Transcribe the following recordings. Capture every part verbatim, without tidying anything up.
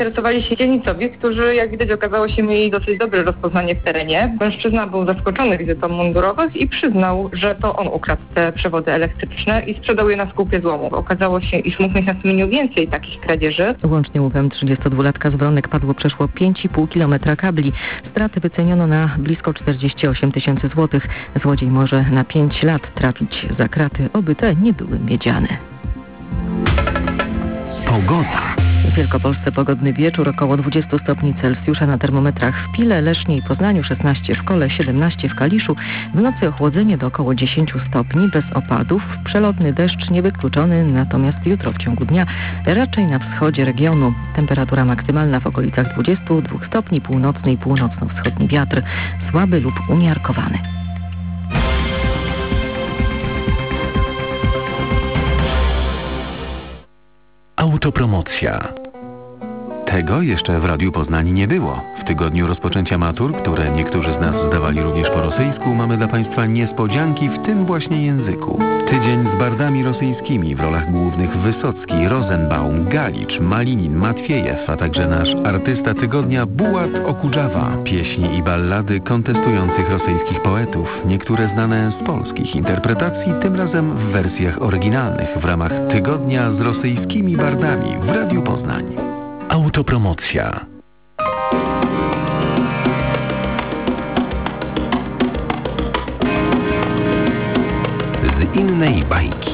Interesowali się dzielnicowi, którzy, jak widać, okazało się, mieli dosyć dobre rozpoznanie w terenie. Mężczyzna był zaskoczony wizytą mundurowych i przyznał, że to on ukradł te przewody elektryczne i sprzedał je na skupie złomu. Okazało się, iż mógł mieć na sumieniu więcej takich kradzieży. Łącznie łupem trzydziestodwulatka z Wronek padło przeszło pięć i pół kilometra kabli. Straty wyceniono na blisko czterdzieści osiem tysięcy złotych. Złodziej może na pięć lat trafić za kraty, oby te nie były miedziane. Pogoda. W Wielkopolsce pogodny wieczór, około dwadzieścia stopni Celsjusza na termometrach w Pile, Lesznie i Poznaniu, szesnaście w Kole, siedemnaście w Kaliszu. W nocy ochłodzenie do około dziesięć stopni, bez opadów. Przelotny deszcz niewykluczony, natomiast jutro w ciągu dnia raczej na wschodzie regionu. Temperatura maksymalna w okolicach dwudziestu dwóch stopni, północny i północno-wschodni wiatr, słaby lub umiarkowany. Autopromocja. Tego jeszcze w Radiu Poznań nie było. W tygodniu rozpoczęcia matur, które niektórzy z nas zdawali również po rosyjsku, mamy dla Państwa niespodzianki w tym właśnie języku. Tydzień z bardami rosyjskimi w rolach głównych Wysocki, Rosenbaum, Galicz, Malinin, Matwiejew, a także nasz artysta tygodnia Bułat Okudżawa. Pieśni i ballady kontestujących rosyjskich poetów, niektóre znane z polskich interpretacji, tym razem w wersjach oryginalnych w ramach Tygodnia z rosyjskimi bardami w Radiu Poznań. Autopromocja. Z innej bajki.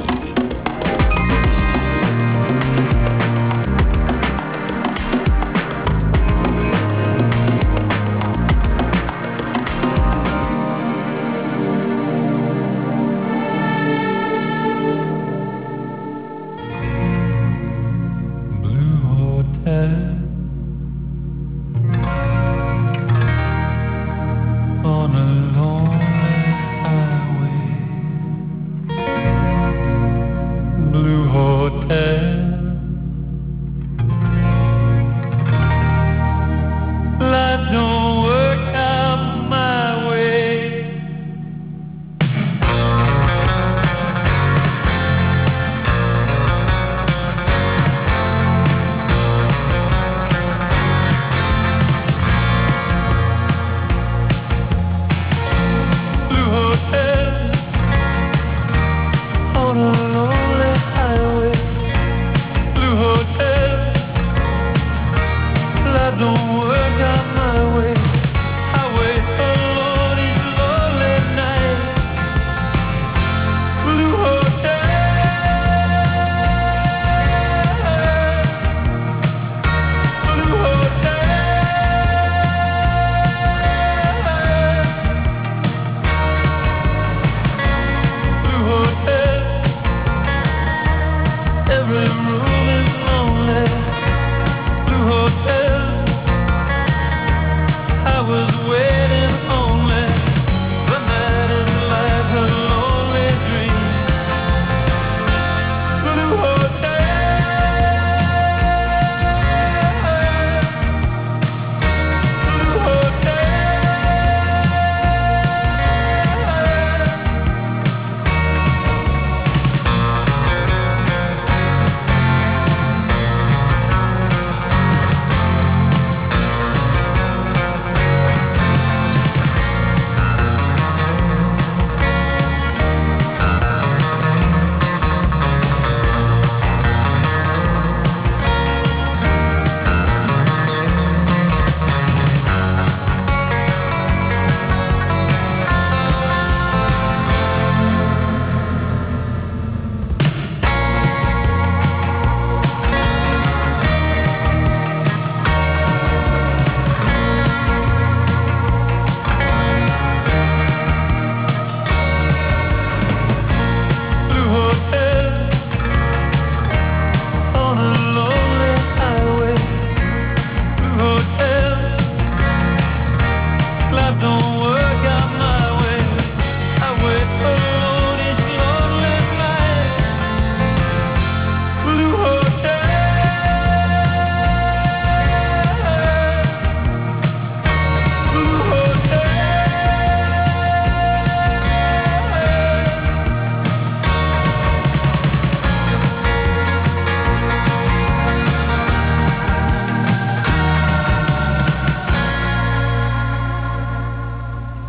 Every room is lonely. Blue hotel.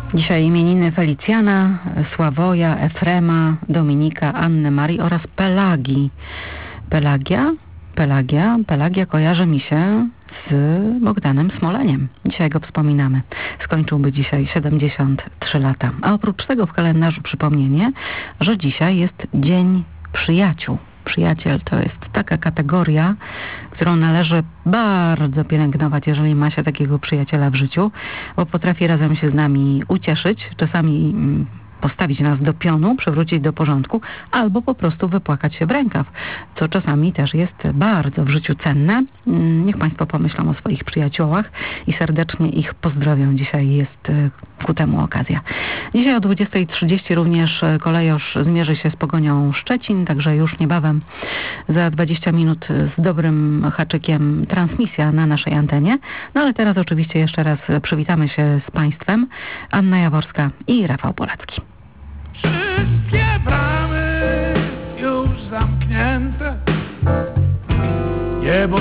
Dzisiaj imieniny Felicjana, Sławoja, Efrema, Dominika, Anny Marii oraz Pelagii. Pelagia? Pelagia? Pelagia kojarzy mi się z Bogdanem Smoleniem. Dzisiaj go wspominamy. Skończyłby dzisiaj siedemdziesiąt trzy lata. A oprócz tego w kalendarzu przypomnienie, że dzisiaj jest Dzień Przyjaciół. Przyjaciel to jest taka kategoria, którą należy bardzo pielęgnować, jeżeli ma się takiego przyjaciela w życiu, bo potrafi razem się z nami ucieszyć, czasami postawić nas do pionu, przywrócić do porządku, albo po prostu wypłakać się w rękaw, co czasami też jest bardzo w życiu cenne. Niech Państwo pomyślą o swoich przyjaciołach i serdecznie ich pozdrowią. Dzisiaj jest ku temu okazja. Dzisiaj o dwudziestej trzydzieści również kolejosz zmierzy się z Pogonią Szczecin, także już niebawem za dwadzieścia minut z dobrym haczykiem transmisja na naszej antenie. No ale teraz oczywiście jeszcze raz przywitamy się z Państwem. Anna Jaworska i Rafał Polacki. Wszystkie bramy już zamknięte. Niebo,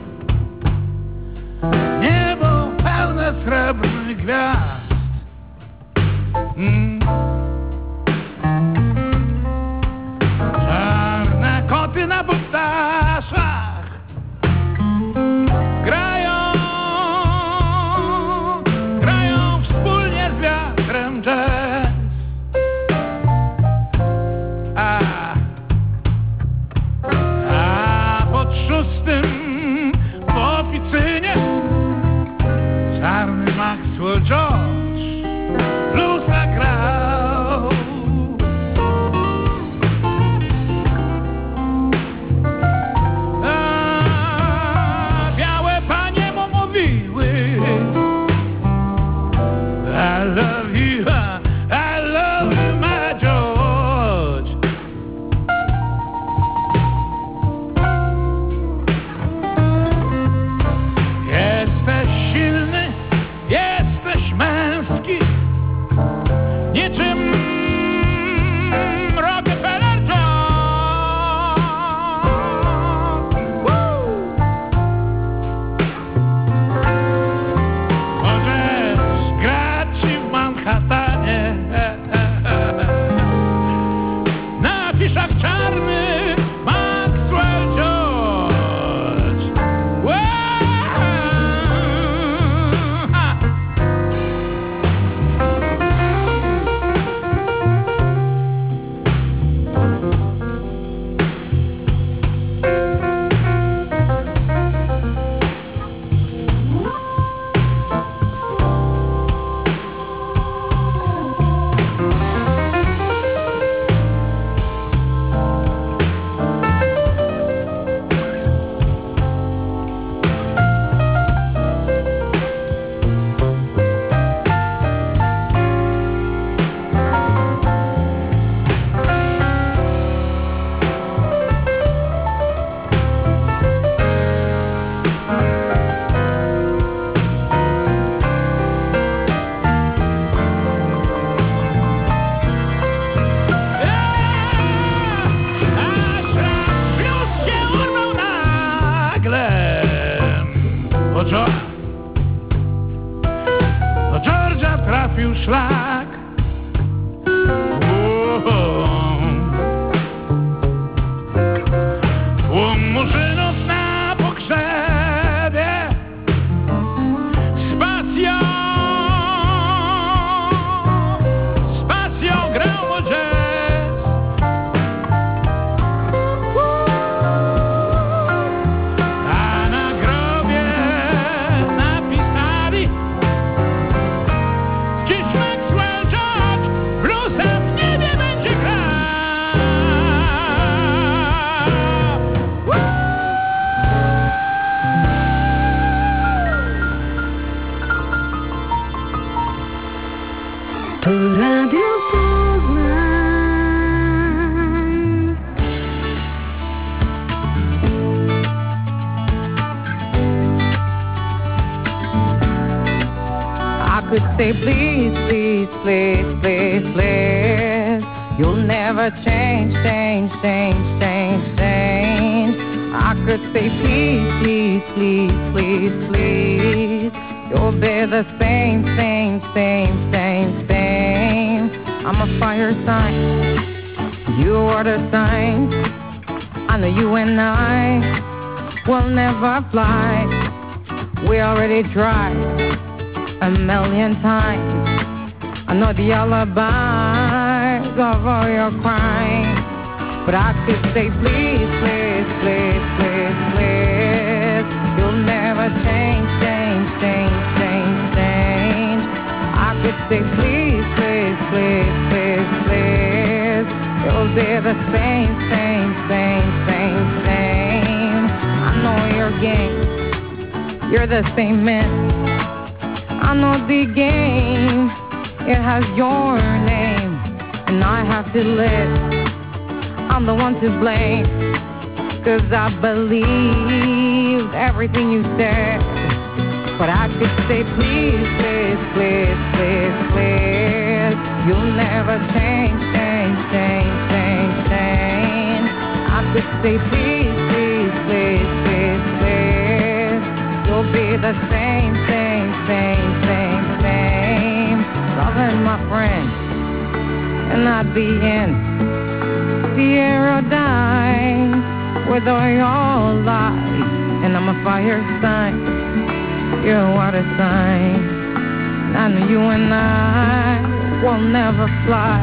niebo pełne srebrnych gwiazd. Mm. Czarne koty na poddaszach grają, grają wspólnie z wiatrem jazz. A, a pod szóstym w oficynie czarny Maxwell George bluesa grał. A białe panie mu mówiły I love you, I love you, my George. Jesteś silny, jesteś męski, niczym Rockefeller John. Woo! Możesz grać ci w Manhattanie na afiszach czarny Maxwell George. Wow! Ha! Aż raz blues się urwał nagle. Do George'a, do George'a trafił szlak. Tłum murzynów na pogrzebie z pasją, z pasją grał jazz. A na grobie napisali dziś Maxwell George bluesa w niebie będzie grał. To Radio Poznań. I could say please, please, please, please, please. You'll never change, change, change, change, change. I could say please, please, please, please, please. You'll be the same, same, same, same, same. I'm a fire sign, you are the sign. I know you and I will never fly. We already tried a million times. I know the alibis of all your crimes, but I could say please, please, please, please, please. You'll never change, change, change, change, change. I could say please, please, please, please, please. You'll be the same, same, same, same, same. I know your game, you're the same man. I know the game, it has your name, and I have to live. I'm the one to blame, 'cause I believed everything you said. But I could say please, please, please, please, please. You'll never change, change, change, change, change. I could say please, please, please, please, please. You'll be the same, same, same, same, same. Loving my friend, and at the end, Sierra dies with all your lies. And I'm a fire sign, you're a water sign. I know you and I will never fly.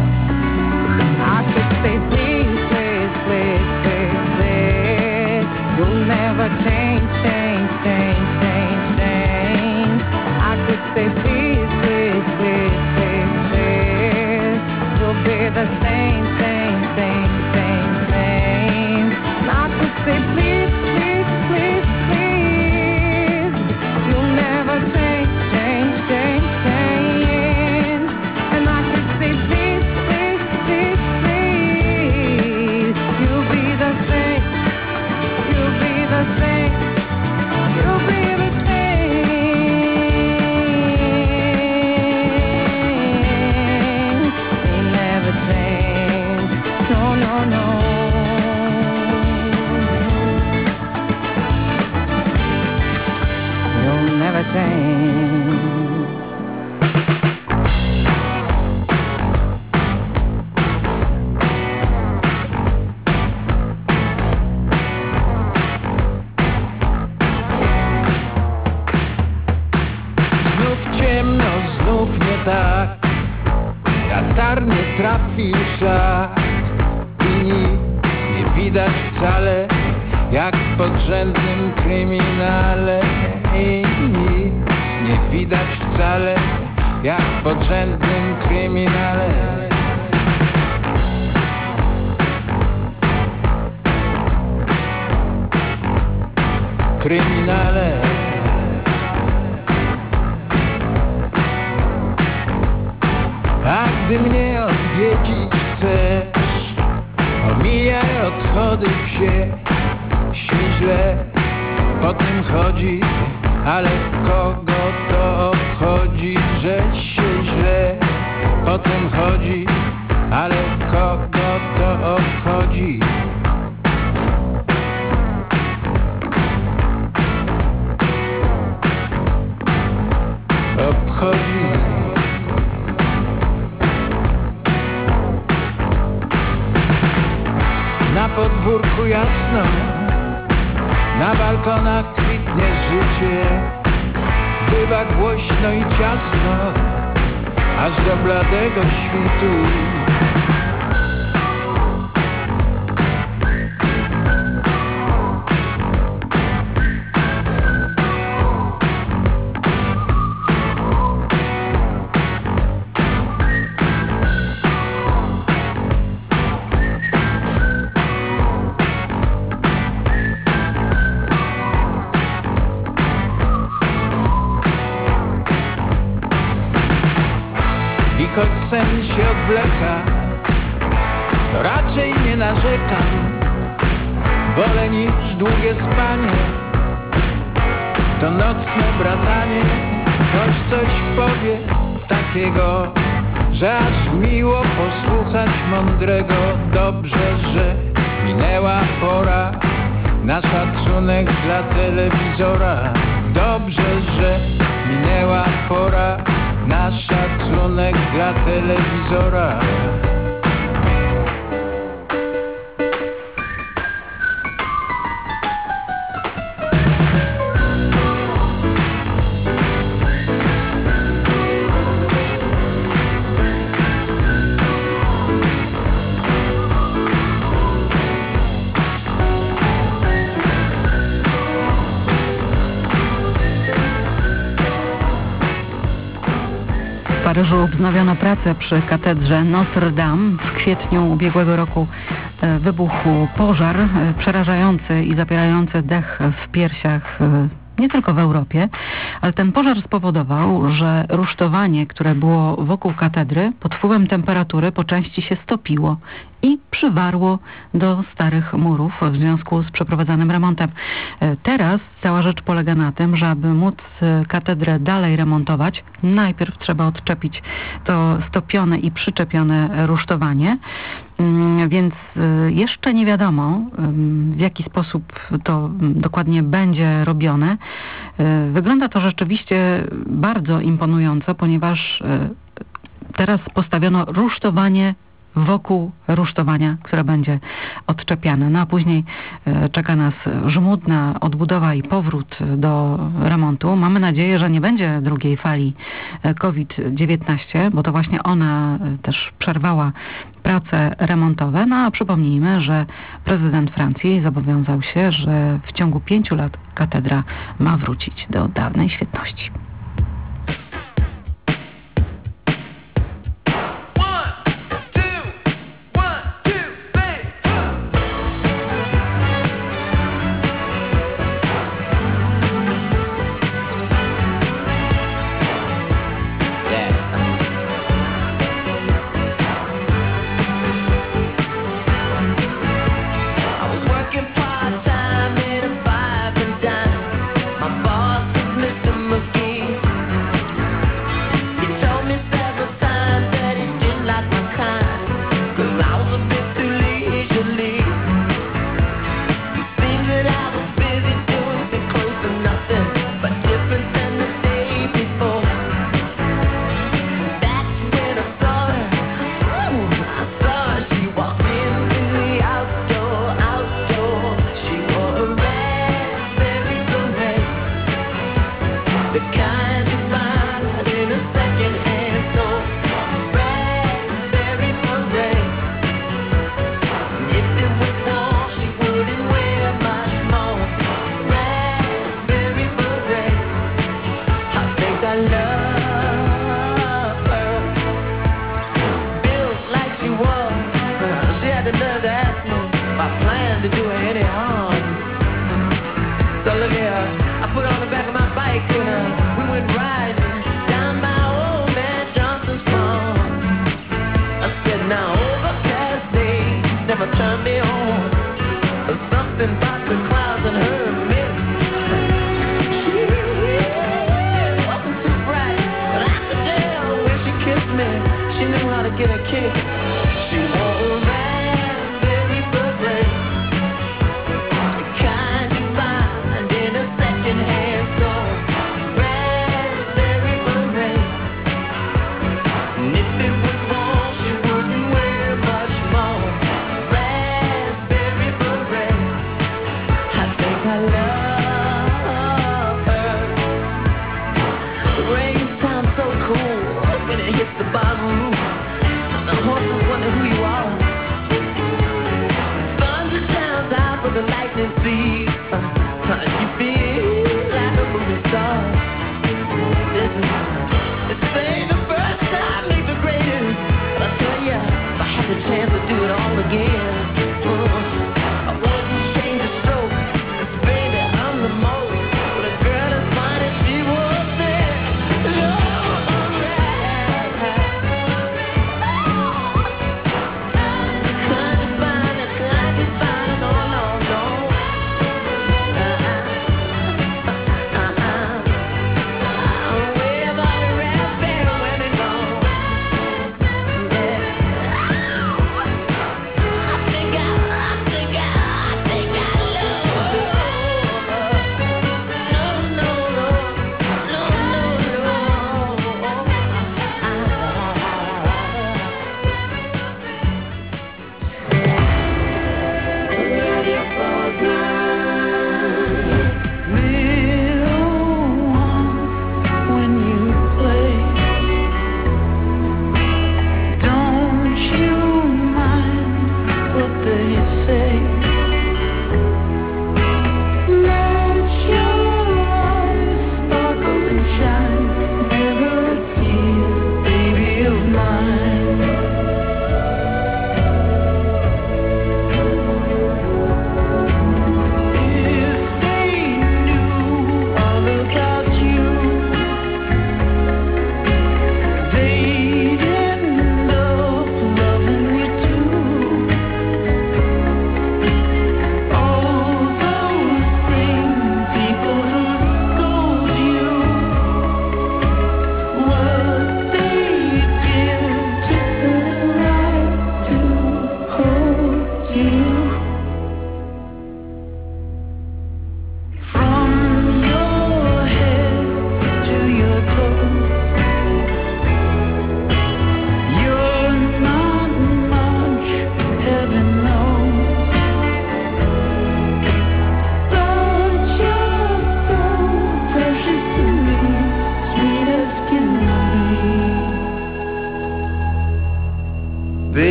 I could say please, please, please, please, please. You'll never change, change, change, change, change. I could say please, please, please, please, please. You'll be the same, same, same, same, same. And I could say please, please, please, please. You'll never change, change, change, change. And I could say please, please, please, please. You'll be the same, you'll be the same, you'll be the same. You'll never change, no, no, no. You'll never change. Znów ciemno, znów nie tak. Latarnie trafi szach i nic nie widać wcale, jak w podrzędnym kryminale. I nic nie widać wcale, jak w podrzędnym kryminale. Kryminale. A gdy mnie odwiedzić chcesz, omijaj odchody wsie. Śni źle, po tym chodzi, ale kogo to obchodzi, że się źle po tym chodzi, ale kogo to obchodzi. Obchodzi. Na podwórku jasno, na balkonach kwitnie życie. Bywa głośno i ciasno, aż do bladego świtu. Choć sen się odwleka, to raczej nie narzekam. Wolę niż długie spanie, to nocne bratanie. Ktoś coś powie takiego, że aż miło posłuchać mądrego. Dobrze, że minęła pora na szacunek dla telewizora. Dobrze, że minęła pora na szacunek dla telewizora. W Paryżu wznowiono pracę przy katedrze Notre Dame. W kwietniu ubiegłego roku e, wybuchł pożar e, przerażający i zapierający dech w piersiach e, nie tylko w Europie, ale ten pożar spowodował, że rusztowanie, które było wokół katedry, pod wpływem temperatury po części się stopiło i przywarło do starych murów w związku z przeprowadzanym remontem. Teraz cała rzecz polega na tym, że aby móc katedrę dalej remontować, najpierw trzeba odczepić to stopione i przyczepione rusztowanie. Więc jeszcze nie wiadomo, w jaki sposób to dokładnie będzie robione. Wygląda to rzeczywiście bardzo imponująco, ponieważ teraz postawiono rusztowanie wokół rusztowania, które będzie odczepiane. No a później e, czeka nas żmudna odbudowa i powrót do remontu. Mamy nadzieję, że nie będzie drugiej fali COVID dziewiętnaście, bo to właśnie ona też przerwała prace remontowe. No a przypomnijmy, że prezydent Francji zobowiązał się, że w ciągu pięciu lat katedra ma wrócić do dawnej świetności.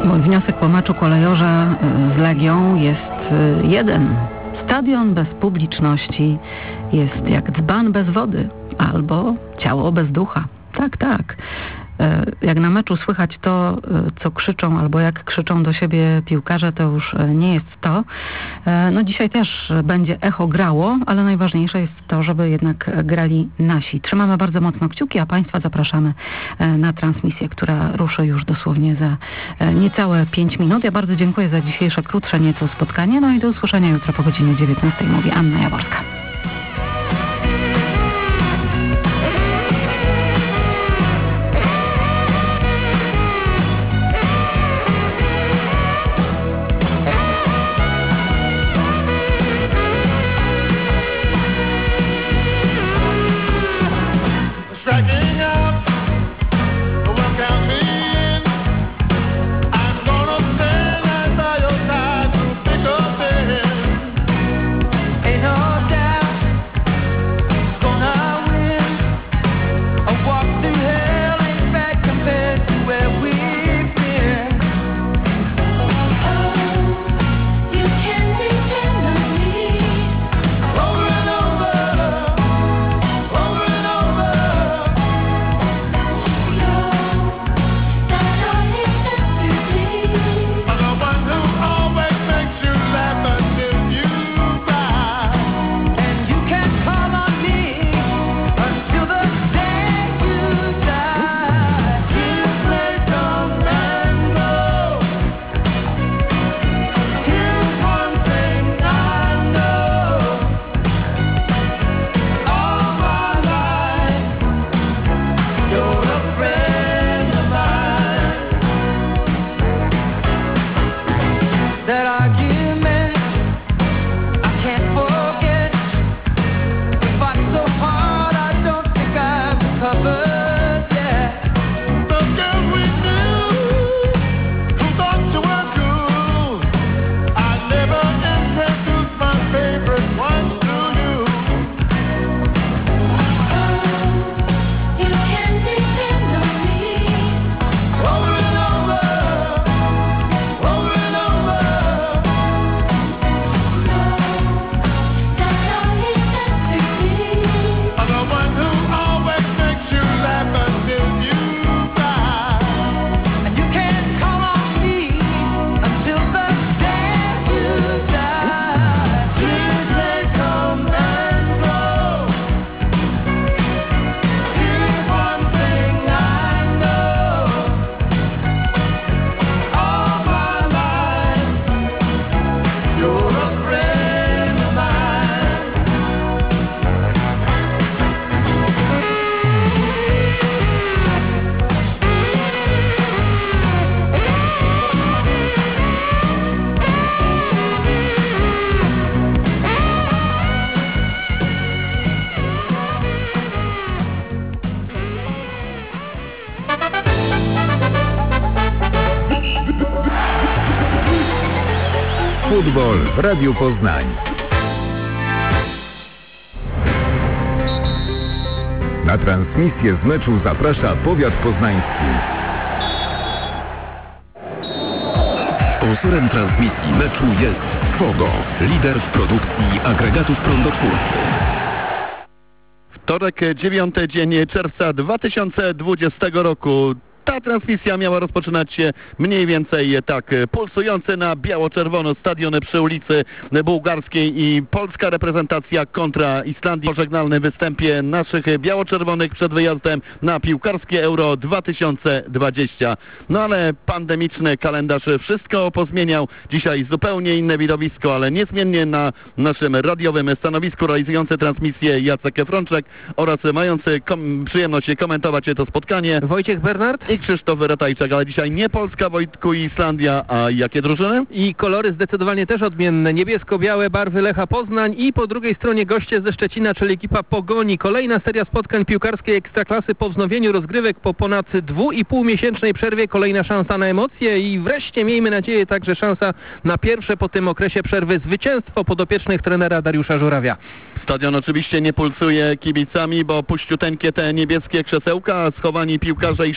Mój wniosek po meczu kolejorza y, z Legią jest y, jeden. Stadion bez publiczności jest jak dzban bez wody albo ciało bez ducha. Tak, tak. Jak na meczu słychać to, co krzyczą, albo jak krzyczą do siebie piłkarze, to już nie jest to. No dzisiaj też będzie echo grało, ale najważniejsze jest to, żeby jednak grali nasi. Trzymamy bardzo mocno kciuki, a Państwa zapraszamy na transmisję, która ruszy już dosłownie za niecałe pięć minut. Ja bardzo dziękuję za dzisiejsze krótsze nieco spotkanie, no i do usłyszenia jutro po godzinie dziewiętnastej. Mówi Anna Jaworska. Striking out, one count me in. I'm gonna stand right by your side through thick or thin. Ain't no doubt gonna win. A walk through hell ain't bad compared to where we've been. Oh, you can depend on me. Over and over, over and over. That I listen to thee. I'm the one who always makes you laugh until you cry. And you can call on me until the day you die. Tears may come and go. Here's one thing I know. All my life, you're a friend of mine. That argument I can't forget. We fought so hard I don't think I've recovered yet. The girls we knew who thought you were cool, I never introduced my favorite ones to you. You can depend on me. Over and over, over and over. That I listen to thee. I'm the one who always makes you laugh until you cry. And you can't call on me until the day you die. Tears may come and go. Here's one thing I know. All my life, you're a friend of mine. Futbol w Radiu Poznań. Na transmisję z meczu zaprasza powiat poznański. Sponsorem transmisji meczu jest Swogo, lider w produkcji agregatów prądotwórczych. Wtorek, dziewiąty dzień czerwca dwa tysiące dwudziestego roku. Ta transmisja miała rozpoczynać się mniej więcej tak, pulsujący na biało-czerwono stadion przy ulicy Bułgarskiej i polska reprezentacja kontra Islandii. Pożegnalny występie naszych biało-czerwonych przed wyjazdem na piłkarskie Euro dwa tysiące dwadzieścia. No ale pandemiczny kalendarz wszystko pozmieniał. Dzisiaj zupełnie inne widowisko, ale niezmiennie na naszym radiowym stanowisku realizujący transmisję Jacek Frączek oraz mający kom- przyjemność komentować to spotkanie Wojciech Bernard i Krzysztof Ratajczak, ale dzisiaj nie Polska, Wojtku, i Islandia, a jakie drużyny? i kolory zdecydowanie też odmienne. Niebiesko-białe barwy Lecha Poznań i po drugiej stronie goście ze Szczecina, czyli ekipa Pogoni. Kolejna seria spotkań piłkarskiej Ekstraklasy po wznowieniu rozgrywek po ponad dwu i pół miesięcznej przerwie. Kolejna szansa na emocje i wreszcie, miejmy nadzieję, także szansa na pierwsze po tym okresie przerwy zwycięstwo podopiecznych trenera Dariusza Żurawia. Stadion oczywiście nie pulsuje kibicami, bo puściuteńkie te niebieskie krzesełka, schowani piłkarze i sztaby szkolne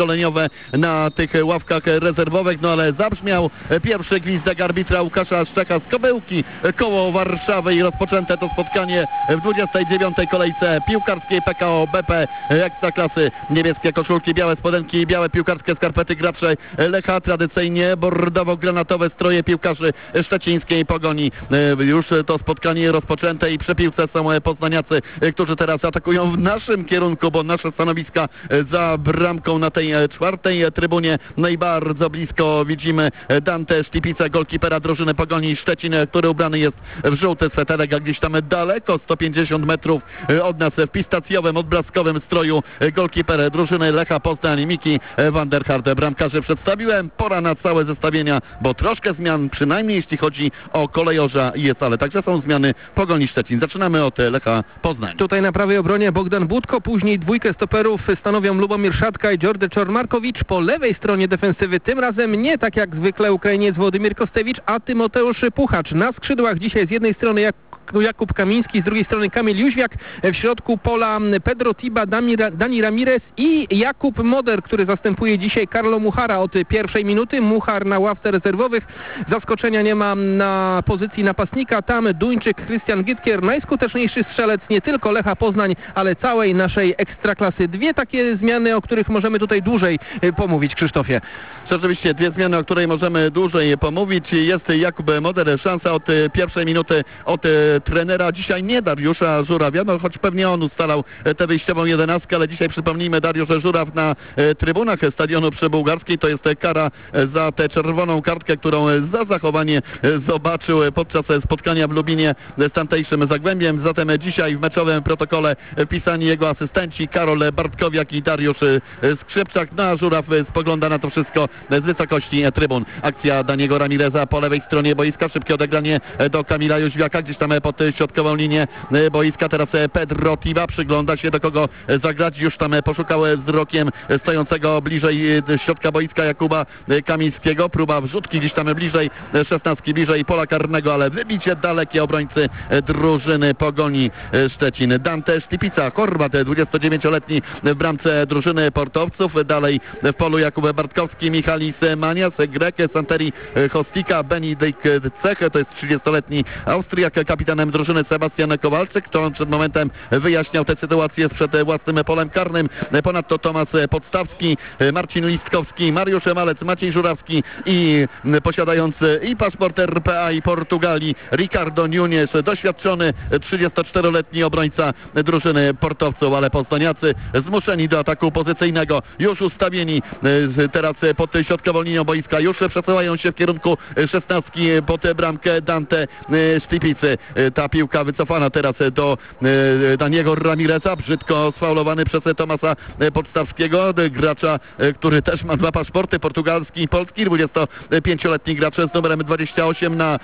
szkoleniowe na tych ławkach rezerwowych, no ale zabrzmiał pierwszy gwizdek arbitra Łukasza Szczecha z Kobyłki koło Warszawy i rozpoczęte to spotkanie w dwudziestej dziewiątej kolejce piłkarskiej P K O B P Ekstraklasy. Niebieskie koszulki, białe spodenki, białe piłkarskie skarpety gracze Lecha, tradycyjnie bordowo-granatowe stroje piłkarzy szczecińskiej Pogoni. Już to spotkanie rozpoczęte i przy piłce są poznaniacy, którzy teraz atakują w naszym kierunku, bo nasze stanowiska za bramką na tej czwartej trybunie. No i bardzo blisko widzimy Dante Sztipica, golkipera drużyny Pogoni Szczecin, który ubrany jest w żółty sweterek, a gdzieś tam daleko, sto pięćdziesiąt metrów od nas, w pistacjowym, odblaskowym stroju golkiper drużyny Lecha Poznań Miki Vanderhart. Bramkarzy przedstawiłem, pora na całe zestawienia, bo troszkę zmian, przynajmniej jeśli chodzi o kolejorza, jest, ale także są zmiany Pogoni Szczecin. Zaczynamy od Lecha Poznań. Tutaj na prawej obronie Bogdan Budko, później dwójkę stoperów stanowią Lubomir Szatka i Jordy Czormarkowicz. Po lewej stronie defensywy tym razem nie tak jak zwykle Ukrainiec Władimir Kostewicz, a Tymoteusz Puchacz. Na skrzydłach dzisiaj z jednej strony jak Jakub Kamiński, z drugiej strony Kamil Jóźwiak, w środku pola Pedro Tiba, Dani, Dani Ramirez i Jakub Moder, który zastępuje dzisiaj Karlo Muchara od pierwszej minuty. Muchar na ławce rezerwowych. Zaskoczenia nie ma na pozycji napastnika. Tam Duńczyk Christian Gytkier, najskuteczniejszy strzelec nie tylko Lecha Poznań, ale całej naszej ekstraklasy. Dwie takie zmiany, o których możemy tutaj dłużej pomówić, Krzysztofie. Rzeczywiście dwie zmiany, o której możemy dłużej pomówić. Jest Jakub Moder, szansa od pierwszej minuty od trenera dzisiaj nie Dariusza Żurawia, no choć pewnie on ustalał tę wyjściową jedenastkę, ale dzisiaj przypomnijmy, Dariusz Żuraw na trybunach stadionu przy Bułgarskiej, to jest kara za tę czerwoną kartkę, którą za zachowanie zobaczył podczas spotkania w Lubinie z tamtejszym Zagłębiem. Zatem dzisiaj w meczowym protokole wpisani jego asystenci Karol Bartkowiak i Dariusz Skrzypczak. No a Żuraw spogląda na to wszystko z wysokości trybun. Akcja Daniego Ramireza po lewej stronie boiska, szybkie odegranie do Kamila Jóźwiaka, gdzieś tam pod środkową linię boiska. Teraz Pedro Tiba przygląda się, do kogo zagrać. Już tam poszukał wzrokiem stojącego bliżej środka boiska Jakuba Kamińskiego. Próba wrzutki gdzieś tam bliżej szesnastki, bliżej pola karnego, ale wybicie dalekie obrońcy drużyny Pogoni Szczecin. Dante Sztipica, Chorwat, dwudziestodziewięcioletni w bramce drużyny portowców. Dalej w polu Jakub Bartkowski, Michalis Manias, Grek, Santeri Hostika, Benedikt Cech, to jest trzydziestoletni Austriak, kapitanem drużyny Sebastian Kowalczyk, to on przed momentem wyjaśniał tę sytuację sprzed własnym polem karnym. Ponadto Tomasz Podstawski, Marcin Listkowski, Mariusz Malec, Maciej Żurawski i posiadający i paszport R P A i Portugalii Ricardo Nunes, doświadczony trzydziestoczteroletni obrońca drużyny portowców, ale poznaniacy zmuszeni do ataku pozycyjnego, już ustawieni teraz pod środkową linią boiska, już przesuwają się w kierunku szesnastki pod bramkę Dante Sztipicy. Ta piłka wycofana teraz do Daniego Ramireza, brzydko sfaulowany przez Tomasa Podstawskiego, gracza, który też ma dwa paszporty, portugalski i polski, dwudziestopięcioletni gracz z numerem dwadzieścia osiem na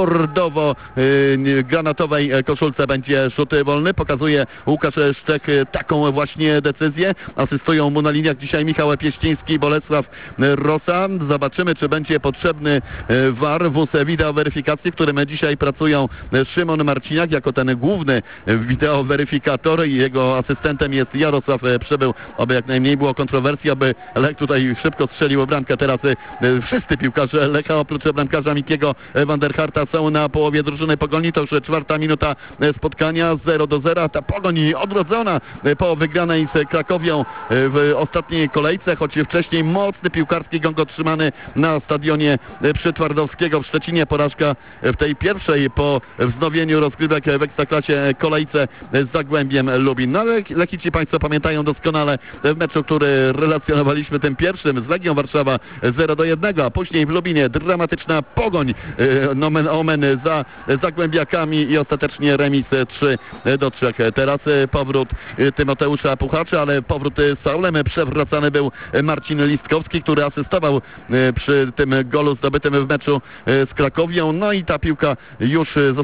bordowo-granatowej koszulce. Będzie rzut wolny, pokazuje Łukasz Szczech taką właśnie decyzję. Asystują mu na liniach dzisiaj Michał Pieściński i Bolesław Rosa. Zobaczymy, czy będzie potrzebny V A R, wóz wideoweryfikacji, w którym dzisiaj pracują Szymon Marciniak jako ten główny wideoweryfikator i jego asystentem jest Jarosław Przybył. Oby jak najmniej było kontrowersji, aby Lech tutaj szybko strzelił bramkę. Teraz wszyscy piłkarze Lecha oprócz bramkarza Mikiego Vanderharta są na połowie drużyny Pogoni. To już czwarta minuta spotkania, zero do zera. Ta Pogoni odrodzona po wygranej z Krakowią w ostatniej kolejce, choć wcześniej mocny piłkarski gong otrzymany na stadionie przy Twardowskiego w Szczecinie. Porażka w tej pierwszej po wznowieniu rozgrywek w Ekstraklasie kolejce z Zagłębiem Lubin. No ale Lechici Państwo pamiętają doskonale w meczu, który relacjonowaliśmy, tym pierwszym z Legią Warszawa zero do jednego, a później w Lubinie dramatyczna Pogoń, nomen omen za Zagłębiakami i ostatecznie remis trzy do trzech. Teraz powrót Tymoteusza Puchacza, ale powrót z faulem. Przewracany był Marcin Listkowski, który asystował przy tym golu zdobytym w meczu z Krakowią. No i ta piłka już została zatrzymana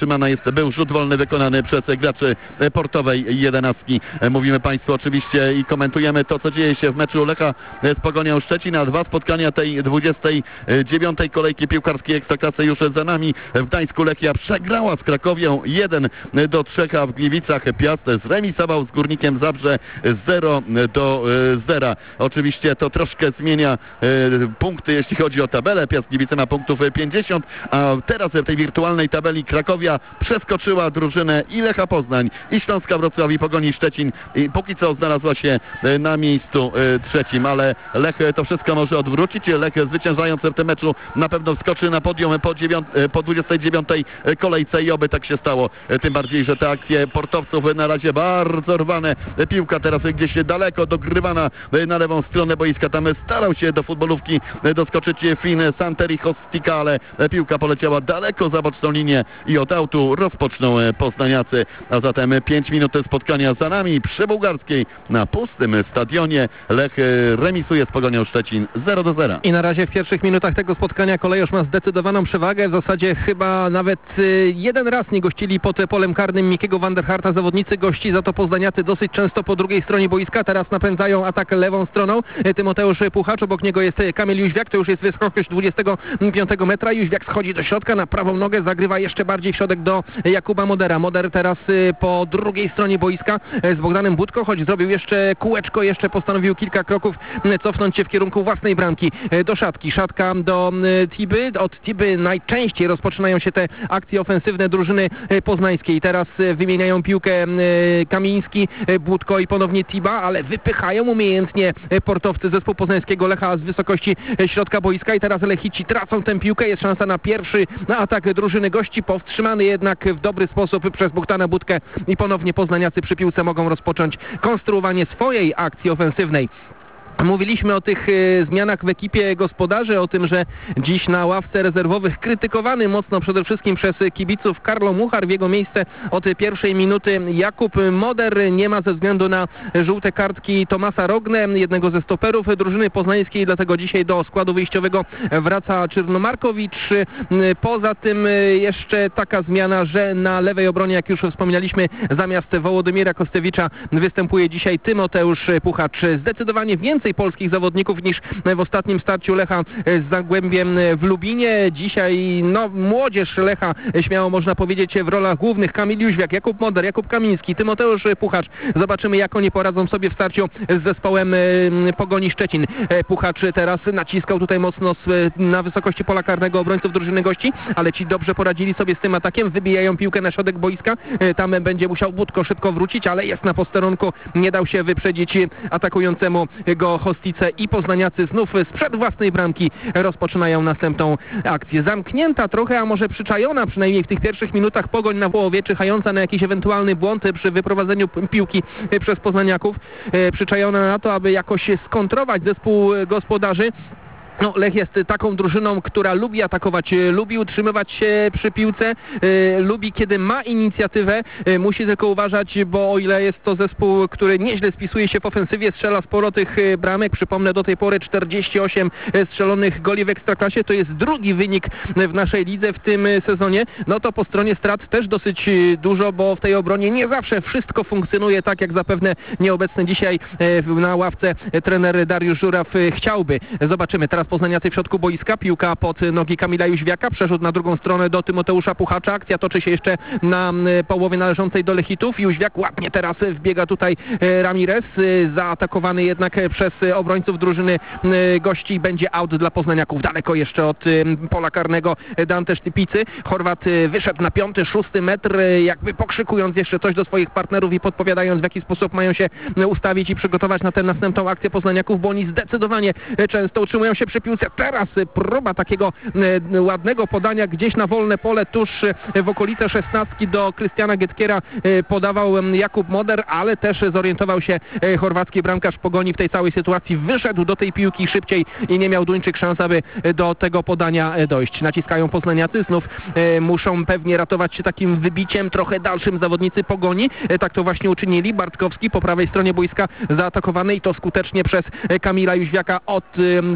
zatrzymana jest, był rzut wolny wykonany przez graczy portowej jedenastki. Mówimy Państwu oczywiście i komentujemy to, co dzieje się w meczu Lecha z Pogonią Szczecin, a dwa spotkania tej dwudziestej dziewiątej kolejki piłkarskiej Ekstraklasy już za nami. W Gdańsku Lechia przegrała z Krakowią jeden do trzech, a w Gliwicach Piast zremisował z Górnikiem Zabrze zero do zera. Oczywiście to troszkę zmienia punkty, jeśli chodzi o tabelę. Piast Gliwice ma punktów pięćdziesiąt, a teraz w tej wirtualnej tabeli Krakowia przeskoczyła drużynę i Lecha Poznań, i Śląska Wrocław, i Pogoni Szczecin, i póki co znalazła się na miejscu trzecim, ale Lech to wszystko może odwrócić. Lech zwyciężając w tym meczu na pewno wskoczy na podium po, dziewiąt- po dwudziestej dziewiątej kolejce i oby tak się stało. Tym bardziej, że te akcje portowców na razie bardzo rwane. Piłka teraz gdzieś daleko dogrywana na lewą stronę boiska. Tam starał się do futbolówki doskoczyć Fin Santeri Hostika, ale piłka poleciała daleko za boczną linię i od autu rozpoczną poznaniacy. A zatem pięć minut spotkania za nami przy Bułgarskiej na pustym stadionie. Lech remisuje z Pogonią Szczecin zero do zera. I na razie w pierwszych minutach tego spotkania Kolejorz ma zdecydowaną przewagę. W zasadzie chyba nawet y, jeden raz nie gościli pod polem karnym Mikiego van der Harta zawodnicy gości, za to poznaniacy dosyć często po drugiej stronie boiska. Teraz napędzają atak lewą stroną. Tymoteusz Puchacz, obok niego jest Kamil Jóźwiak, to już jest wysokość dwudziestego piątego metra. Jóźwiak schodzi do środka na prawą nogę, zagrywa jeszcze bardziej w środek do Jakuba Modera. Moder teraz y, po drugiej stronie boiska y, z Bogdanem Budko, choć zrobił jeszcze kółeczko, jeszcze postanowił kilka kroków y, cofnąć się w kierunku własnej bramki y, do Szatki. Szatka do y, Tiby. Od Tiby najczęściej rozpoczynają się te akcje ofensywne drużyny y, poznańskiej. Teraz y, wymieniają piłkę y, Kamiński, y, Budko i ponownie Tiba, ale wypychają umiejętnie y, portowcy zespołu poznańskiego Lecha z wysokości y, środka boiska i teraz Lechici tracą tę piłkę. Jest szansa na pierwszy na atak drużyny gości, powstrzymany jednak w dobry sposób przez Bogdana Budkę i ponownie poznaniacy przy piłce mogą rozpocząć konstruowanie swojej akcji ofensywnej. Mówiliśmy o tych y, zmianach w ekipie gospodarzy, o tym, że dziś na ławce rezerwowych krytykowany mocno przede wszystkim przez kibiców Karlo Muchar. W jego miejsce od pierwszej minuty Jakub Moder. Nie ma ze względu na żółte kartki Tomasa Rogne, jednego ze stoperów drużyny poznańskiej, dlatego dzisiaj do składu wyjściowego wraca Czyrnomarkowicz. Y, poza tym y, jeszcze taka zmiana, że na lewej obronie, jak już wspominaliśmy, zamiast Wołodymira Kostewicza występuje dzisiaj Tymoteusz Puchacz. Zdecydowanie więcej polskich zawodników niż w ostatnim starciu Lecha z Zagłębiem w Lubinie. Dzisiaj no, młodzież Lecha, śmiało można powiedzieć, w rolach głównych. Kamil Jóźwiak, Jakub Moder, Jakub Kamiński, Tymoteusz Puchacz. Zobaczymy, jak oni poradzą sobie w starciu z zespołem Pogoni Szczecin. Puchacz teraz naciskał tutaj mocno na wysokości pola karnego obrońców drużyny gości, ale ci dobrze poradzili sobie z tym atakiem. Wybijają piłkę na środek boiska. Tam będzie musiał Budko szybko wrócić, ale jest na posterunku. Nie dał się wyprzedzić atakującemu go Hostice i poznaniacy znów sprzed własnej bramki rozpoczynają następną akcję. Zamknięta trochę, a może przyczajona przynajmniej w tych pierwszych minutach Pogoń na połowie, czyhająca na jakiś ewentualny błąd przy wyprowadzeniu piłki przez poznaniaków, przyczajona na to, aby jakoś skontrować zespół gospodarzy. No, Lech jest taką drużyną, która lubi atakować, lubi utrzymywać się przy piłce, y, lubi kiedy ma inicjatywę, y, musi tylko uważać, bo o ile jest to zespół, który nieźle spisuje się w ofensywie, strzela sporo tych y, bramek, przypomnę do tej pory czterdzieści osiem strzelonych goli w Ekstraklasie, to jest drugi wynik w naszej lidze w tym sezonie, no to po stronie strat też dosyć dużo, bo w tej obronie nie zawsze wszystko funkcjonuje tak, jak zapewne nieobecny dzisiaj y, na ławce trener Dariusz Żuraw y, chciałby. Zobaczymy teraz poznaniacy w środku boiska, piłka pod nogi Kamila Jóźwiaka, przerzut na drugą stronę do Tymoteusza Puchacza, akcja toczy się jeszcze na połowie należącej do Lechitów. Jóźwiak ładnie teraz wbiega tutaj Ramirez, zaatakowany jednak przez obrońców drużyny gości, będzie out dla poznaniaków, daleko jeszcze od pola karnego Dante Sztypicy. Chorwat wyszedł na piąty, szósty metr, jakby pokrzykując jeszcze coś do swoich partnerów i podpowiadając, w jaki sposób mają się ustawić i przygotować na tę następną akcję poznaniaków, bo oni zdecydowanie często utrzymują się przy piłce. Teraz próba takiego e, ładnego podania gdzieś na wolne pole, tuż w okolice szesnastki do Krystiana Getkiera e, podawał Jakub Moder, ale też zorientował się e, chorwacki bramkarz Pogoni w tej całej sytuacji. Wyszedł do tej piłki szybciej i nie miał Duńczyk szans, aby do tego podania e, dojść. Naciskają poznaniacy, znów e, muszą pewnie ratować się takim wybiciem trochę dalszym zawodnicy Pogoni. E, tak to właśnie uczynili. Bartkowski po prawej stronie boiska zaatakowany i to skutecznie przez Kamila Jóźwiaka. Odzyskują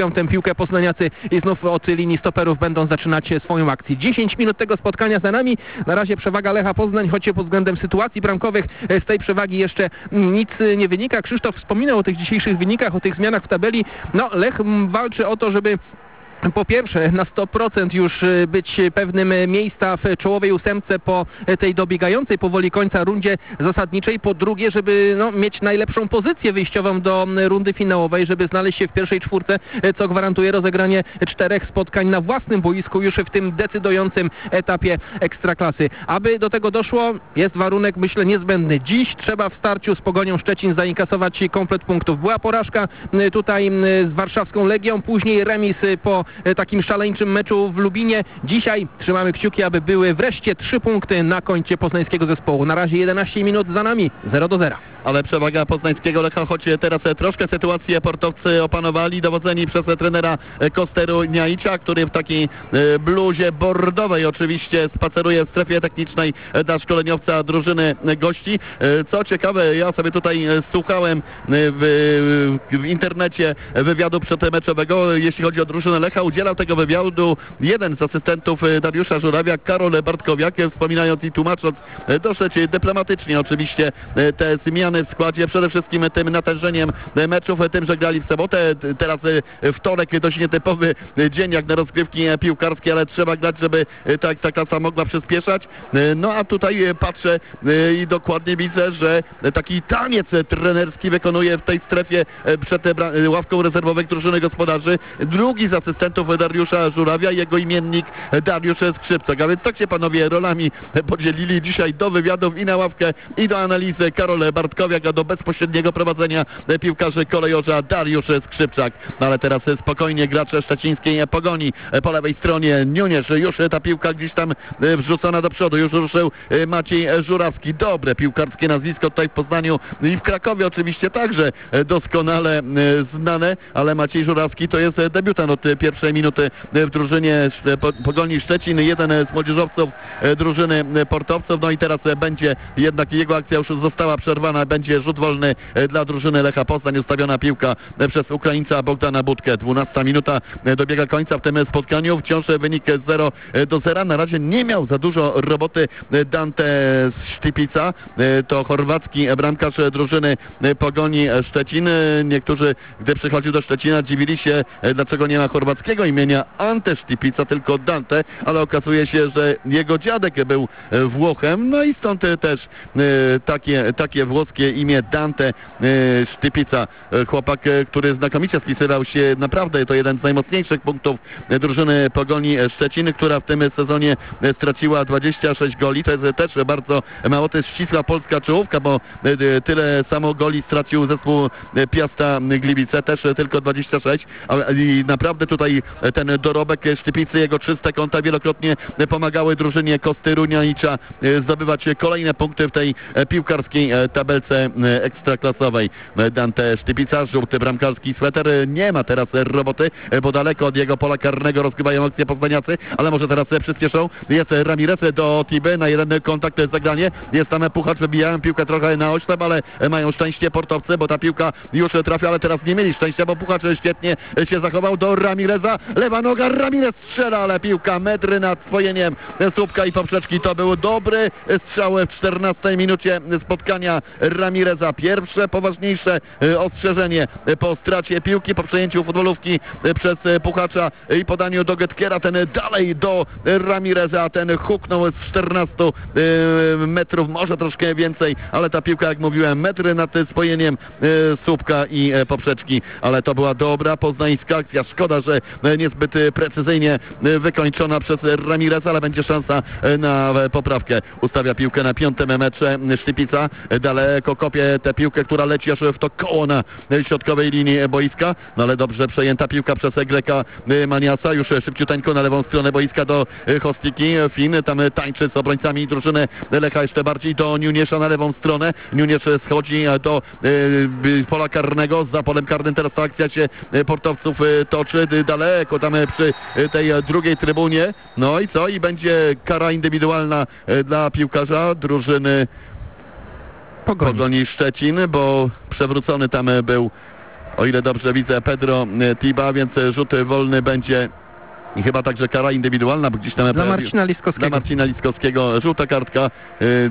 wybijają tę piłkę poznaniacy i znów od linii stoperów będą zaczynać swoją akcję. dziesięć minut tego spotkania za nami. Na razie przewaga Lecha Poznań, choć pod względem sytuacji bramkowych z tej przewagi jeszcze nic nie wynika. Krzysztof wspominał o tych dzisiejszych wynikach, o tych zmianach w tabeli. No, Lech walczy o to, żeby po pierwsze na sto procent już być pewnym miejsca w czołowej ósemce po tej dobiegającej powoli końca rundzie zasadniczej. Po drugie, żeby no, mieć najlepszą pozycję wyjściową do rundy finałowej, żeby znaleźć się w pierwszej czwórce, co gwarantuje rozegranie czterech spotkań na własnym boisku już w tym decydującym etapie Ekstraklasy. Aby do tego doszło, jest warunek, myślę, niezbędny. Dziś trzeba w starciu z Pogonią Szczecin zainkasować komplet punktów. Była porażka tutaj z warszawską Legią, później remis po takim szaleńczym meczu w Lubinie. Dzisiaj trzymamy kciuki, aby były wreszcie trzy punkty na koncie poznańskiego zespołu. Na razie jedenaście minut za nami, zero do zera. Ale przewaga poznańskiego Lecha, choć teraz troszkę sytuację portowcy opanowali, dowodzeni przez trenera Kosteru Niaicia, który w takiej bluzie bordowej oczywiście spaceruje w strefie technicznej dla szkoleniowca drużyny gości. Co ciekawe, ja sobie tutaj słuchałem w, w internecie wywiadu przedmeczowego, jeśli chodzi o drużynę Lecha. Udzielał tego wywiadu jeden z asystentów Dariusza Żurawia, Karol Bartkowiak, wspominając i tłumacząc dosyć dyplomatycznie oczywiście te zmiany w składzie, przede wszystkim tym natężeniem meczów, tym, że grali w sobotę, teraz wtorek, dość nietypowy dzień jak na rozgrywki piłkarskie, ale trzeba grać, żeby ta Ekstraklasa mogła przyspieszać. No a tutaj patrzę i dokładnie widzę, że taki taniec trenerski wykonuje w tej strefie przed ławką rezerwowych drużyny gospodarzy drugi z asystentów Dariusza Żurawia, jego imiennik Dariusz Skrzypczak. A więc tak się panowie rolami podzielili dzisiaj do wywiadów i na ławkę, i do analizy Karol Bartkowiak, a do bezpośredniego prowadzenia piłkarzy kolejorza Dariusz Skrzypczak. No ale teraz spokojnie gracze szczecińskiej Pogoni. Po lewej stronie Niuniesz, już ta piłka gdzieś tam wrzucona do przodu, już ruszył Maciej Żurawski. Dobre piłkarskie nazwisko tutaj w Poznaniu i w Krakowie oczywiście także doskonale znane, ale Maciej Żurawski to jest debiutant od pierwszej minuty w drużynie Pogoni Szczecin, jeden z młodzieżowców drużyny portowców. No i teraz będzie jednak jego akcja już została przerwana, będzie rzut wolny dla drużyny Lecha Poznań, ustawiona piłka przez Ukraińca Bogdana Budkę. dwunasta minuta dobiega końca w tym spotkaniu, wciąż wynik zero do zera. Na razie nie miał za dużo roboty Dante Sztypica, to chorwacki bramkarz drużyny Pogoni Szczecin. Niektórzy, gdy przychodził do Szczecina, dziwili się, dlaczego nie ma chorwackiego imienia Ante Sztypica, tylko Dante, ale okazuje się, że jego dziadek był Włochem, no i stąd też takie, takie włoskie imię Dante Sztypica. Chłopak, który znakomicie spisywał się, naprawdę to jeden z najmocniejszych punktów drużyny Pogoni Szczecin, która w tym sezonie straciła dwadzieścia sześć goli. To jest też bardzo mało, to jest ścisła polska czołówka, bo tyle samo goli stracił zespół Piasta Gliwice, też tylko dwadzieścia sześć, i naprawdę tutaj ten dorobek Sztypicy, jego czyste konta wielokrotnie pomagały drużynie Kostyru Niaicza zdobywać kolejne punkty w tej piłkarskiej tabelce ekstraklasowej. Dante Sztypica, żółty bramkarski sweter, nie ma teraz roboty, bo daleko od jego pola karnego rozgrywają akcję poznaniacy, ale może teraz przyspieszą. Jest Ramirez do Tiby, na jeden kontakt zagranie, jest tam Puchacz, wybijają piłkę trochę na oślep, ale mają szczęście portowcy, bo ta piłka już trafia, ale teraz nie mieli szczęścia, bo Puchacz świetnie się zachował do Ramireza, lewa noga, Ramirez strzela, ale piłka metry nad swojeniem słupka i poprzeczki. To był dobry strzał w czternastej minucie spotkania Ramireza. Pierwsze poważniejsze ostrzeżenie po stracie piłki, po przejęciu futbolówki przez Puchacza i podaniu do Getkiera. Ten dalej do Ramireza, ten huknął z czternastu metrów, może troszkę więcej, ale ta piłka, jak mówiłem, metry nad spojeniem słupka i poprzeczki, ale to była dobra poznańska akcja. Szkoda, że niezbyt precyzyjnie wykończona przez Ramireza, ale będzie szansa na poprawkę. Ustawia piłkę na piątym metrze Sztypica, daleko kopie tę piłkę, która leci aż w to koło na środkowej linii boiska, no ale dobrze przejęta piłka przez Greka Maniasa, już szybciuteńko na lewą stronę boiska do Hostiki. Fin tam tańczy z obrońcami drużyny Lecha, jeszcze bardziej do Niuniesza na lewą stronę. Niuniesz schodzi do y, pola karnego, za polem karnym teraz ta akcja się portowców toczy, daleko tam przy tej drugiej trybunie. No i co? I będzie kara indywidualna dla piłkarza drużyny Pogoni, Pogoni Szczecin, bo przewrócony tam był o ile dobrze widzę, Pedro Tiba, więc rzut wolny będzie i chyba także kara indywidualna, bo gdzieś tam... Dla Marcina Liskowskiego. Dla Marcina Liskowskiego. Żółta kartka y,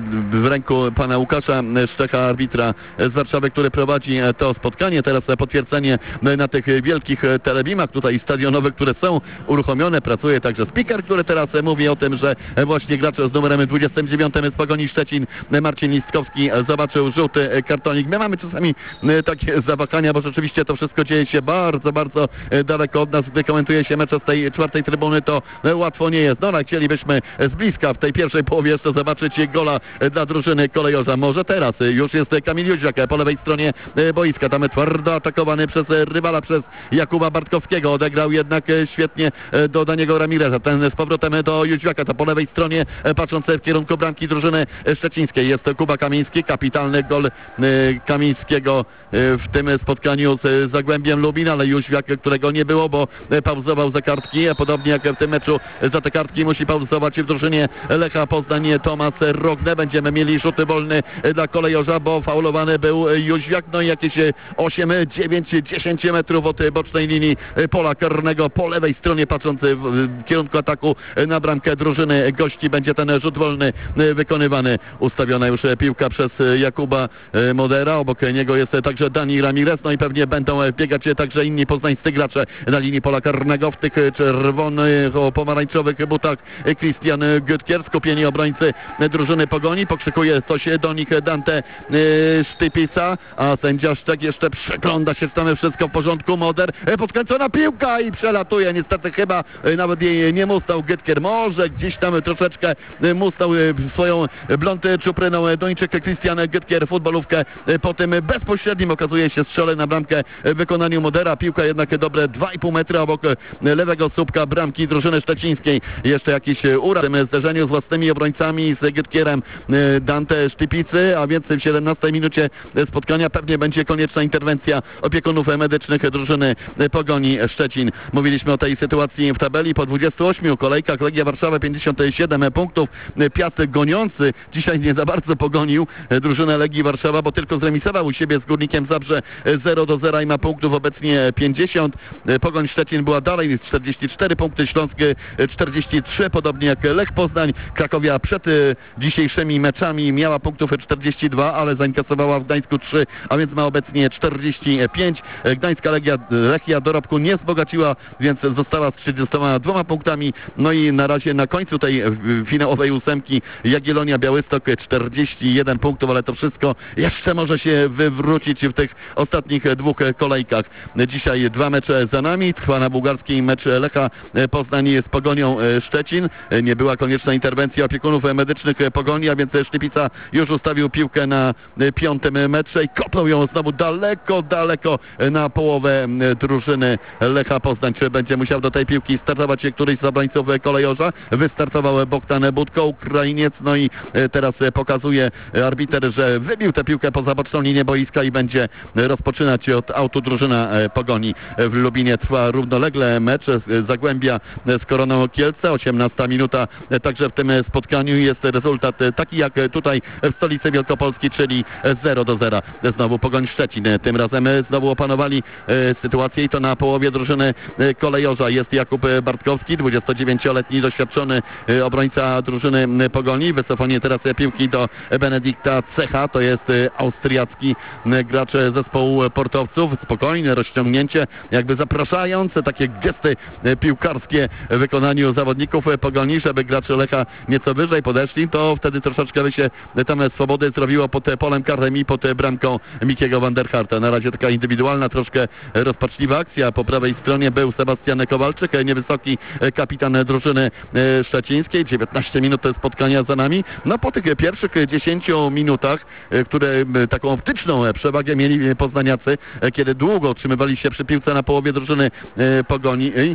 w ręku pana Łukasza Szczecha, arbitra z Warszawy, który prowadzi to spotkanie. Teraz potwierdzenie na tych wielkich telebimach tutaj stadionowych, które są uruchomione. Pracuje także speaker, który teraz mówi o tym, że właśnie gracz z numerem dwudziestym dziewiątym z Pogoni Szczecin, Marcin Liskowski, zobaczył żółty kartonik. My mamy czasami takie zawahania, bo rzeczywiście to wszystko dzieje się bardzo, bardzo daleko od nas. Gdy komentuje się mecze z tej czwartej tej trybuny, to łatwo nie jest. No, ale chcielibyśmy z bliska w tej pierwszej połowie jeszcze zobaczyć gola dla drużyny kolejorza. Może teraz już jest Kamil Jóźwiak po lewej stronie boiska. Tam twardo atakowany przez rywala, przez Jakuba Bartkowskiego. Odegrał jednak świetnie do Daniego Ramireza. Ten z powrotem do Jóźwiaka. To po lewej stronie, patrząc w kierunku bramki drużyny szczecińskiej, jest Kuba Kamiński. Kapitalny gol Kamińskiego w tym spotkaniu z Zagłębiem Lubin, ale Jóźwiak, którego nie było, bo pauzował za kartki. Podobnie jak w tym meczu za te kartki musi pauzować w drużynie Lecha Poznań Tomasz Rogne. Będziemy mieli rzuty wolny dla kolejorza, bo faulowany był Jóźwiak. No i jakieś osiem, dziewięć, dziesięć metrów od bocznej linii pola karnego po lewej stronie, patrząc w kierunku ataku na bramkę drużyny gości, będzie ten rzut wolny wykonywany. Ustawiona już piłka przez Jakuba Modera. Obok niego jest także Dani Ramirez. No i pewnie będą biegać także inni poznańscy gracze na linii pola karnego w tych czerwonych o pomarańczowych butach. Christian Götkier, skupieni obrońcy drużyny Pogoni. Pokrzykuje coś do nich Dante yy, Sztypica, a sędzia Szczek jeszcze przegląda się, czy tam wszystko w porządku. Moder, e, podkręcona piłka i przelatuje. Niestety chyba e, nawet jej nie mustał Götkier. Może gdzieś tam troszeczkę e, mustał e, swoją blond czupryną Duńczyk Christian Götkier futbolówkę e, po tym bezpośrednim, okazuje się, strzele na bramkę w wykonaniu Modera. Piłka jednak dobre dwa i pół metra obok e, lewego słupka bramki drużyny szczecińskiej. Jeszcze jakiś uraz w tym zderzeniu z własnymi obrońcami, z Götkierem Dante Sztypicy, a więc w siedemnastej minucie spotkania pewnie będzie konieczna interwencja opiekunów medycznych drużyny Pogoni Szczecin. Mówiliśmy o tej sytuacji w tabeli. Po dwudziestu ośmiu kolejkach Legia Warszawa pięćdziesiąt siedem punktów. Piast goniący dzisiaj nie za bardzo pogonił drużynę Legii Warszawa, bo tylko zremisował u siebie z Górnikiem Zabrze zero do zera i ma punktów obecnie pięćdziesiąt. Pogoń Szczecin była dalej, czterdzieści cztery punkty, Śląsk czterdzieści trzy, podobnie jak Lech Poznań. Krakowia przed dzisiejszymi meczami miała punktów czterdzieści dwa, ale zainkasowała w Gdańsku trzy, a więc ma obecnie czterdzieści pięć. Gdańska Legia, Lechia dorobku nie wzbogaciła, więc została z trzydziestoma dwoma punktami. No i na razie na końcu tej finałowej ósemki Jagiellonia Białystok czterdzieści jeden punktów, ale to wszystko jeszcze może się wywrócić w tych ostatnich dwóch kolejkach. Dzisiaj dwa mecze za nami. Trwa na bułgarskiej mecz Lecha Poznań z Pogonią Szczecin. Nie była konieczna interwencja opiekunów medycznych Pogoni, a więc Sztypica już ustawił piłkę na piątym metrze i kopnął ją znowu daleko, daleko na połowę drużyny Lecha Poznań. Czy będzie musiał do tej piłki startować któryś z obrońców kolejorza? Wystartował Bogdan Budko, Ukrainiec, no i teraz pokazuje arbiter, że wybił tę piłkę poza boczną linię boiska i będzie rozpoczynać od autu drużyna Pogoni. W Lubinie trwa równolegle mecz Zagłębia z Koroną Kielce. osiemnasta minuta także w tym spotkaniu. Jest rezultat taki jak tutaj w stolicy Wielkopolski, czyli zero do zera. Znowu Pogoń Szczecin. Tym razem znowu opanowali sytuację i to na połowie drużyny kolejorza. Jest Jakub Bartkowski, dwudziestodziewięcioletni doświadczony obrońca drużyny Pogoni. Wycofanie teraz piłki do Benedikta Cecha. To jest austriacki gracz zespołu portowców. Spokojne rozciągnięcie, jakby zapraszające takie gesty piłkarskie w wykonaniu zawodników Pogoni, żeby gracze Lecha nieco wyżej podeszli, to wtedy troszeczkę by się tam swobody zrobiło pod polem karnym i pod bramką Mikiego van der Harta. Na razie taka indywidualna, troszkę rozpaczliwa akcja. Po prawej stronie był Sebastian Kowalczyk, niewysoki kapitan drużyny szczecińskiej. dziewiętnaście minut spotkania za nami. No po tych pierwszych dziesięciu minutach, które taką optyczną przewagę mieli poznaniacy, kiedy długo otrzymywali się przy piłce na połowie drużyny Pogoni,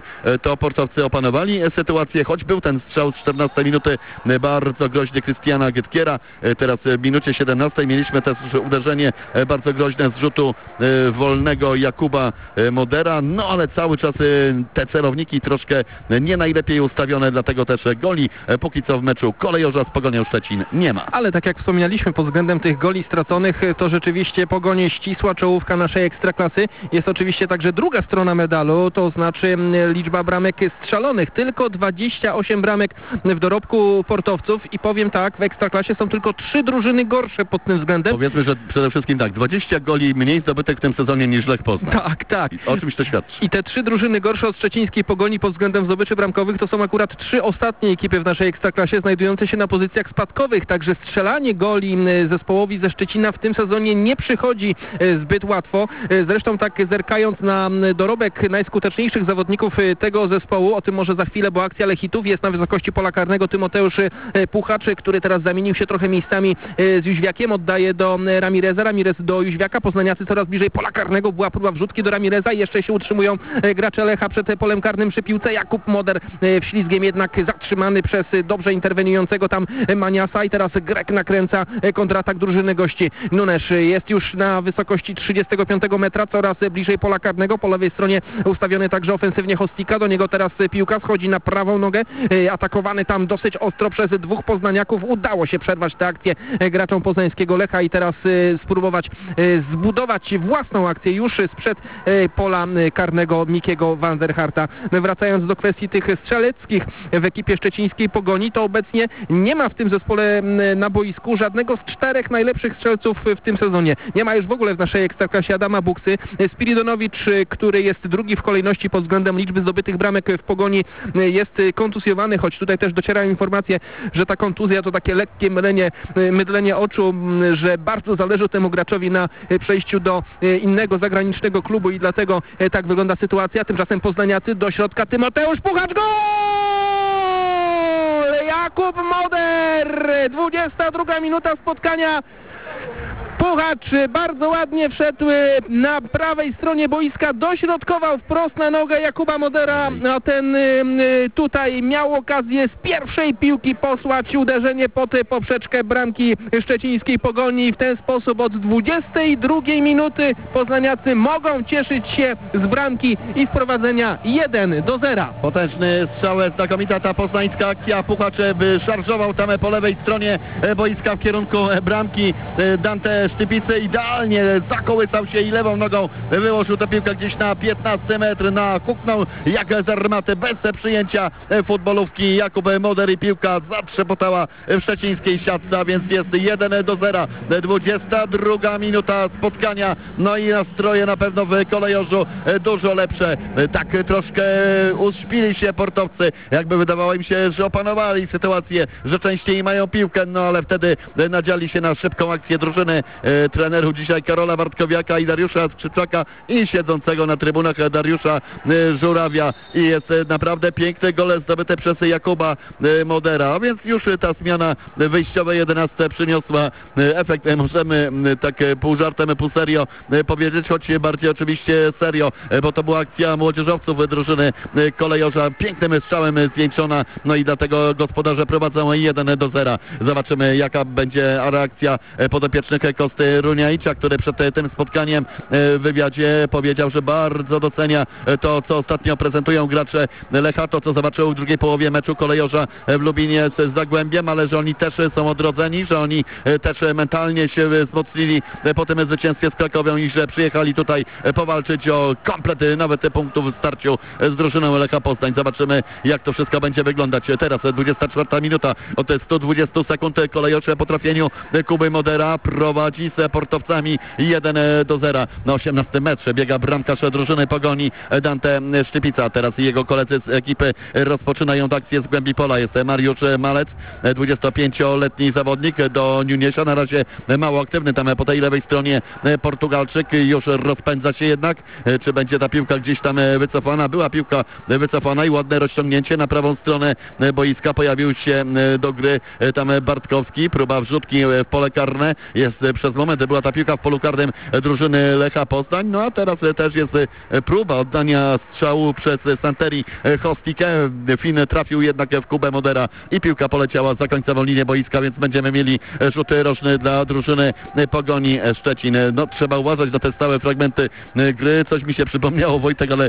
to portowcy opanowali sytuację, choć był ten strzał z czternastej minuty bardzo groźny Krystiana Gytkiera. Teraz w minucie siedemnastej mieliśmy też uderzenie bardzo groźne z rzutu wolnego Jakuba Modera, no ale cały czas te celowniki troszkę nie najlepiej ustawione, dlatego też goli póki co w meczu Kolejorza z Pogonią Szczecin nie ma. Ale tak jak wspomnieliśmy pod względem tych goli straconych, to rzeczywiście Pogoń ścisła czołówka naszej Ekstraklasy. Jest oczywiście także druga strona medalu, to znaczy liczba bramek strzelonych. Tylko dwadzieścia osiem bramek w dorobku portowców i powiem tak, w Ekstraklasie są tylko trzy drużyny gorsze pod tym względem. Powiedzmy, że przede wszystkim tak, dwadzieścia goli mniej zdobytek w tym sezonie niż Lech Poznań. Tak, tak. I o czymś to świadczy. I te trzy drużyny gorsze od szczecińskiej Pogoni pod względem zdobyczy bramkowych to są akurat trzy ostatnie ekipy w naszej Ekstraklasie znajdujące się na pozycjach spadkowych, także strzelanie goli zespołowi ze Szczecina w tym sezonie nie przychodzi zbyt łatwo. Zresztą tak zerkając na dorobek najskuteczniejszych zawodników tego zespołu, o tym może za chwilę, bo akcja Lechitów jest na wysokości pola karnego. Tymoteusz Puchacz, który teraz zamienił się trochę miejscami z Jóźwiakiem, oddaje do Ramireza, Ramirez do Jóźwiaka, poznaniacy coraz bliżej pola karnego, była próba wrzutki do Ramireza i jeszcze się utrzymują gracze Lecha przed polem karnym przy piłce. Jakub Moder wślizgiem jednak zatrzymany przez dobrze interweniującego tam Maniasa i teraz Grek nakręca kontratak drużyny gości. Nunesz jest już na wysokości trzydziestego piątego metra, coraz bliżej pola karnego, po lewej stronie ustawiony także ofensywnie Hostika, do niego teraz piłka schodzi na prawą nogę, atakowany tam dosyć ostro przez dwóch poznaniaków. Udało się przerwać tę akcję graczom poznańskiego Lecha i teraz spróbować zbudować własną akcję już sprzed pola karnego Mikiego van der Harta. Wracając do kwestii tych strzeleckich w ekipie szczecińskiej Pogoni, to obecnie nie ma w tym zespole na boisku żadnego z czterech najlepszych strzelców w tym sezonie. Nie ma już w ogóle w naszej Ekstraklasie Adama Buksy. Spiridonowicz, który jest drugi w kolejności pod względem liczby zdobytych bramek w Pogoni, jest kontuzjowany, choć tutaj też docierają informacje, że ta kontuzja to takie lekkie mylenie, mydlenie oczu, że bardzo zależy temu graczowi na przejściu do innego zagranicznego klubu i dlatego tak wygląda sytuacja. Tymczasem poznaniacy do środka Tymoteusz Puchacz, gol! Jakub Moder! dwudziesta druga minuta spotkania. Puchacz bardzo ładnie wszedł na prawej stronie boiska, dośrodkował wprost na nogę Jakuba Modera, a ten tutaj miał okazję z pierwszej piłki posłać uderzenie pod poprzeczkę bramki szczecińskiej Pogoni i w ten sposób od dwudziestej drugiej minuty poznaniacy mogą cieszyć się z bramki i z prowadzenia jeden do zera. Potężny strzał, znakomita ta poznańska akcja. Puchacz szarżował tam po lewej stronie boiska w kierunku bramki. Dante Sztypicy idealnie zakołysał się i lewą nogą wyłożył tę piłkę gdzieś na piętnasty metr, na huknął jak z armaty bez przyjęcia futbolówki. Jakub Moder i piłka zatrzepotała w szczecińskiej siatce, a więc jest jeden do zera. dwudziesta druga minuta spotkania, no i nastroje na pewno w Kolejorzu dużo lepsze. Tak troszkę uśpili się portowcy, jakby wydawało im się, że opanowali sytuację, że częściej mają piłkę, no ale wtedy nadziali się na szybką akcję drużyny e, trenerów dzisiaj Karola Wartkowiaka i Dariusza Skrzypczaka i siedzącego na trybunach Dariusza e, Żurawia i jest e, naprawdę piękny gol zdobyty przez Jakuba e, Modera, a więc już e, ta zmiana wyjściowa jedenasta przyniosła e, efekt, e, możemy e, tak e, pół żartem, pół serio e, powiedzieć, choć bardziej oczywiście serio, e, bo to była akcja młodzieżowców drużyny e, Kolejorza, pięknym strzałem e, zwieńczona, no i dlatego gospodarze prowadzą jeden do zera. Zobaczymy jaka będzie reakcja e, podopiecznych Kosty Runiajcza, który przed tym spotkaniem w wywiadzie powiedział, że bardzo docenia to, co ostatnio prezentują gracze Lecha, to co zobaczył w drugiej połowie meczu Kolejorza w Lubinie z Zagłębiem, ale że oni też są odrodzeni, że oni też mentalnie się wzmocnili po tym zwycięstwie z Krakowią i że przyjechali tutaj powalczyć o komplet nawet punktów w starciu z drużyną Lecha Poznań. Zobaczymy jak to wszystko będzie wyglądać. Teraz dwudziesta czwarta minuta od stu dwudziestu sekund Kolejorze po trafieniu Kuby Modera prowadzi z portowcami jeden do zera. Na osiemnastym metrze biega bramkarz drużyny Pogoni Dante Sztypica. Teraz jego koledzy z ekipy rozpoczynają akcję z głębi pola. Jest Mariusz Malec, dwudziestopięcioletni zawodnik do Nuniesia. Na razie mało aktywny tam po tej lewej stronie Portugalczyk. Już rozpędza się jednak. Czy będzie ta piłka gdzieś tam wycofana? Była piłka wycofana i ładne rozciągnięcie na prawą stronę boiska. Pojawił się do gry tam Bartkowski. Próba wrzutki w pole karne. Jest przez przez moment była ta piłka w polu karnym drużyny Lecha Poznań. No a teraz też jest próba oddania strzału przez Santeri Hostikę. Fin trafił jednak w Kubę Modera i piłka poleciała za końcową linię boiska, więc będziemy mieli rzut rożny dla drużyny Pogoni Szczecin. No trzeba uważać na te stałe fragmenty gry. Coś mi się przypomniało, Wojtek, ale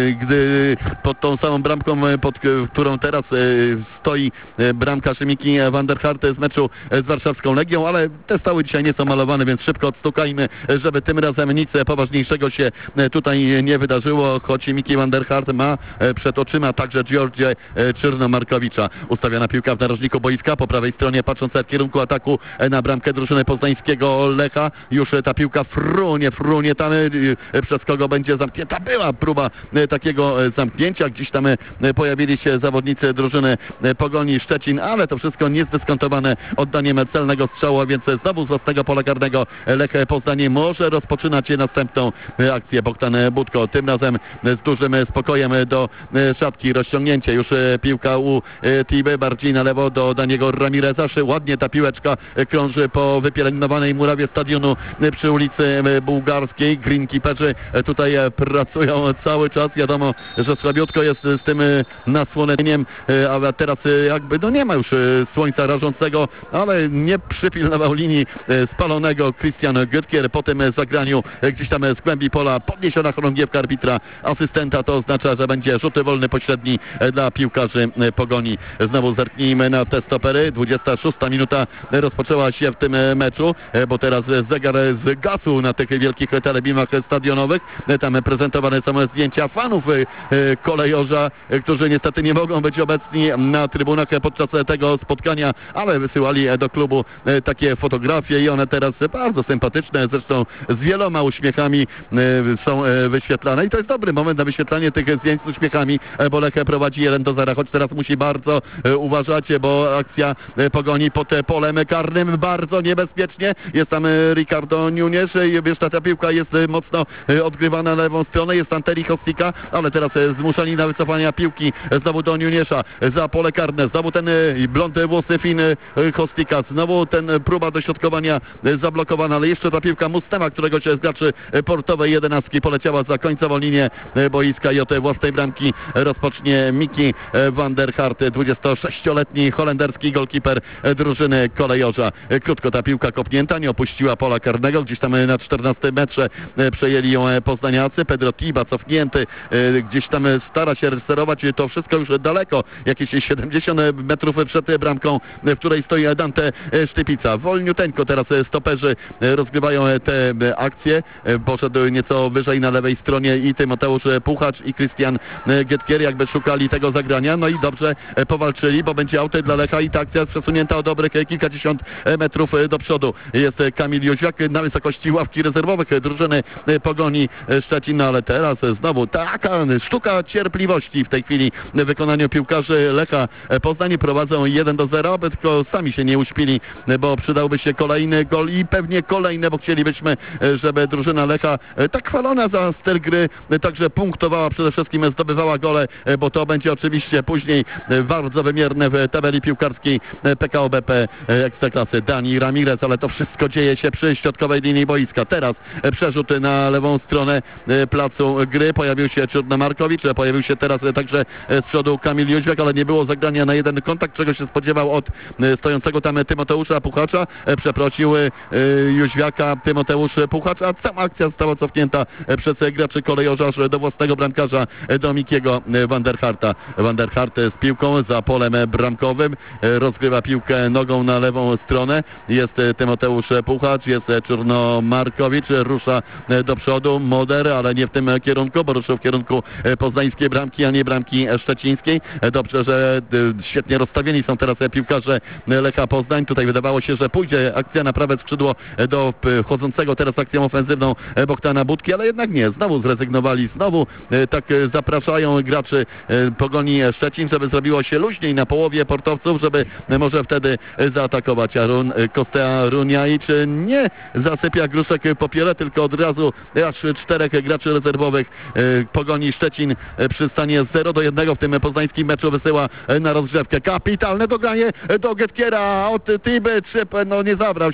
gdy pod tą samą bramką, pod którą teraz stoi bramkarz Miki van der Hart z meczu z warszawską Legią, ale te stały dzisiaj nie są malowane, więc szybko odstukajmy, żeby tym razem nic poważniejszego się tutaj nie wydarzyło, choć Miki van der Hart ma przed oczyma także Georgie Czyrnomarkowicza. Ustawiona piłka w narożniku boiska, po prawej stronie patrząc w kierunku ataku na bramkę drużyny poznańskiego Lecha. Już ta piłka frunie, frunie tam, przez kogo będzie zamknięta. Była próba takiego zamknięcia, gdzieś tam pojawili się zawodnicy drużyny Pogoni Szczecin, ale to wszystko niezdyskontowane oddaniem celnego strzału, a więc znowu z własnego pola karnego Lech Poznań może rozpoczynać następną akcję. Bogdan Budko tym razem z dużym spokojem do szatki, rozciągnięcie, już piłka u Tiby, bardziej na lewo do Daniego Ramireza. Ładnie ta piłeczka krąży po wypielęgnowanej murawie stadionu przy ulicy Bułgarskiej. Greenkeeperzy tutaj pracują cały czas. Wiadomo, że słabiutko jest z tym nasłoneczeniem, a teraz jakby no nie ma już słońca rażącego, ale nie przypilnował linii spalonego Christian Götkier. Po tym zagraniu gdzieś tam z głębi pola podniesiona chorągiewka arbitra asystenta. To oznacza, że będzie rzut wolny pośredni dla piłkarzy Pogoni. Znowu zerknijmy na te stopery. dwudziesta szósta minuta rozpoczęła się w tym meczu, bo teraz zegar zgasł na tych wielkich telebimach stadionowych. Tam prezentowane są zdjęcia fanów Kolejorza, którzy niestety nie mogą być obecni na trybunach podczas tego spotkania, ale wysyłali do klubu takie fotografie i one teraz bardzo sympatyczne, zresztą z wieloma uśmiechami są wyświetlane i to jest dobry moment na wyświetlanie tych zdjęć z uśmiechami, bo Lech prowadzi jeden do zera, choć teraz musi bardzo uważać, bo akcja Pogoni pod polem karnym bardzo niebezpiecznie. Jest tam Ricardo Nunes i wiesz, ta piłka jest mocno odgrywana na lewą stronę, jest Santeri Hostika, ale teraz zmuszani na wycofania piłki znowu do Nunesa za pole karne, znowu ten blond włosy Fin Hostika, znowu ten próba dośrodkowania zablokowana, ale jeszcze ta piłka Mustema, któregoś z graczy portowej jedenastki poleciała za końcową linię boiska i od własnej bramki rozpocznie Miki van der Hart, dwudziestosześcioletni holenderski golkiper drużyny Kolejorza. Krótko ta piłka kopnięta, nie opuściła pola karnego, gdzieś tam na czternastym metrze przejęli ją poznaniacy. Pedro Tiba cofnięty, gdzieś tam stara się reżyserować to wszystko już daleko, jakieś siedemdziesiąt metrów przed bramką, w której stoi Dante Sztypica. Wolniuteńko teraz stoperzy rozgrywają te akcje. Poszedł nieco wyżej na lewej stronie i Tymoteusz Puchacz i Christian Götkier, jakby szukali tego zagrania. No i dobrze powalczyli, bo będzie aut dla Lecha i ta akcja jest przesunięta o dobrych kilkadziesiąt metrów do przodu. Jest Kamil Jóźwiak na wysokości ławki rezerwowych drużyny Pogoni Szczecin, no ale teraz znowu taka sztuka cierpliwości w tej chwili w wykonaniu piłkarzy Lecha Poznań. Prowadzą jeden do zera, aby tylko sami się nie uśpili, bo przydałby się kolejny gol i pewnie kolejne, bo chcielibyśmy, żeby drużyna Lecha, tak chwalona za styl gry, także punktowała, przede wszystkim zdobywała gole, bo to będzie oczywiście później bardzo wymierne w tabeli piłkarskiej P K O B P Ekstraklasy. Dani Ramirez, ale to wszystko dzieje się przy środkowej linii boiska. Teraz przerzut na lewą stronę placu gry. Pojawił się Czyrnomarkowicz, pojawił się teraz także z przodu Kamil Jóźwiak, ale nie było zagrania na jeden kontakt, czego się spodziewał od stojącego tam Tymoteusza Puchacza. Przeprosił Jóźwiaka Tymoteusz Puchacz, a sama akcja została cofnięta przez graczy Kolejorza do własnego bramkarza, do Mikiego van der Harta. Van der Hart z piłką za polem bramkowym, rozgrywa piłkę nogą na lewą stronę. Jest Tymoteusz Puchacz, jest Czyrnomarkowicz, rusza do przodu Moder, ale nie w tym kierunku, bo ruszył w kierunku poznańskiej bramki, a nie bramki szczecińskiej. Dobrze, że świetnie rozstawieni są teraz piłkarze Lecha Poznań. Tutaj wydawało się, że pójdzie akcja na prawe skrzydło do chodzącego teraz akcją ofensywną Bogdana Budki, ale jednak nie. Znowu zrezygnowali, znowu tak zapraszają graczy Pogoni Szczecin, żeby zrobiło się luźniej na połowie portowców, żeby może wtedy zaatakować. Arun, Kostea Runiaic nie zasypia gruszek po piele, tylko od razu aż czterech graczy rezerwowych Pogoni Szczecin przy stanie zero do jednego w tym poznańskim meczu wysyła na rozgrzewkę. Kapitalne dogranie do Götkiera od Tiby. Czyp no nie zabrał się z tą piłką.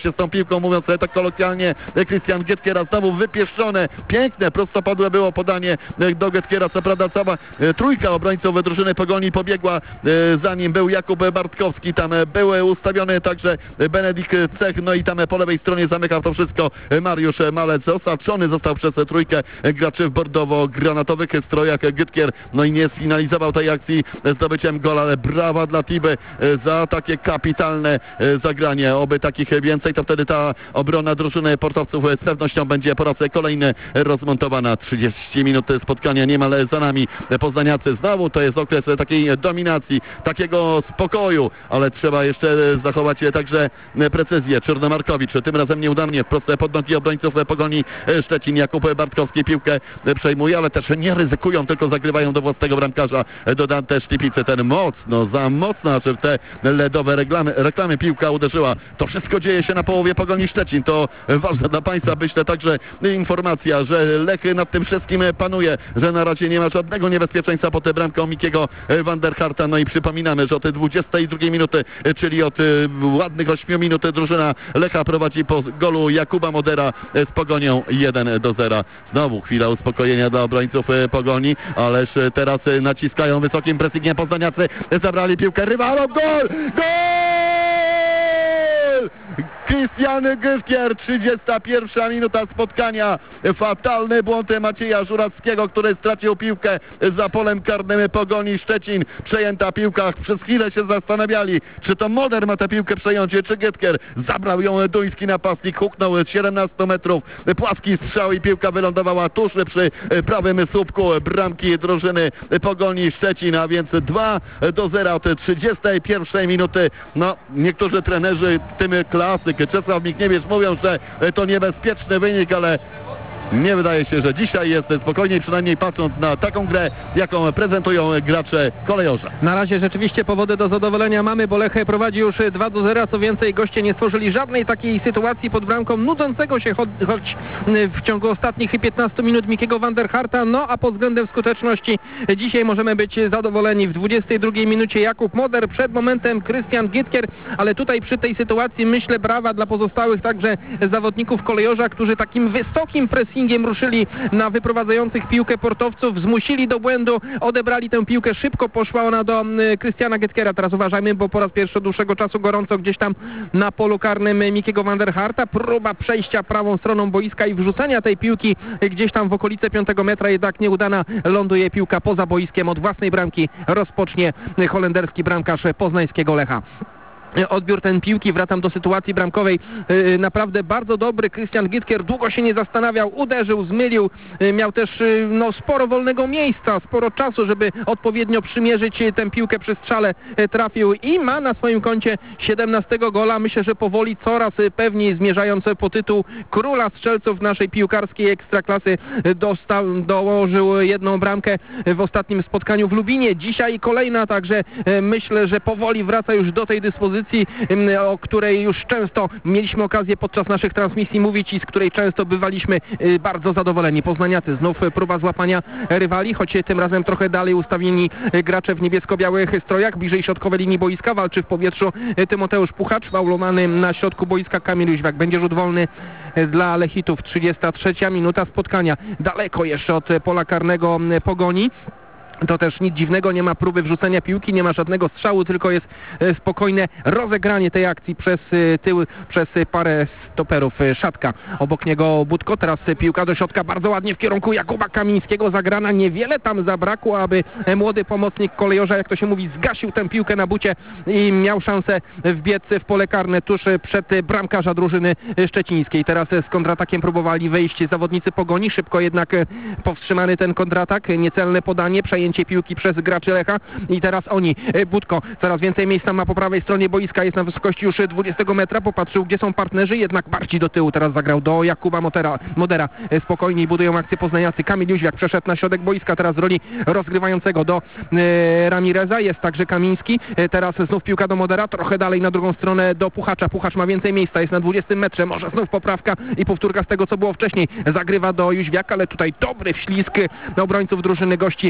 piłką, mówiąc tak kolokwialnie. Krystian Gytkiera znowu wypieszczone, piękne, prostopadłe było podanie do Gytkiera, co prawda cała trójka obrońców drużyny Pogoni pobiegła, za nim był Jakub Bartkowski, tam był ustawiony także Benedykt Cech, no i tam po lewej stronie zamykał to wszystko Mariusz Malec. Osaczony został przez trójkę graczy w bordowo-granatowych strojach Gytkier, no i nie sfinalizował tej akcji zdobyciem gola, ale brawa dla Tiby za takie kapitalne zagranie. Oby takich więcej, to wtedy ta obrona drużyny portowców z pewnością będzie po raz kolejny rozmontowana. trzydzieści minut spotkania niemal za nami. Poznaniacy znowu to jest okres takiej dominacji, takiego spokoju, ale trzeba jeszcze zachować także precyzję. Czernomarkowicz tym razem nieudanie wprost pod nogi obrońców Pogoni Szczecin. Jakub Bartkowski piłkę przejmuje, ale też nie ryzykują, tylko zagrywają do własnego bramkarza, do Dante Sztipicy. Ten mocno, za mocno, aż w te ledowe reklamy, reklamy piłka uderzyła. To wszystko dzieje się na połowie Pogoni Szczecin. To ważne dla Państwa, myślę także informacja, że Lech nad tym wszystkim panuje, że na razie nie ma żadnego niebezpieczeństwa pod bramką Mikiego van der Harta. No i przypominamy, że od dwudziestej drugiej minuty, czyli od ładnych ośmiu minut drużyna Lecha prowadzi po golu Jakuba Modera z Pogonią jeden do zera. Znowu chwila uspokojenia dla obrońców Pogoni, ależ teraz naciskają wysokim pressingiem poznaniacy, zabrali piłkę rywalom, gol! Gol! Krystian Gytkier, trzydziesta pierwsza minuta spotkania. Fatalny błąd Macieja Żurawskiego, który stracił piłkę za polem karnym Pogoni Szczecin. Przejęta piłka, przez chwilę się zastanawiali, czy to Moder ma tę piłkę przejąć, czy Gytkier. Zabrał ją duński napastnik, huknął z siedemnastu metrów. Płaski strzał i piłka wylądowała tuż przy prawym słupku bramki drużyny Pogoni Szczecin, a więc dwa do zera od trzydziestej pierwszej minuty. No, niektórzy trenerzy, w tym klasyk Czesław Mikniewicz, mówią, że to niebezpieczny wynik, ale nie wydaje się, że dzisiaj jest spokojniej, przynajmniej patrząc na taką grę, jaką prezentują gracze kolejorza. Na razie rzeczywiście powody do zadowolenia mamy, bo Lech prowadzi już dwa do zera, co więcej goście nie stworzyli żadnej takiej sytuacji pod bramką nudzącego się, choć, choć w ciągu ostatnich piętnastu minut Mikiego van der Harta, no a pod względem skuteczności dzisiaj możemy być zadowoleni. W dwudziestej drugiej minucie Jakub Moder, przed momentem Krystian Gytkier, ale tutaj przy tej sytuacji myślę brawa dla pozostałych także zawodników kolejorza, którzy takim wysokim pressingiem ruszyli na wyprowadzających piłkę portowców, zmusili do błędu, odebrali tę piłkę, szybko poszła ona do Krystiana Gytkiera. Teraz uważajmy, bo po raz pierwszy od dłuższego czasu gorąco gdzieś tam na polu karnym Mikiego van der Harta. Próba przejścia prawą stroną boiska i wrzucenia tej piłki gdzieś tam w okolice piątego metra, jednak nieudana. Ląduje piłka poza boiskiem, od własnej bramki rozpocznie holenderski bramkarz poznańskiego Lecha. Odbiór ten piłki, wracam do sytuacji bramkowej, yy, naprawdę bardzo dobry. Krystian Gytkier długo się nie zastanawiał, uderzył, zmylił, yy, miał też yy, no, sporo wolnego miejsca, sporo czasu, żeby odpowiednio przymierzyć yy, tę piłkę przy strzale, yy, trafił i ma na swoim koncie siedemnastego gola. Myślę, że powoli coraz yy, pewniej zmierzając po tytuł króla strzelców naszej piłkarskiej ekstraklasy. Yy, dostał, dołożył jedną bramkę w ostatnim spotkaniu w Lubinie. Dzisiaj kolejna, także yy, myślę, że powoli wraca już do tej dyspozycji, o której już często mieliśmy okazję podczas naszych transmisji mówić i z której często bywaliśmy bardzo zadowoleni. Poznaniacy, znów próba złapania rywali, choć tym razem trochę dalej ustawieni gracze w niebiesko-białych strojach, bliżej środkowej linii boiska, walczy w powietrzu Tymoteusz Puchacz, faulowany na środku boiska Kamil Jóźwiak. Będzie rzut wolny dla Lechitów. trzydziesta trzecia minuta spotkania. Daleko jeszcze od pola karnego Pogoni. To też nic dziwnego, nie ma próby wrzucenia piłki, nie ma żadnego strzału, tylko jest spokojne rozegranie tej akcji przez tył, przez parę stoperów. Szatka, obok niego Budko, teraz piłka do środka, bardzo ładnie w kierunku Jakuba Kamińskiego zagrana, niewiele tam zabrakło, aby młody pomocnik kolejorza, jak to się mówi, zgasił tę piłkę na bucie i miał szansę wbiec w pole karne tuż przed bramkarza drużyny szczecińskiej. Teraz z kontratakiem próbowali wejść zawodnicy Pogoni, szybko jednak powstrzymany ten kontratak, niecelne podanie, przejęcie piłki przez graczy Lecha i teraz oni, Budko, coraz więcej miejsca ma po prawej stronie boiska, jest na wysokości już dwudziestego metra, popatrzył gdzie są partnerzy, jednak bardziej do tyłu, teraz zagrał do Jakuba Modera, Modera. Spokojniej budują akcję poznaniacy. Kamil Jóźwiak przeszedł na środek boiska, teraz z roli rozgrywającego do e, Ramireza, jest także Kamiński, e, teraz znów piłka do Modera, trochę dalej na drugą stronę do Puchacza, Puchacz ma więcej miejsca, jest na dwudziestym metrze, może znów poprawka i powtórka z tego co było wcześniej, zagrywa do Jóźwiaka, ale tutaj dobry wślizg obrońców drużyny gości, wybiega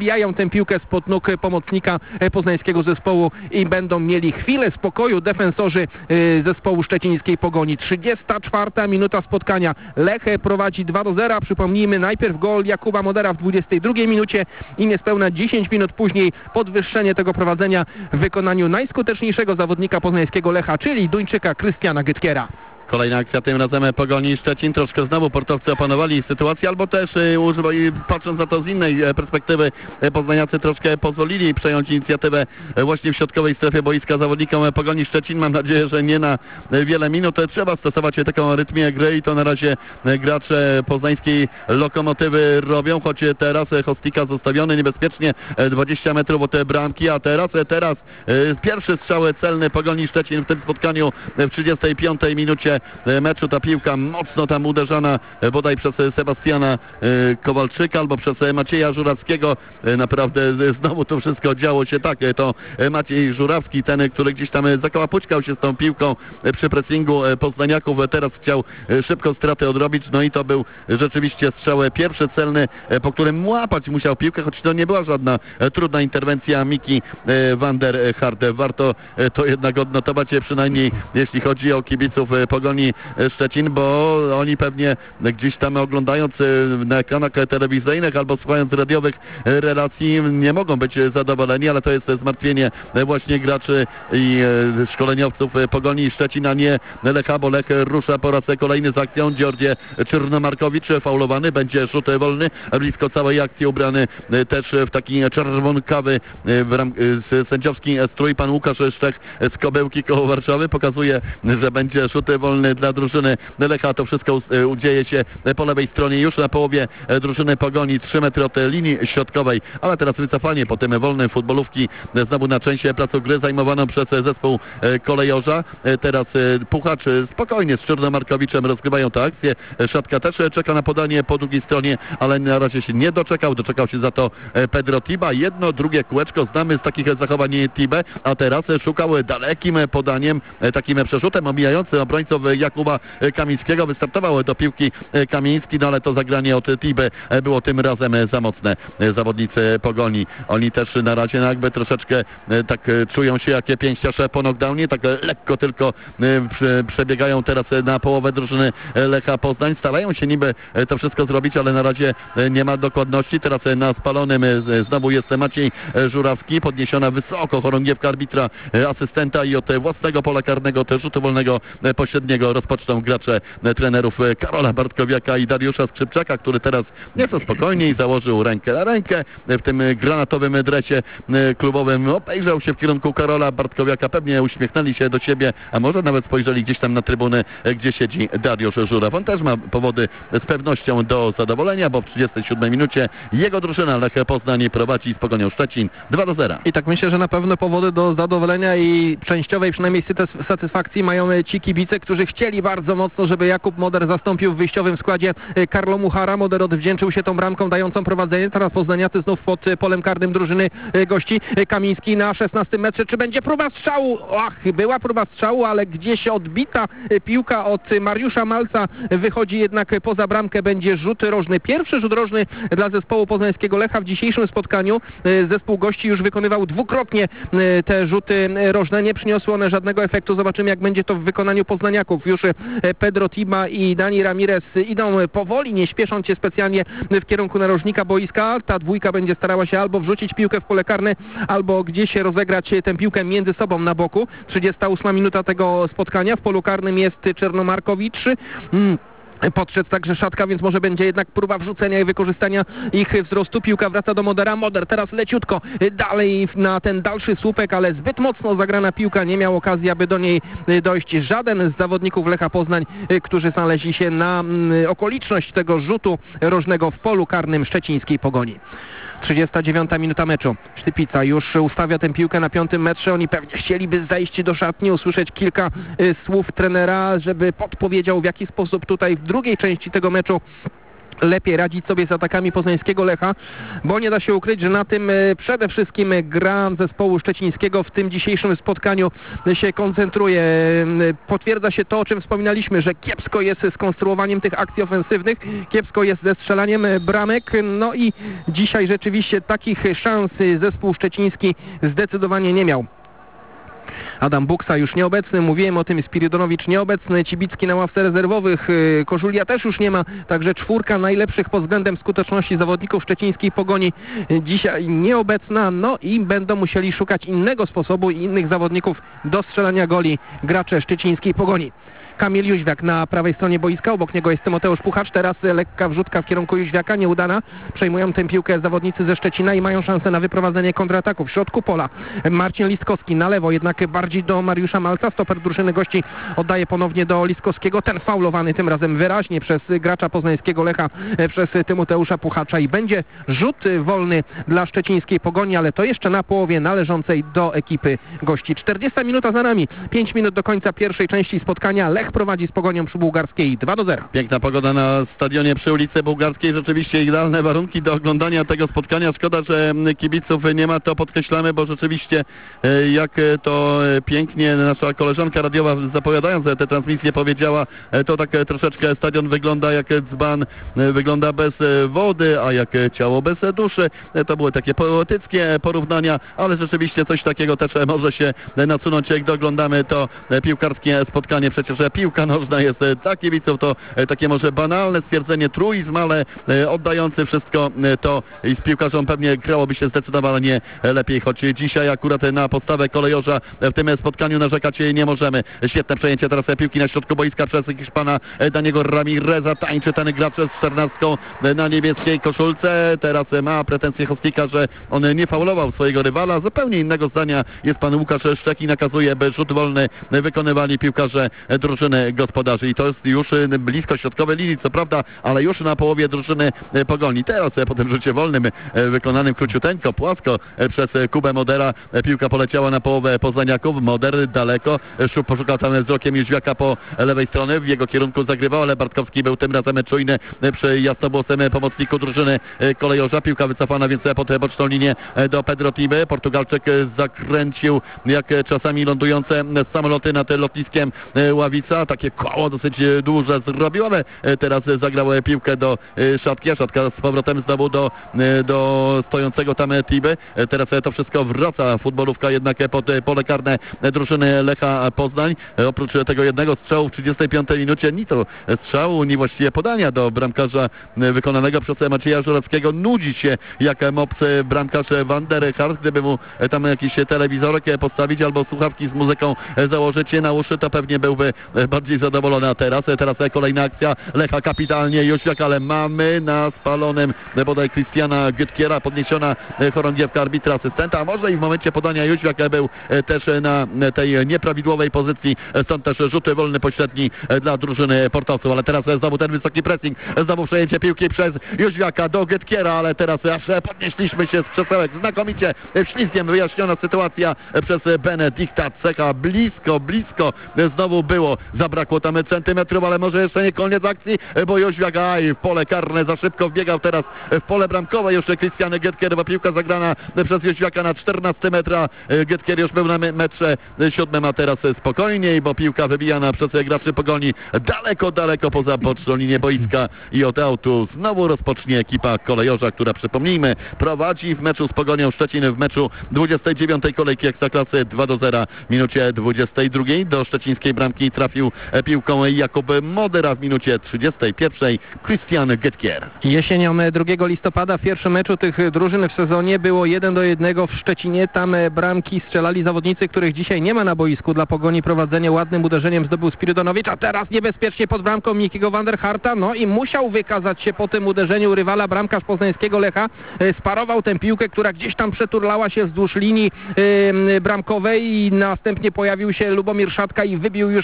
wybijają tę piłkę spod nóg pomocnika poznańskiego zespołu i będą mieli chwilę spokoju defensorzy zespołu szczecińskiej Pogoni. trzydziesta czwarta minuta spotkania. Lech prowadzi dwa do zera. Przypomnijmy, najpierw gol Jakuba Modera w dwudziestej drugiej minucie i niespełna dziesięć minut później podwyższenie tego prowadzenia w wykonaniu najskuteczniejszego zawodnika poznańskiego Lecha, czyli Duńczyka Krystiana Gytkiera. Kolejna akcja tym razem Pogoni Szczecin. Troszkę znowu portowcy opanowali sytuację, albo też y, używali, patrząc na to z innej e, perspektywy, e, poznaniacy troszkę pozwolili przejąć inicjatywę e, właśnie w środkowej strefie boiska zawodnikom Pogoni Szczecin. Mam nadzieję, że nie na e, wiele minut. E, trzeba stosować e, taką rytmię gry i to na razie e, gracze poznańskiej Lokomotywy robią, choć e, teraz e, Hostika zostawiony niebezpiecznie e, dwadzieścia metrów od te bramki, a teraz, e, teraz e, pierwszy strzał celny Pogoni Szczecin w tym spotkaniu e, w trzydziestej piątej minucie meczu. Ta piłka mocno tam uderzana bodaj przez Sebastiana Kowalczyka albo przez Macieja Żurawskiego. Naprawdę znowu to wszystko działo się tak. To Maciej Żurawski, ten, który gdzieś tam zakałapućkał się z tą piłką przy pressingu poznaniaków, teraz chciał szybko stratę odrobić. No i to był rzeczywiście strzał pierwszy celny, po którym łapać musiał piłkę, choć to nie była żadna trudna interwencja Miki van der Harde. Warto to jednak odnotować, przynajmniej jeśli chodzi o kibiców Pogoni Szczecin, bo oni pewnie gdzieś tam oglądając na ekranach telewizyjnych albo słuchając radiowych relacji nie mogą być zadowoleni, ale to jest zmartwienie właśnie graczy i szkoleniowców Pogoni Szczecin, a nie Lecha, bo Lech rusza po raz kolejny z akcją. Georgie Czernomarkowicz faulowany, będzie rzut wolny, blisko całej akcji ubrany też w taki czerwonkawy sędziowski strój pan Łukasz Szczech z Kobyłki koło Warszawy pokazuje, że będzie rzut wolny dla drużyny Lecha. To wszystko dzieje się po lewej stronie już na połowie drużyny Pogoni, trzy metry od linii środkowej, ale teraz wycofanie po tym wolnym futbolówki znowu na część placu gry zajmowaną przez zespół kolejorza. Teraz Puchacz spokojnie z Czernomarkowiczem rozgrywają tę akcję. Szatka też czeka na podanie po drugiej stronie, ale na razie się nie doczekał. Doczekał się za to Pedro Tiba. Jedno, drugie kółeczko znamy z takich zachowań Tibę, a teraz szukał dalekim podaniem, takim przerzutem omijającym obrońców Jakuba Kamińskiego. Wystartował do piłki Kamiński, no ale to zagranie od Tiby było tym razem za mocne. Zawodnicy Pogoni, oni też na razie no jakby troszeczkę tak czują się jak pięściarze po knockdownie, tak lekko tylko przebiegają teraz na połowę drużyny Lecha Poznań. Starają się niby to wszystko zrobić, ale na razie nie ma dokładności. Teraz na spalonym znowu jest Maciej Żurawski, podniesiona wysoko chorągiewka arbitra, asystenta i od własnego pola karnego, od rzutu wolnego pośredniego rozpoczną gracze trenerów Karola Bartkowiaka i Dariusza Skrzypczaka, który teraz nieco spokojniej założył rękę na rękę w tym granatowym dresie klubowym. Obejrzał się w kierunku Karola Bartkowiaka, pewnie uśmiechnęli się do siebie, a może nawet spojrzeli gdzieś tam na trybuny, gdzie siedzi Dariusz Żuraw. On też ma powody z pewnością do zadowolenia, bo w trzydziestej siódmej minucie jego drużyna Lech Poznań prowadzi z Pogonią Szczecin dwa do zera. I tak myślę, że na pewno powody do zadowolenia i częściowej przynajmniej satysfakcji mają ci kibice, którzy chcieli bardzo mocno, żeby Jakub Moder zastąpił w wyjściowym składzie Karlo Muchara. Moder odwdzięczył się tą bramką dającą prowadzenie. Teraz poznaniacy znów pod polem karnym drużyny gości. Kamiński na szesnastym metrze. Czy będzie próba strzału? Ach, była próba strzału, ale gdzieś odbita piłka od Mariusza Malca wychodzi jednak poza bramkę. Będzie rzut rożny. Pierwszy rzut rożny dla zespołu poznańskiego Lecha w dzisiejszym spotkaniu. Zespół gości już wykonywał dwukrotnie te rzuty rożne. Nie przyniosły one żadnego efektu. Zobaczymy, jak będzie to w wykonaniu poznaniaków. Już Pedro Tiba i Dani Ramirez idą powoli, nie śpieszą się specjalnie w kierunku narożnika boiska. Ta dwójka będzie starała się albo wrzucić piłkę w pole karne, albo gdzieś rozegrać tę piłkę między sobą na boku. trzydziesta ósma minuta tego spotkania. W polu karnym jest Czernomarkowicz. Hmm. Podszedł także Szatka, więc może będzie jednak próba wrzucenia i wykorzystania ich wzrostu. Piłka wraca do Modera. Moder teraz leciutko dalej na ten dalszy słupek, ale zbyt mocno zagrana piłka. Nie miał okazji, aby do niej dojść żaden z zawodników Lecha Poznań, którzy znaleźli się na okoliczność tego rzutu rożnego w polu karnym szczecińskiej Pogoni. trzydziesta dziewiąta minuta meczu. Sztypica już ustawia tę piłkę na piątym metrze. Oni pewnie chcieliby zajść do szatni, usłyszeć kilka y, słów trenera, żeby podpowiedział, w jaki sposób tutaj w drugiej części tego meczu lepiej radzić sobie z atakami poznańskiego Lecha, bo nie da się ukryć, że na tym przede wszystkim gra zespołu szczecińskiego w tym dzisiejszym spotkaniu się koncentruje. Potwierdza się to, o czym wspominaliśmy, że kiepsko jest z konstruowaniem tych akcji ofensywnych, kiepsko jest ze strzelaniem bramek, no i dzisiaj rzeczywiście takich szans zespół szczeciński zdecydowanie nie miał. Adam Buksa już nieobecny, mówiłem o tym, Spiridonowicz nieobecny, Cibicki na ławce rezerwowych, Kożulia też już nie ma, także czwórka najlepszych pod względem skuteczności zawodników szczecińskiej Pogoni dzisiaj nieobecna, no i będą musieli szukać innego sposobu i innych zawodników do strzelania goli gracze szczecińskiej Pogoni. Kamil Jóźwiak na prawej stronie boiska, obok niego jest Tymoteusz Puchacz, teraz lekka wrzutka w kierunku Jóźwiaka, nieudana, przejmują tę piłkę zawodnicy ze Szczecina i mają szansę na wyprowadzenie kontrataku. W środku pola Marcin Listkowski na lewo, jednak bardziej do Mariusza Malca, stoper drużyny gości oddaje ponownie do Listkowskiego, ten faulowany tym razem wyraźnie przez gracza poznańskiego Lecha, przez Tymoteusza Puchacza i będzie rzut wolny dla szczecińskiej Pogoni, ale to jeszcze na połowie należącej do ekipy gości. czterdziesta minuta za nami, pięć minut do końca pierwszej części spotkania. Lech prowadzi z Pogonią przy Bułgarskiej dwa do zera. Piękna pogoda na stadionie przy ulicy Bułgarskiej, rzeczywiście idealne warunki do oglądania tego spotkania. Szkoda, że kibiców nie ma, to podkreślamy, bo rzeczywiście jak to pięknie nasza koleżanka radiowa, zapowiadając tę transmisję, powiedziała, to tak troszeczkę stadion wygląda jak dzban, wygląda bez wody, a jak ciało bez duszy. To były takie poetyckie porównania, ale rzeczywiście coś takiego też może się nasunąć, jak oglądamy to piłkarskie spotkanie. Przecież piłka nożna jest dla kibiców to takie może banalne stwierdzenie, truizm, ale oddający wszystko to i z piłkarzom pewnie grałoby się zdecydowanie lepiej, choć dzisiaj akurat na postawę kolejorza w tym spotkaniu narzekać nie możemy. Świetne przejęcie teraz piłki na środku boiska przez Hiszpana Daniego Ramireza, tańczy ten gracz z czternastką na niebieskiej koszulce. Teraz ma pretensje Hostika, że on nie faulował swojego rywala. Zupełnie innego zdania jest pan Łukasz Szczek i nakazuje, by rzut wolny wykonywali piłkarze drużyny gospodarzy i to jest już blisko środkowej linii, co prawda, ale już na połowie drużyny Pogoni. Teraz po tym rzucie wolnym wykonanym króciuteńko, płasko przez Kubę Modera piłka poleciała na połowę Poznaniaków. Moder daleko, poszukał tam wzrokiem Jóźwiaka po lewej stronie, w jego kierunku zagrywał, ale Bartkowski był tym razem czujny przy jasnowłosym pomocniku drużyny kolejorza. Piłka wycofana więc pod boczną linię do Pedro Tiby. Portugalczyk zakręcił jak czasami lądujące samoloty nad lotniskiem Ławica. Takie koło dosyć duże zrobił, ale teraz zagrał piłkę do szatki, a szatka z powrotem znowu do, do stojącego tam Tiby. Teraz to wszystko wraca. Futbolówka jednak pod pole karne drużyny Lecha Poznań. Oprócz tego jednego strzału w trzydziestej piątej minucie, ni to strzału, ni właściwie podania do bramkarza wykonanego przez Macieja Żurawskiego. Nudzi się jak mops bramkarz Van der Hart. Gdyby mu tam jakiś telewizorek postawić albo słuchawki z muzyką założyć na uszy, to pewnie byłby bardziej zadowolony. A teraz, teraz kolejna akcja Lecha, kapitalnie Jóźwiak, ale mamy na spalonym bodaj Christiana Gytkiera, podniesiona chorągiewka arbitra asystenta, a może i w momencie podania Jóźwiak był też na tej nieprawidłowej pozycji, stąd też rzut wolny pośredni dla drużyny Portosów, ale teraz znowu ten wysoki pressing, znowu przejęcie piłki przez Jóźwiaka do Gytkiera, ale teraz aż podnieśliśmy się z krzesełek, znakomicie ślizgiem wyjaśniona sytuacja przez Benedikta Cecha, blisko, blisko znowu było, zabrakło tam centymetrów, ale może jeszcze nie koniec akcji, bo Jóźwiak aj, w pole karne za szybko wbiegał teraz w pole bramkowe już Christian Gytkier, bo piłka zagrana przez Jóźwiaka na czternaście metra. Gytkier już był na metrze siódmym, a teraz spokojniej, bo piłka wybijana przez graczy Pogoni daleko, daleko poza boczną linię boiska i od autu znowu rozpocznie ekipa kolejorza, która, przypomnijmy, prowadzi w meczu z Pogonią Szczecin w meczu dwudziestej dziewiątej kolejki Ekstraklasy dwa do zera. W minucie dwudziestej drugiej do szczecińskiej bramki trafił piłką Jakub Modera, w minucie trzydziestej pierwszej Christian Gytkier. Jesienią drugiego listopada w pierwszym meczu tych drużyn w sezonie było jeden do jednego w Szczecinie. Tam bramki strzelali zawodnicy, których dzisiaj nie ma na boisku. Dla Pogoni prowadzenie ładnym uderzeniem zdobył Spiridonowicz, a teraz niebezpiecznie pod bramką Mikiego Van der Harta. No i musiał wykazać się po tym uderzeniu rywala bramkarz poznańskiego Lecha. Sparował tę piłkę, która gdzieś tam przeturlała się wzdłuż linii yy, bramkowej i następnie pojawił się Lubomir Szatka i wybił już piłkę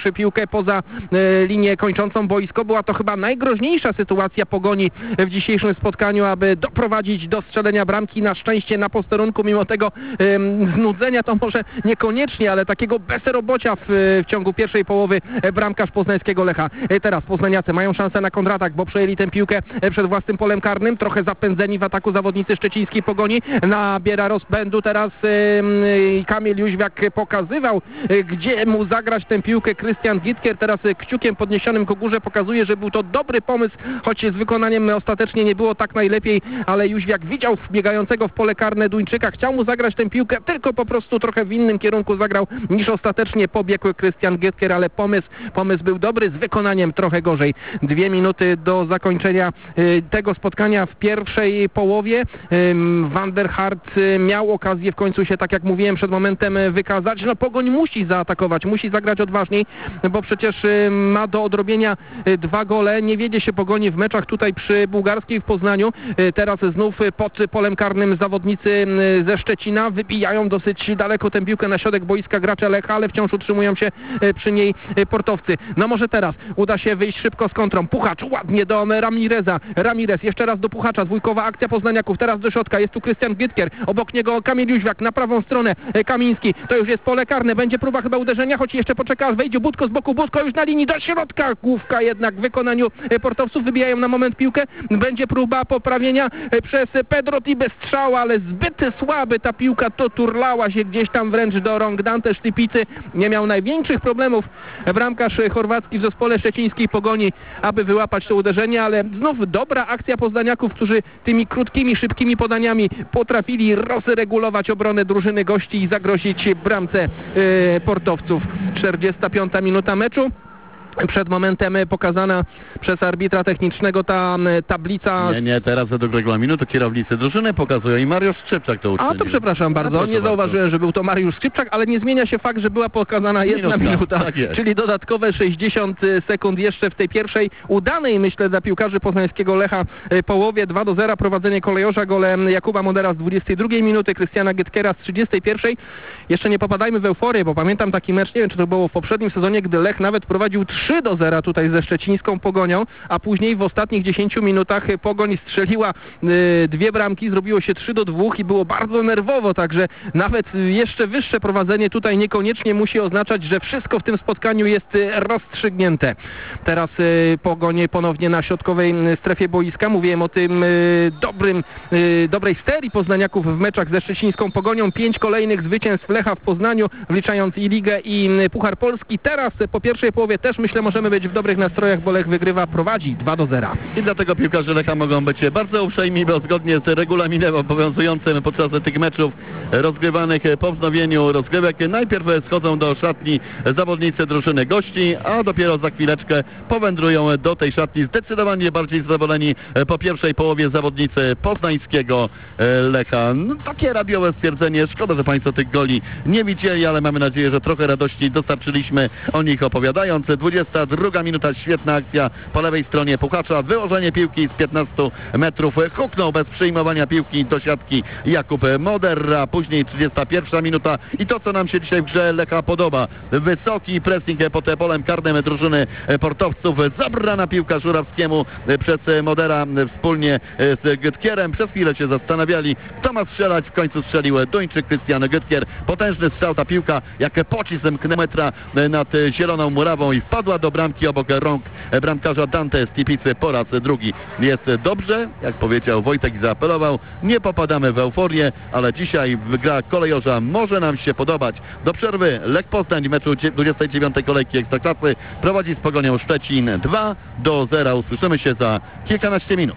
poza e, linię kończącą boisko. Była to chyba najgroźniejsza sytuacja Pogoni w dzisiejszym spotkaniu, aby doprowadzić do strzelenia bramki. Na szczęście na posterunku, mimo tego e, znudzenia, to może niekoniecznie, ale takiego bezrobocia w, w ciągu pierwszej połowy e, bramkarz poznańskiego Lecha. E, teraz poznaniacy mają szansę na kontratak, bo przejęli tę piłkę e, przed własnym polem karnym. Trochę zapędzeni w ataku zawodnicy szczecińskiej Pogoni. Nabiera rozpędu teraz e, Kamil Jóźwiak pokazywał, e, gdzie mu zagrać tę piłkę Krystian Gitkier. Teraz e, kciukiem podniesionym ku górze pokazuje, że był to dobry pomysł, choć z wykonaniem ostatecznie nie było tak najlepiej, ale Jóźwiak widział wbiegającego w pole karne Duńczyka, chciał mu zagrać tę piłkę, tylko po prostu trochę w innym kierunku zagrał, niż ostatecznie pobiegł Krystian Gitkier, ale pomysł, pomysł był dobry, z wykonaniem trochę gorzej. Dwie minuty do zakończenia y, tego spotkania w pierwszej połowie. Y, Van der Hart y, miał okazję w końcu się, tak jak mówiłem przed momentem, y, wykazać. No Pogoń musi zaatakować, musi zagrać odważniej, bo przecież y, ma do odrobienia y, dwa gole. Nie wiedzie się Pogoni w meczach tutaj przy Bułgarskiej w Poznaniu. Y, teraz znów y, pod polem karnym zawodnicy y, ze Szczecina wybijają dosyć daleko tę piłkę na środek boiska gracze Lecha, ale wciąż utrzymują się y, przy niej y, portowcy. No może teraz uda się wyjść szybko z kontrą. Puchacz ładnie do Ramireza. Ramirez jeszcze raz do Puchacza. Dwójkowa akcja poznaniaków. Teraz do środka. Jest tu Krystian Gitkier. Obok niego Kamil Jóźwiak. Na prawą stronę Kamiński. To już jest pole karne. Będzie próba chyba uderzenia, choć jeszcze poczeka. Wejdzie Budko z boku. Budko już na linii do środka. Główka jednak w wykonaniu portowców. Wybijają na moment piłkę. Będzie próba poprawienia przez Pedro Tibes strzał, ale zbyt słaby. Ta piłka to turlała się gdzieś tam wręcz do rąk Dante Sztypicy. Nie miał największych problemów bramkarz chorwacki w zespole szczecińskiej Pogoni, aby wyłapać to uderzenie, ale znów dobra akcja poznaniaków, którzy tymi krótkimi, szybkimi podaniami potrafili rozregulować obronę drużyny gości i zagrozić bramce yy, portowców. czterdziesta piąta minuta meczu. Przed momentem pokazana przez arbitra technicznego ta tablica. Nie, nie, teraz według regulaminu to kierownicy drużyny pokazują i Mariusz Skrzypczak to uczynił. A to przepraszam bardzo, nie zauważyłem, bardzo. że był to Mariusz Skrzypczak, ale nie zmienia się fakt, że była pokazana jedna minuta, minuta tak czyli dodatkowe sześćdziesiąt sekund jeszcze w tej pierwszej udanej, myślę, dla piłkarzy poznańskiego Lecha połowie. dwa do zera prowadzenie kolejorza, gole Jakuba Modera z dwudziestej drugiej minuty, Krystiana Gitkiera z trzydziestej pierwszej. Jeszcze nie popadajmy w euforię, bo pamiętam taki mecz, nie wiem, czy to było w poprzednim sezonie, gdy Lech nawet prowadził trzy do zera tutaj ze szczecińską Pogonią, a później w ostatnich dziesięciu minutach Pogoń strzeliła y, dwie bramki, zrobiło się trzy do dwóch i było bardzo nerwowo, także nawet jeszcze wyższe prowadzenie tutaj niekoniecznie musi oznaczać, że wszystko w tym spotkaniu jest y, rozstrzygnięte. Teraz y, Pogoń ponownie na środkowej strefie boiska. Mówiłem o tym y, dobrym, y, dobrej serii poznaniaków w meczach ze szczecińską Pogonią. Pięć kolejnych zwycięstw Lecha w Poznaniu, wliczając i Ligę, i Puchar Polski. Teraz po pierwszej połowie też myślę, możemy być w dobrych nastrojach, bo Lech wygrywa, prowadzi dwa do zera. I dlatego piłkarze Lecha mogą być bardzo uprzejmi, bo zgodnie z regulaminem obowiązującym podczas tych meczów rozgrywanych po wznowieniu rozgrywek najpierw schodzą do szatni zawodnicy drużyny gości, a dopiero za chwileczkę powędrują do tej szatni zdecydowanie bardziej zadowoleni po pierwszej połowie zawodnicy poznańskiego Lecha. No, takie radiowe stwierdzenie. Szkoda, że Państwo tych goli nie widzieli, ale mamy nadzieję, że trochę radości dostarczyliśmy o nich opowiadając. dwudziesta druga minuta, świetna akcja po lewej stronie Puchacza, wyłożenie piłki z piętnastu metrów, huknął bez przyjmowania piłki do siatki Jakub Moder, a później trzydziesta pierwsza minuta i to, co nam się dzisiaj w grze Lecha podoba, wysoki pressing pod polem karnym drużyny portowców, zabrana piłka Żurawskiemu przez Modera wspólnie z Gytkierem, przez chwilę się zastanawiali, kto ma strzelać, w końcu strzelił Duńczyk Krystian Gytkier, potężny strzał, ta piłka jak pocisk metra nad zieloną murawą i wpadła do bramki obok rąk bramkarza Dante Stipicy po raz drugi. Jest dobrze, jak powiedział Wojtek i zaapelował, nie popadamy w euforię, ale dzisiaj gra kolejorza może nam się podobać. Do przerwy Lech Poznań w meczu dwudziestej dziewiątej kolejki Ekstraklasy prowadzi z Pogonią Szczecin dwa do zera. Usłyszymy się za kilkanaście minut.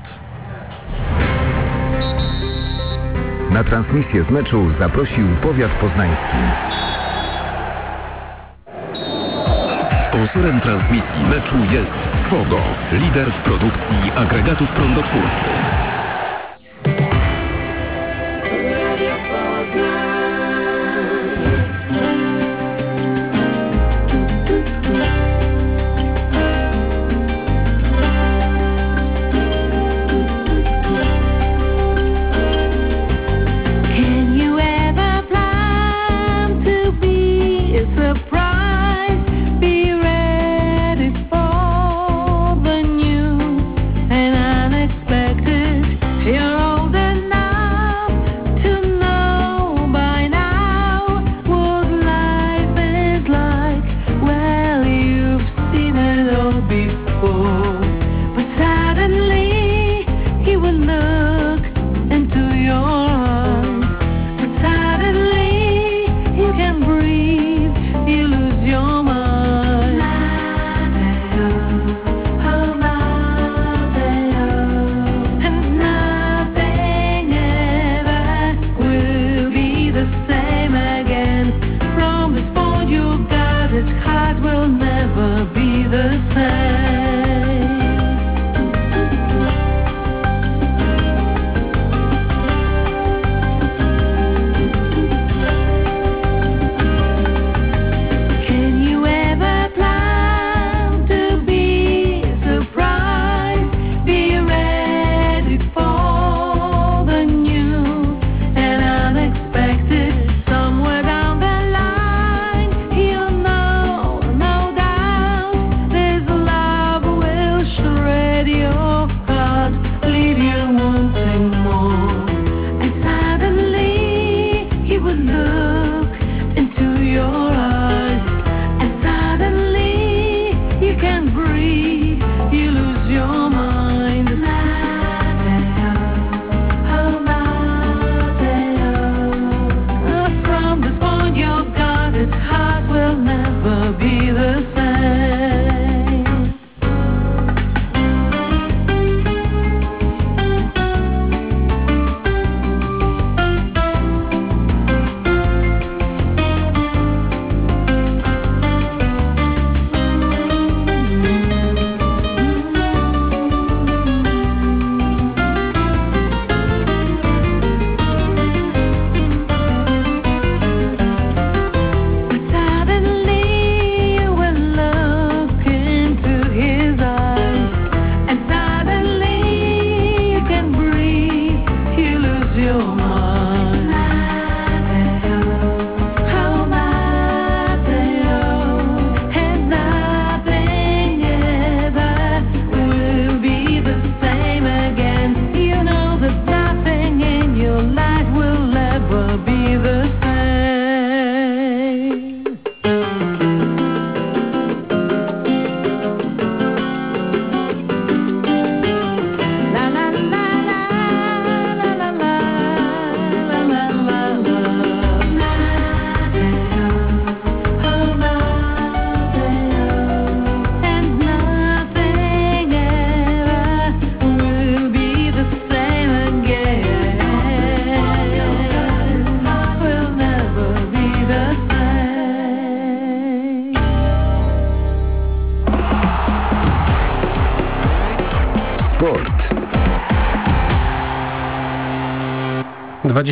Na transmisję z meczu zaprosił powiat poznański. Sponsorem transmisji meczu jest Fogo, lider w produkcji agregatów prądotwórczych. Surprise, be ready.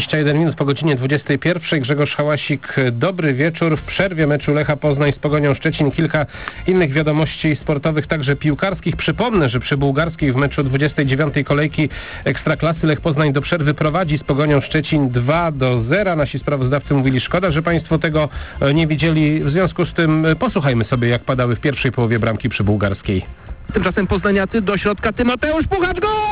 dwadzieścia jeden minut po godzinie dwudziestej pierwszej. Grzegorz Hałasik, dobry wieczór. W przerwie meczu Lecha Poznań z Pogonią Szczecin kilka innych wiadomości sportowych, także piłkarskich. Przypomnę, że przy bułgarskiej w meczu dwudziestej dziewiątej kolejki Ekstraklasy Lech Poznań do przerwy prowadzi z Pogonią Szczecin dwa do zera. Nasi sprawozdawcy mówili, szkoda, że państwo tego nie widzieli. W związku z tym posłuchajmy sobie, jak padały w pierwszej połowie bramki przy bułgarskiej. Tymczasem poznaniacy do środka Tymoteusz Puchacz, gol!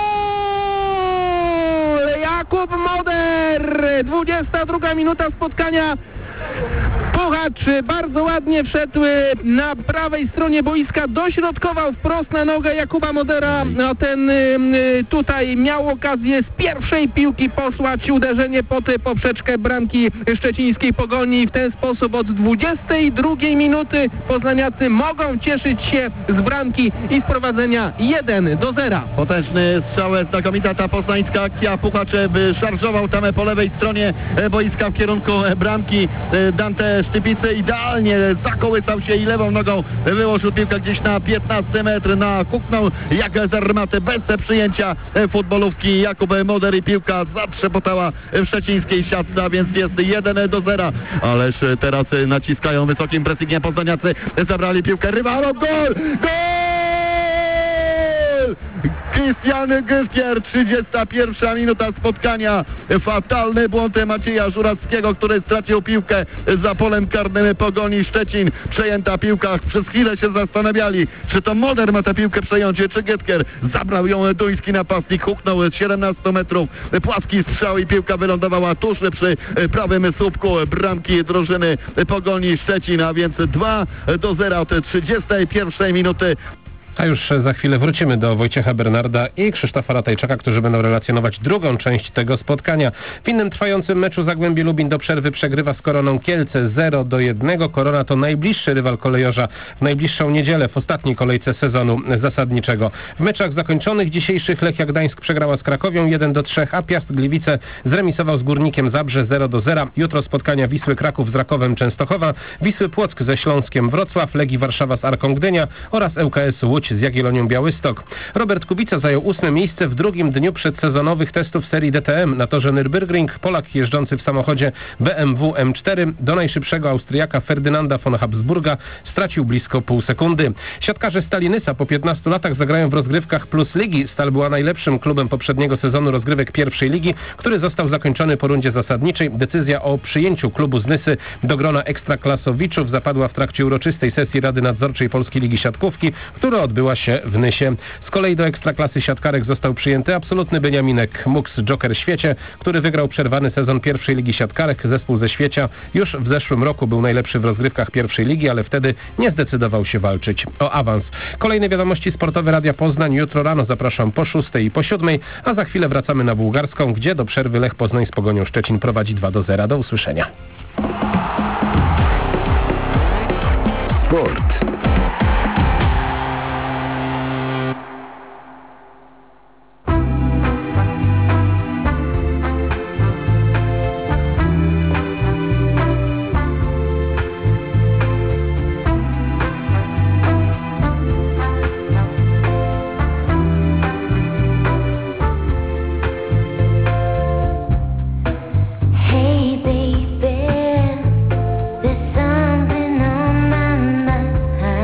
Jakub Moder, dwudziesta druga minuta spotkania. Puchacz bardzo ładnie wszedł na prawej stronie boiska, dośrodkował wprost na nogę Jakuba Modera. No, ten tutaj miał okazję z pierwszej piłki posłać uderzenie pod poprzeczkę bramki szczecińskiej Pogoni. W ten sposób od dwudziestej drugiej minuty poznaniacy mogą cieszyć się z bramki i z prowadzenia jeden do zera. Potężny strzał, znakomita ta poznańska akcja. Puchacz szarżował tam po lewej stronie boiska w kierunku bramki. Dante Sztypicy idealnie zakołysał się i lewą nogą wyłożył piłkę gdzieś na piętnasty metr, na huknął jak z armaty bez przyjęcia futbolówki Jakub Moder i piłka zatrzepotała w szczecińskiej siatce, a więc jest jeden do zera. Ależ teraz naciskają wysokim pressingiem poznaniacy, zabrali piłkę rywalom, gol! Gol! Christian Günther, trzydziesta pierwsza minuta spotkania. Fatalny błąd Macieja Żurawskiego, który stracił piłkę za polem karnym Pogoni Szczecin. Przejęta piłka, przez chwilę się zastanawiali, czy to Moder ma tę piłkę przejąć, czy Günther. Zabrał ją duński napastnik, huknął z siedemnastu metrów. Płaski strzał i piłka wylądowała tuż przy prawym słupku bramki drużyny Pogoni Szczecin, a więc dwa do zera od trzydziestej pierwszej minuty. A już za chwilę wrócimy do Wojciecha Bernarda i Krzysztofa Ratajczaka, którzy będą relacjonować drugą część tego spotkania. W innym trwającym meczu Zagłębie Lubin do przerwy przegrywa z Koroną Kielce zero do jednego. Korona to najbliższy rywal kolejorza w najbliższą niedzielę w ostatniej kolejce sezonu zasadniczego. W meczach zakończonych dzisiejszych Lechia Gdańsk przegrała z Krakowią jeden do trzech, a Piast Gliwice zremisował z Górnikiem Zabrze zero do zera. Jutro spotkania Wisły Kraków z Rakowem Częstochowa, Wisły Płock ze Śląskiem Wrocław, Legii Warszawa z Arką Gdynia oraz L K S Łódź z Jagiellonią Białystok. Robert Kubica zajął ósme miejsce w drugim dniu przedsezonowych testów serii D T M na torze Nürburgring. Polak jeżdżący w samochodzie B M W M cztery do najszybszego Austriaka Ferdynanda von Habsburga stracił blisko pół sekundy. Siatkarze Stali Nysa po piętnastu latach zagrają w rozgrywkach Plus Ligi. Stal była najlepszym klubem poprzedniego sezonu rozgrywek pierwszej ligi, który został zakończony po rundzie zasadniczej. Decyzja o przyjęciu klubu z Nysy do grona ekstraklasowiczów zapadła w trakcie uroczystej sesji Rady Nadzorczej Polskiej Ligi Siatkówki, która odbyła się w Nysie. Z kolei do ekstraklasy siatkarek został przyjęty absolutny Beniaminek Mux Joker Świecie, który wygrał przerwany sezon pierwszej ligi siatkarek. Zespół ze Świecia już w zeszłym roku był najlepszy w rozgrywkach pierwszej ligi, ale wtedy nie zdecydował się walczyć o awans. Kolejne wiadomości sportowe Radia Poznań jutro rano zapraszam po szóstej i po siódmej, a za chwilę wracamy na Bułgarską, gdzie do przerwy Lech Poznań z Pogonią Szczecin prowadzi dwa do zera. Do usłyszenia. Sport. Hey baby, there's something on my mind.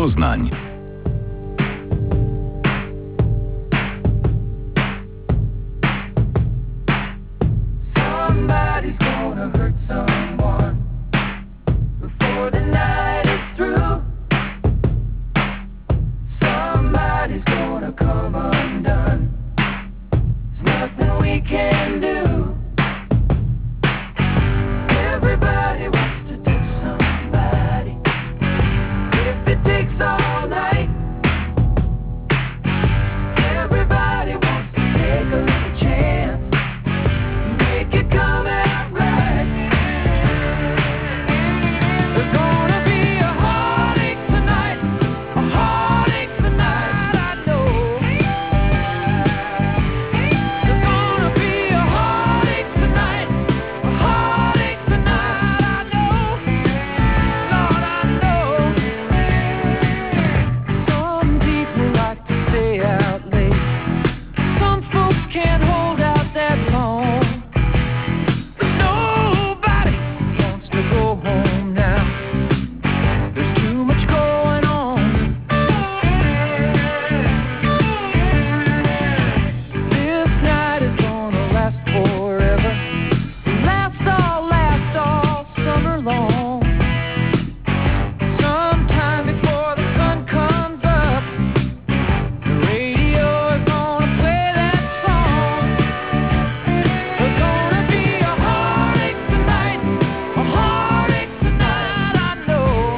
Poznań. Somebody's gonna hurt someone before the night is through. Somebody's gonna come undone. There's nothing we can do. Everybody wants to touch somebody. If it takes all night, everybody wants to take a little chance. Make it come out right. There's gonna be a heartache tonight, a heartache tonight, I know. There's gonna be a heartache tonight, a heartache tonight, I know. Lord, I know. Some people like to stay out late. Some folks can't hold out that long. But nobody wants to go home now. There's too much going on. This night is gonna last forever. Last all, last all summer long. Sometime before the sun comes up, the radio is gonna play that song. There's gonna be a heartache tonight, a heartache tonight, I know.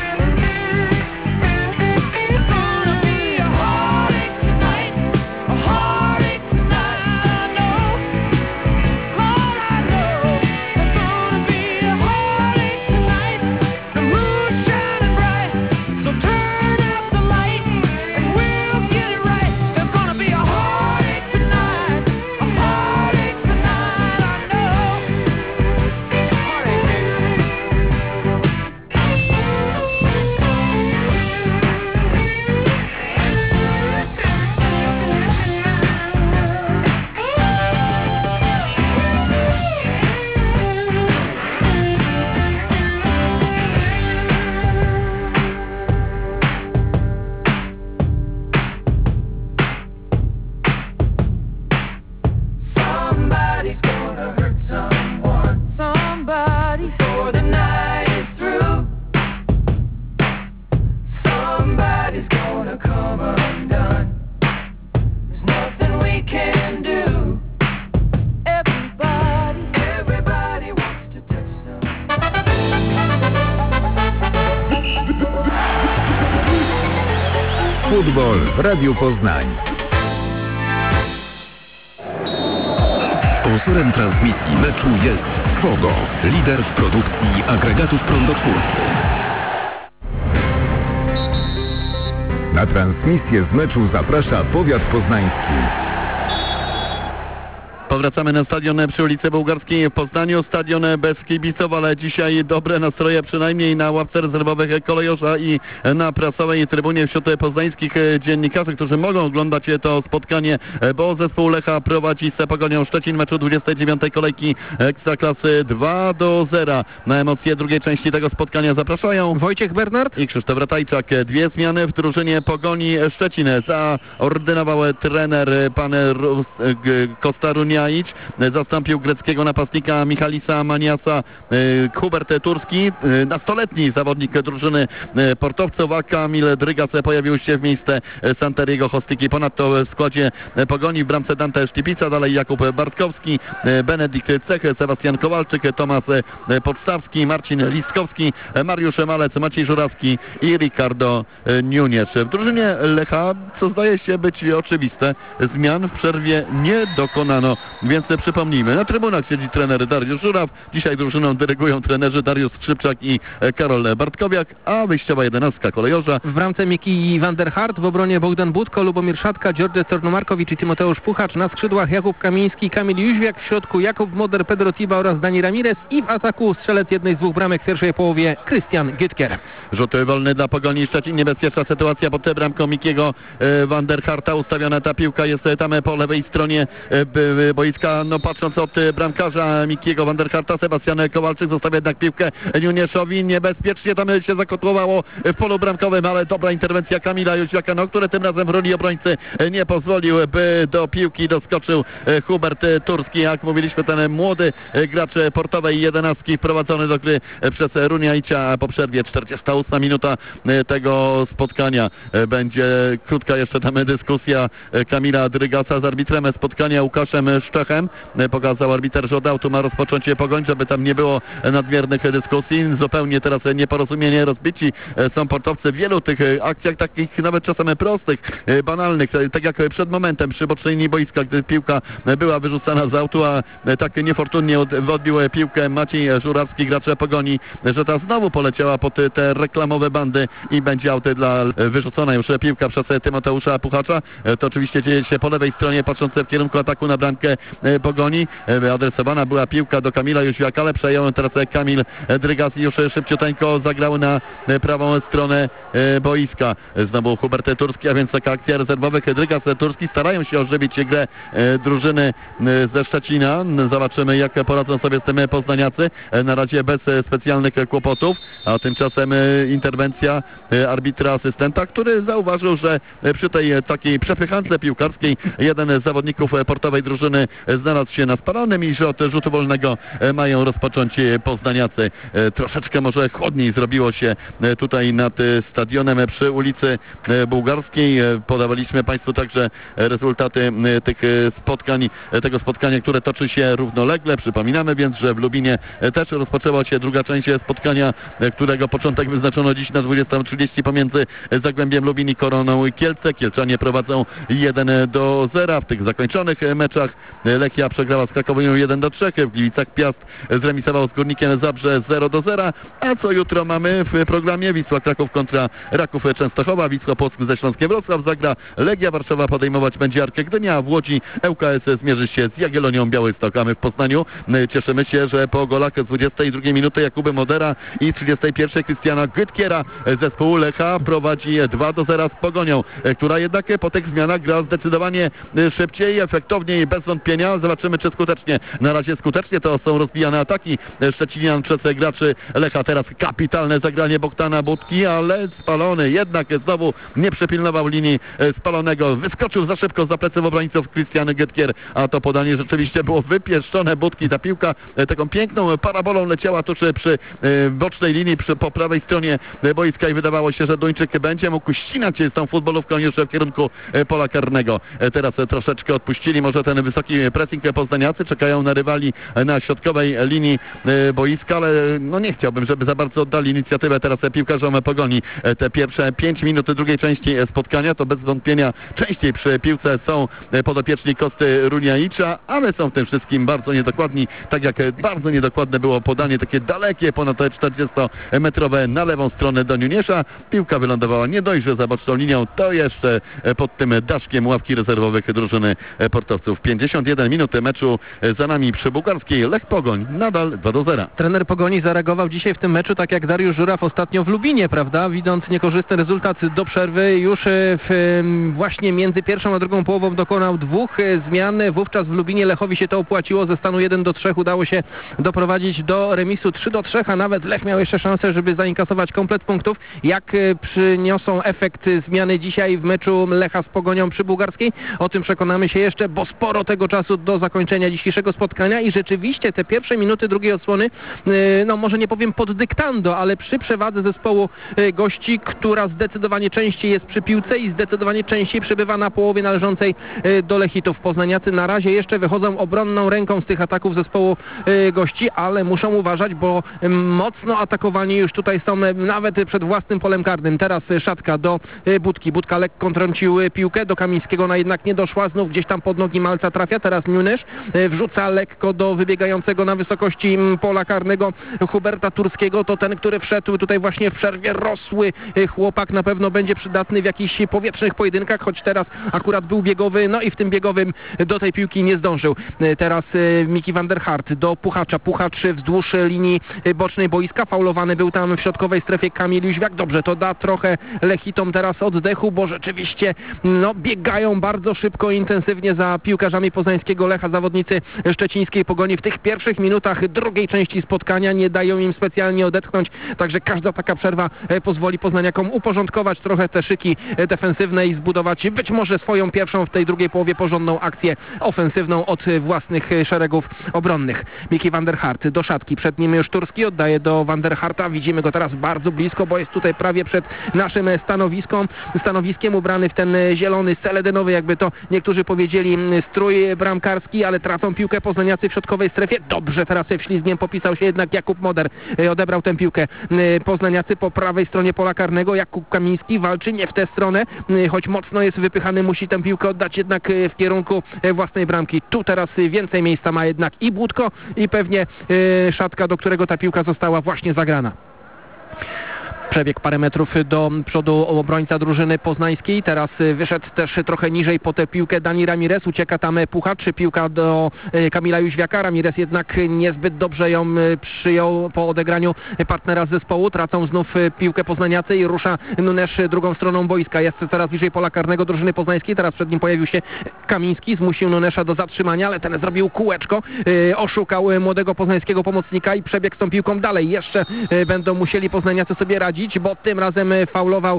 There's gonna be a heartache tonight, a heartache tonight, I know. Lord, I know. There's gonna be a heartache tonight. The moon's shining bright, so turn out the light and we'll get it right. There's gonna be a heartache tonight, a heartache tonight, I know. Somebody's gonna hurt someone. Somebody before the night is through. Somebody's gonna come undone. There's nothing we can do. Everybody, everybody wants to touch someone. Futbol w Radiu Poznań. Sponsorem transmisji meczu jest Swogo, lider w produkcji agregatów prądotwórczych. Na transmisję z meczu zaprasza powiat poznański. Powracamy na stadion przy ulicy Bułgarskiej w Poznaniu. Stadion bez kibiców, ale dzisiaj dobre nastroje, przynajmniej na ławce rezerwowych kolejorza i na prasowej trybunie wśród poznańskich dziennikarzy, którzy mogą oglądać to spotkanie, bo zespół Lecha prowadzi z Pogonią Szczecin meczu dwudziestej dziewiątej kolejki Ekstraklasy dwa do zera. Na emocje drugiej części tego spotkania zapraszają Wojciech Bernard i Krzysztof Ratajczak. Dwie zmiany w drużynie Pogoni Szczecin. Zaordynował trener pan Kostaruniaić. Zastąpił greckiego napastnika Michalisa Maniasa Hubert Turski, nastoletni zawodnik drużyny portowców, a Kamil Drygas pojawił się w miejsce Santeriego Hostyki. Ponadto w składzie Pogoni w bramce Dante Sztypica, dalej Jakub Bartkowski, Benedykt Cech, Sebastian Kowalczyk, Tomasz Podstawski, Marcin Listkowski, Mariusz Malec, Maciej Żurawski i Ricardo Nuniesz. W drużynie Lecha, co zdaje się być oczywiste, zmian w przerwie nie dokonano, więc przypomnijmy, na trybunach siedzi trener Dariusz Żuraw, dzisiaj drużyną dyrygują trenerzy Dariusz Skrzypczak i Karol Bartkowiak, a wyjściowa jedenastka kolejorza. W bramce Miki van der Hart, w obronie Bogdan Budko, Lubomir Szatka, George Tornomarkowicz i Tymoteusz Puchacz, na skrzydłach Jakub Kamiński, Kamil Jóźwiak, w środku Jakub Moder, Pedro Tiba oraz Dani Ramirez i w ataku strzelec jednej z dwóch bramek w pierwszej połowie Christian Gytker. Rzut wolny dla Pogoni Szczecin, niebezpieczna sytuacja pod bramką Mikiego van der Harta, ustawiona ta piłka jest tam po lewej stronie, bo boiska. No patrząc od y, bramkarza Mikiego van der Harta, Sebastian Kowalczyk zostawia jednak piłkę Junieszowi. Niebezpiecznie tam się zakotłowało w polu bramkowym, ale dobra interwencja Kamila Jóźwiaka, no, który tym razem w roli obrońcy nie pozwolił, by do piłki doskoczył Hubert Turski. Jak mówiliśmy, ten młody gracz portowej jedenastki wprowadzony do gry przez Runiaicia po przerwie. czterdziesta ósma minuta tego spotkania. Będzie krótka jeszcze tam dyskusja Kamila Drygasa z arbitrem spotkania Łukaszem Szczechem. Pokazał arbiter, że od autu ma rozpocząć Pogoń, żeby tam nie było nadmiernych dyskusji. Zupełnie teraz nieporozumienie, rozbici są portowcy w wielu tych akcjach, takich nawet czasem prostych, banalnych, tak jak przed momentem przy bocznej linii boiska, gdy piłka była wyrzucana z autu, a tak niefortunnie odbił piłkę Maciej Żurawski, gracz Pogoni, że ta znowu poleciała pod te reklamowe bandy i będzie auty dla wyrzucona już piłka przez Tymoteusza Puchacza. To oczywiście dzieje się po lewej stronie, patrząc w kierunku ataku na bramkę Pogoni. Adresowana była piłka do Kamila Jóźwiaka, ale przejął teraz Kamil Drygas i już szybciuteńko zagrał na prawą stronę boiska. Znowu Hubert Turski, a więc taka akcja rezerwowych. Drygas, Turski starają się ożywić grę drużyny ze Szczecina. Zobaczymy, jak poradzą sobie z tym poznaniacy. Na razie bez specjalnych kłopotów, a tymczasem interwencja arbitra asystenta, który zauważył, że przy tej takiej przepychance piłkarskiej jeden z zawodników portowej drużyny znalazł się na spalonym i że od rzutu wolnego mają rozpocząć poznaniacy. Troszeczkę może chłodniej zrobiło się tutaj nad stadionem przy ulicy Bułgarskiej. Podawaliśmy Państwu także rezultaty tych spotkań, tego spotkania, które toczy się równolegle. Przypominamy więc, że w Lubinie też rozpoczęła się druga część spotkania, którego początek wyznaczono dziś na dwudziestą trzydzieści pomiędzy Zagłębiem Lubin i Koroną Kielce. Kielczanie prowadzą jeden do zera. W tych zakończonych meczach Lechia przegrała z Krakową jeden do trzech. W Gliwicach Piast zremisował z Górnikiem Zabrze zero do zera. A co jutro mamy w programie? Wisła Kraków kontra Raków Częstochowa, Wisła Płock ze Śląskiem Wrocław zagra, Legia Warszawa podejmować będzie Arkę Gdynia, a w Łodzi L K S zmierzy się z Jagiellonią Białystok. A my w Poznaniu cieszymy się, że po golach z dwudziestej drugiej minuty Jakuby Modera i trzydziestej pierwszej Krystiana Gytkiera zespół Lecha prowadzi dwa do zera z Pogonią, która jednak po tych zmianach gra zdecydowanie szybciej, efektowniej, bez wątpienia. Zobaczymy, czy skutecznie. Na razie skutecznie to są rozbijane ataki Szczecinian przez graczy Lecha. Teraz kapitalne zagranie Bogdana Budki, ale spalony jednak znowu nie przepilnował linii spalonego. Wyskoczył za szybko za pleców obrońców Krystian Gytkier, a to podanie rzeczywiście było wypieszczone Budki. Ta piłka taką piękną parabolą leciała tuż przy bocznej linii, przy, po prawej stronie boiska i wydawało się, że Duńczyk będzie mógł ścinać z tą futbolówką już w kierunku pola karnego. Teraz troszeczkę odpuścili może ten wysoki pressing poznaniacy, czekają na rywali na środkowej linii boiska, ale no nie chciałbym, żeby za bardzo oddali inicjatywę teraz piłkarzom Pogoni. Te pierwsze pięć minut drugiej części spotkania to bez wątpienia częściej przy piłce są podopieczni Kosty Runiaicza, ale są w tym wszystkim bardzo niedokładni, tak jak bardzo niedokładne było podanie takie dalekie, ponad czterdziestometrowe na lewą stronę do Niuniesza. Piłka wylądowała nie dość, że za boczną linią, to jeszcze pod tym daszkiem ławki rezerwowych drużyny portowców. pięćdziesiąt jeden minut meczu za nami przy Bułgarskiej. Lech Pogoń nadal dwa do zera. Trener Pogoni zareagował dzisiaj w tym meczu tak jak Dariusz Żuraw ostatnio w Lubinie, prawda? Widząc niekorzystny rezultat do przerwy, już w, właśnie między pierwszą a drugą połową dokonał dwóch zmian. Wówczas w Lubinie Lechowi się to opłaciło. Ze stanu jeden do trzech udało się doprowadzić do remisu trzy do trzech, a nawet Lech miał jeszcze szansę, żeby zainkasować komplet punktów. Jak przyniosą efekt zmiany dzisiaj w meczu Lecha z Pogonią przy Bułgarskiej? O tym przekonamy się jeszcze, bo sporo tego czasu do zakończenia dzisiejszego spotkania i rzeczywiście te pierwsze minuty drugiej odsłony, no może nie powiem pod dyktando, ale przy przewadze zespołu gości, która zdecydowanie częściej jest przy piłce i zdecydowanie częściej przebywa na połowie należącej do Lechitów. Poznaniacy na razie jeszcze wychodzą obronną ręką z tych ataków zespołu gości, ale muszą uważać, bo mocno atakowani już tutaj są nawet przed własnym polem karnym. Teraz szatka do Budki. Budka lekko trącił piłkę, do Kamińskiego ona jednak nie doszła, znów gdzieś tam pod nogi Malca trafia, teraz Niuniesz wrzuca lekko do wybiegającego na wysokości pola karnego Huberta Turskiego, to ten, który wszedł tutaj właśnie w przerwie, rosły chłopak, na pewno będzie przydatny w jakichś powietrznych pojedynkach, choć teraz akurat był biegowy, no i w tym biegowym do tej piłki nie zdążył. Teraz Miki van der Hart do Puchacza, Puchacz wzdłuż linii bocznej boiska, faulowany był tam w środkowej strefie Kamil Jóźwiak, dobrze, to da trochę Lechitom teraz oddechu, bo rzeczywiście no, biegają bardzo szybko i intensywnie za piłkarzami poznańskimi poznańskiego Lecha zawodnicy szczecińskiej Pogoni w tych pierwszych minutach drugiej części spotkania nie dają im specjalnie odetchnąć, także każda taka przerwa pozwoli poznaniakom uporządkować trochę te szyki defensywne i zbudować być może swoją pierwszą w tej drugiej połowie porządną akcję ofensywną od własnych szeregów obronnych. Miki van der Hart do szatki, przed nim już Turski, oddaje do van der Harta, widzimy go teraz bardzo blisko, bo jest tutaj prawie przed naszym stanowiskiem, stanowiskiem ubrany w ten zielony, seledynowy, jakby to niektórzy powiedzieli, strój bramkarski, ale tracą piłkę poznaniacy w środkowej strefie. Dobrze teraz wślizgiem popisał się jednak Jakub Moder, odebrał tę piłkę. Poznaniacy po prawej stronie pola karnego, Jakub Kamiński walczy nie w tę stronę, choć mocno jest wypychany, musi tę piłkę oddać jednak w kierunku własnej bramki. Tu teraz więcej miejsca ma jednak i Budko, i pewnie Szatka, do którego ta piłka została właśnie zagrana. Przebieg parę metrów do przodu obrońca drużyny poznańskiej. Teraz wyszedł też trochę niżej po tę piłkę Dani Ramirez. Ucieka tam Puchacz. Piłka do Kamila Jóźwiaka. Ramirez jednak niezbyt dobrze ją przyjął po odegraniu partnera z zespołu. Tracą znów piłkę poznaniacy i rusza Nunes drugą stroną boiska. Jest coraz bliżej pola karnego drużyny poznańskiej. Teraz przed nim pojawił się Kamiński. Zmusił Nunesza do zatrzymania, ale ten zrobił kółeczko. Oszukał młodego poznańskiego pomocnika i przebiegł z tą piłką dalej. Jeszcze będą musieli poznaniacy sobie radzić, bo tym razem faulował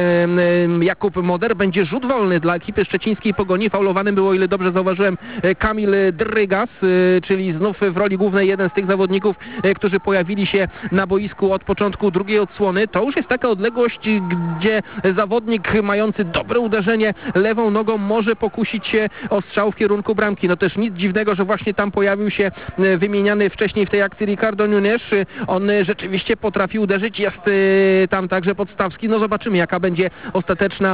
e, Jakub Moder. Będzie rzut wolny dla ekipy szczecińskiej Pogoni. Faulowanym był, o ile dobrze zauważyłem, Kamil Drygas, e, czyli znów w roli głównej jeden z tych zawodników, e, którzy pojawili się na boisku od początku drugiej odsłony. To już jest taka odległość, gdzie zawodnik mający dobre uderzenie lewą nogą może pokusić się o strzał w kierunku bramki. No też nic dziwnego, że właśnie tam pojawił się wymieniany wcześniej w tej akcji Ricardo Nunes. On rzeczywiście potrafi uderzyć. Jest tam także Podstawski. No zobaczymy, jaka będzie ostateczna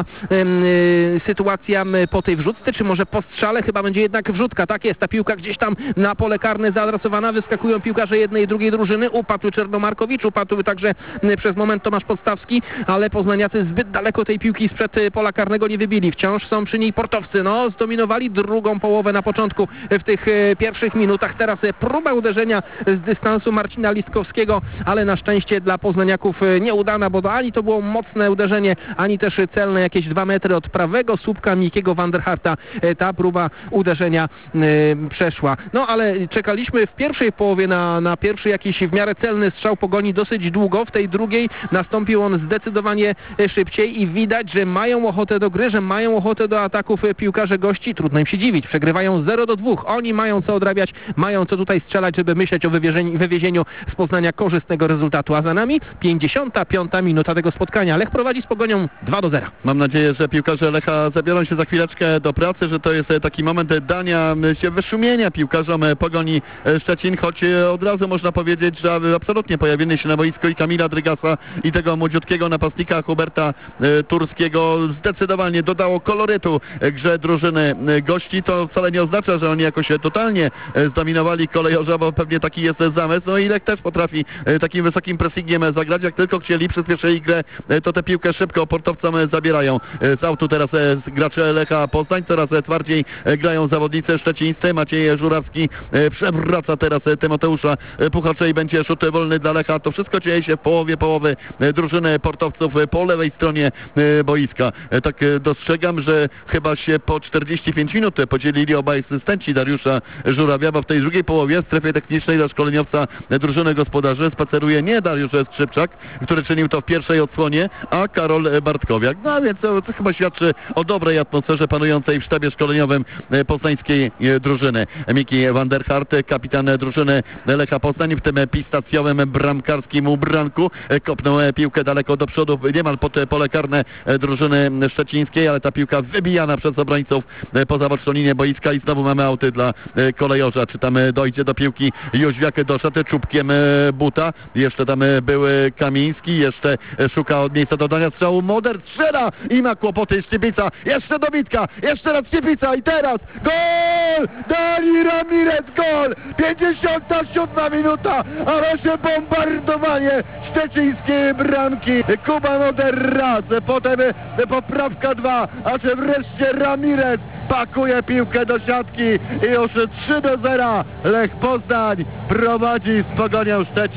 y, sytuacja po tej wrzutce, czy może po strzale. Chyba będzie jednak wrzutka. Tak jest, ta piłka gdzieś tam na pole karne zaadresowana. Wyskakują piłkarze jednej i drugiej drużyny. Upadł Czernomarkowicz, upadł także y, przez moment Tomasz Podstawski, ale poznaniacy zbyt daleko tej piłki sprzed y, pola karnego nie wybili. Wciąż są przy niej portowcy. No, zdominowali drugą połowę na początku w tych y, pierwszych minutach. Teraz y, próba uderzenia z dystansu Marcina Listkowskiego, ale na szczęście dla poznaniaków y, nie udana, bo to ani to było mocne uderzenie, ani też celne, jakieś dwa metry od prawego słupka Mikiego van der Harta. Ta próba uderzenia y, przeszła. No ale czekaliśmy w pierwszej połowie na, na pierwszy jakiś w miarę celny strzał Pogoni dosyć długo. W tej drugiej nastąpił on zdecydowanie szybciej i widać, że mają ochotę do gry, że mają ochotę do ataków piłkarze gości. Trudno im się dziwić. Przegrywają zero do dwóch. Oni mają co odrabiać, mają co tutaj strzelać, żeby myśleć o wywiezieniu, wywiezieniu z Poznania korzystnego rezultatu. A za nami pięćdziesiąta piąta minuta tego spotkania. Lech prowadzi z Pogonią dwa do zera. Mam nadzieję, że piłkarze Lecha zabiorą się za chwileczkę do pracy, że to jest taki moment dania się wyszumienia piłkarzom Pogoni Szczecin, choć od razu można powiedzieć, że absolutnie pojawienie się na boisku i Kamila Drygasa i tego młodziutkiego napastnika Huberta Turskiego zdecydowanie dodało kolorytu grze drużyny gości. To wcale nie oznacza, że oni jakoś totalnie zdominowali kolejorza, bo pewnie taki jest zamysł. No i Lech też potrafi takim wysokim pressingiem zagrać. Jak tylko chcieli, przyspieszyli grę, to tę piłkę szybko portowcom zabierają. Z autu teraz gracze Lecha Poznań, coraz twardziej grają zawodnicy szczecińscy. Maciej Żurawski przewraca teraz Tymoteusza Puchacza i będzie rzut wolny dla Lecha. To wszystko dzieje się w połowie połowy drużyny portowców po lewej stronie boiska. Tak dostrzegam, że chyba się po czterdzieści pięć minut podzielili obaj asystenci Dariusza Żurawia, bo w tej drugiej połowie w strefie technicznej dla szkoleniowca drużyny gospodarzy spaceruje nie Dariusz Skrzypczak, który czynił to w pierwszej odsłonie, a Karol Bartkowiak. No a więc to, to chyba świadczy o dobrej atmosferze panującej w sztabie szkoleniowym poznańskiej drużyny. Miki van der Hart, kapitan drużyny Lecha Poznań, w tym pistacjowym bramkarskim ubranku, kopnął piłkę daleko do przodu, niemal pod pole karne drużyny szczecińskiej, ale ta piłka wybijana przez obrońców poza boczną linię boiska i znowu mamy auty dla kolejorza. Czy tam dojdzie do piłki Jóźwiak do szaty czubkiem buta. Jeszcze tam były Kamiński, jeszcze szuka od miejsca dodania strzału. Moder strzela i ma kłopoty Szczypica. Jeszcze dobitka, jeszcze raz Szczypica i teraz gol! Dani Ramirez, gol! pięćdziesiąta siódma minuta, ale się bombardowanie szczecińskiej bramki. Kuba Moder raz, potem poprawka dwa, a czy wreszcie Ramirez pakuje piłkę do siatki i już trzy do zera Lech Poznań prowadzi z Pogonią Szczecin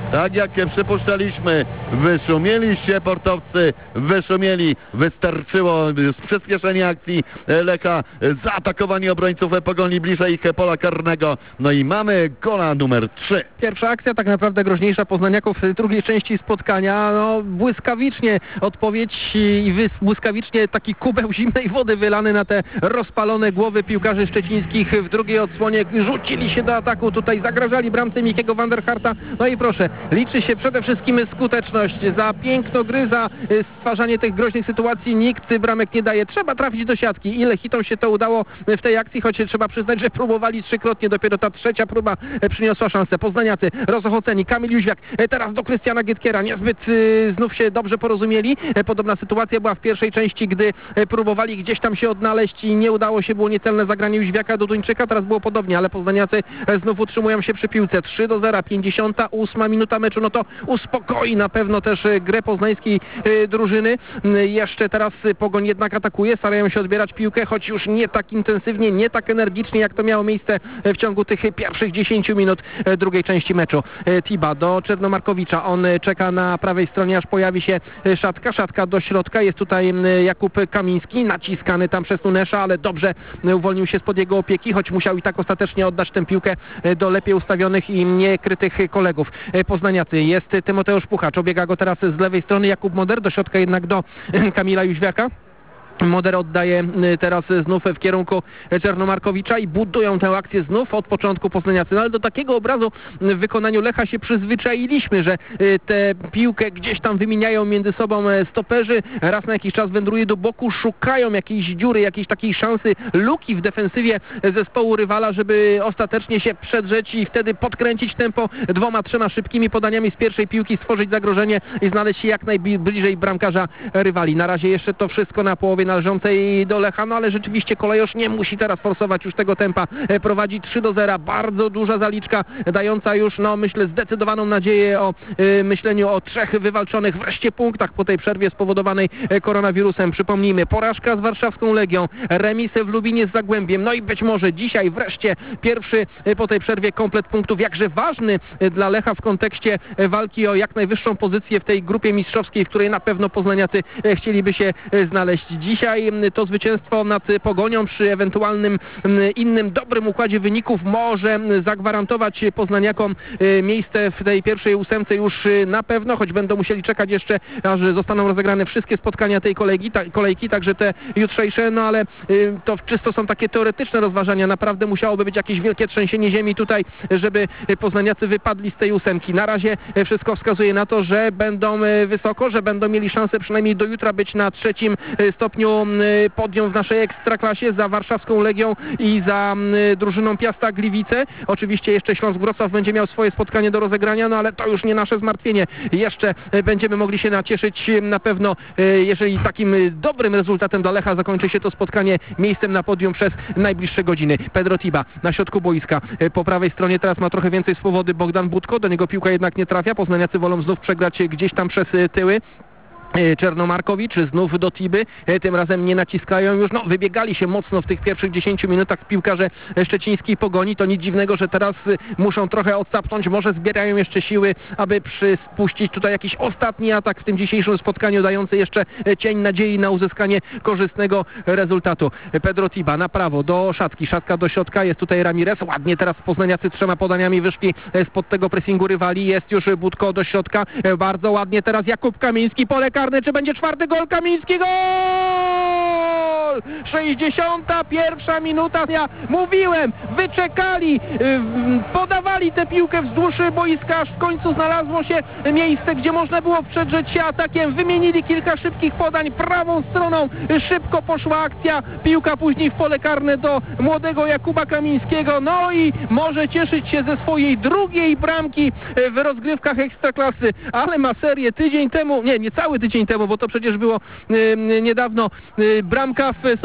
tak jak przypuszczaliśmy, wyszumieliście portowcy, wyszumieli, wystarczyło z przyspieszenia akcji Lecha, zaatakowanie obrońców Pogoni bliżej ich pola karnego, no i mamy gola numer trzy. Pierwsza akcja tak naprawdę groźniejsza poznaniaków w drugiej części spotkania, no błyskawicznie odpowiedź i błyskawicznie taki kubeł zimnej wody wylany na te rozpalone głowy piłkarzy szczecińskich w drugiej odsłonie, rzucili się do ataku, tutaj zagrażali bramce Mikiego van der Harta, no i proszę, liczy się przede wszystkim skuteczność, za piękno gry, za stwarzanie tych groźnych sytuacji nikt bramek nie daje, trzeba trafić do siatki, ile hitom się to udało w tej akcji, choć trzeba przyznać, że próbowali trzykrotnie, dopiero ta trzecia próba przyniosła szansę. Poznaniacy rozochoceni, Kamil Jóźwiak teraz do Krystiana Gietkiera, niezbyt y, znów się dobrze porozumieli, podobna sytuacja była w pierwszej części, gdy próbowali gdzieś tam się odnaleźć i nie udało się, było niecelne zagranie Jóźwiaka do Duńczyka, teraz było podobnie, ale poznaniacy znów utrzymują się przy piłce, trzy do zera, pięćdziesiąta ósma minuta meczu, no to uspokoi na pewno też grę poznańskiej y, drużyny. Y, jeszcze teraz Pogoń jednak atakuje, starają się odbierać piłkę, choć już nie tak intensywnie, nie tak energicznie, jak to miało miejsce w ciągu tych pierwszych dziesięciu minut drugiej części meczu. Tiba do Czernomarkowicza, on czeka na prawej stronie, aż pojawi się Szatka, Szatka do środka, jest tutaj Jakub Kamiński, naciskany tam przez Nunesza, ale dobrze uwolnił się spod jego opieki, choć musiał i tak ostatecznie oddać tę piłkę do lepiej ustawionych i niekrytych kolegów. Poznaniacy, jest Tymoteusz Puchacz, obiega go teraz z lewej strony Jakub Moder, do środka jednak do Kamila Jóźwiaka. Moder oddaje teraz znów w kierunku Czernomarkowicza i budują tę akcję znów od początku poznaniacy. No ale do takiego obrazu w wykonaniu Lecha się przyzwyczailiśmy, że tę piłkę gdzieś tam wymieniają między sobą stoperzy, raz na jakiś czas wędruje do boku, szukają jakiejś dziury, jakiejś takiej szansy, luki w defensywie zespołu rywala, żeby ostatecznie się przedrzeć i wtedy podkręcić tempo dwoma, trzema szybkimi podaniami z pierwszej piłki, stworzyć zagrożenie i znaleźć się jak najbliżej bramkarza rywali. Na razie jeszcze to wszystko na połowie należącej do Lecha, no ale rzeczywiście Kolejosz nie musi teraz forsować już tego tempa, prowadzi trzy do zera, bardzo duża zaliczka, dająca już, no myślę, zdecydowaną nadzieję o y, myśleniu o trzech wywalczonych wreszcie punktach po tej przerwie spowodowanej koronawirusem. Przypomnijmy, porażka z warszawską Legią, remis w Lubinie z Zagłębiem, no i być może dzisiaj wreszcie pierwszy po tej przerwie komplet punktów, jakże ważny dla Lecha w kontekście walki o jak najwyższą pozycję w tej grupie mistrzowskiej, w której na pewno poznaniacy chcieliby się znaleźć. Dziś Dzisiaj to zwycięstwo nad Pogonią przy ewentualnym innym dobrym układzie wyników może zagwarantować poznaniakom miejsce w tej pierwszej ósemce już na pewno, choć będą musieli czekać jeszcze, aż zostaną rozegrane wszystkie spotkania tej kolejki, ta, kolejki także te jutrzejsze, no ale to czysto są takie teoretyczne rozważania, naprawdę musiałoby być jakieś wielkie trzęsienie ziemi tutaj, żeby poznaniacy wypadli z tej ósemki. Na razie wszystko wskazuje na to, że będą wysoko, że będą mieli szansę przynajmniej do jutra być na trzecim stopniu podium w naszej ekstraklasie za warszawską Legią i za drużyną Piasta Gliwice. Oczywiście jeszcze Śląsk Wrocław będzie miał swoje spotkanie do rozegrania, no ale to już nie nasze zmartwienie. Jeszcze będziemy mogli się nacieszyć na pewno, jeżeli takim dobrym rezultatem dla Lecha zakończy się to spotkanie miejscem na podium przez najbliższe godziny. Pedro Tiba na środku boiska. Po prawej stronie teraz ma trochę więcej swobody Bogdan Budko, do niego piłka jednak nie trafia. Poznaniacy wolą znów przegrać gdzieś tam przez tyły. Czernomarkowicz znów do Tiby, tym razem nie naciskają już, no wybiegali się mocno w tych pierwszych dziesięciu minutach piłkarze szczecińskiej Pogoni, to nic dziwnego, że teraz muszą trochę odsapnąć, może zbierają jeszcze siły, aby przyspuścić tutaj jakiś ostatni atak w tym dzisiejszym spotkaniu, dający jeszcze cień nadziei na uzyskanie korzystnego rezultatu. Pedro Tiba na prawo do Szatki, Szatka do środka, jest tutaj Ramirez, ładnie teraz poznaniacy trzema podaniami wyszli spod tego pressingu rywali, jest już Budko do środka, bardzo ładnie teraz Jakub Kamiński, pole karne, czy będzie czwarty gol? Kamiński, gol! sześćdziesiąta pierwsza minuta. Ja mówiłem, wyczekali, podawali tę piłkę wzdłuż boiska, aż w końcu znalazło się miejsce, gdzie można było przedrzeć się atakiem. Wymienili kilka szybkich podań prawą stroną, szybko poszła akcja, piłka później w pole karne do młodego Jakuba Kamińskiego, no i może cieszyć się ze swojej drugiej bramki w rozgrywkach Ekstraklasy, ale ma serię tydzień temu, nie, nie cały tydzień temu, bo to przecież było y, niedawno, y, bramka w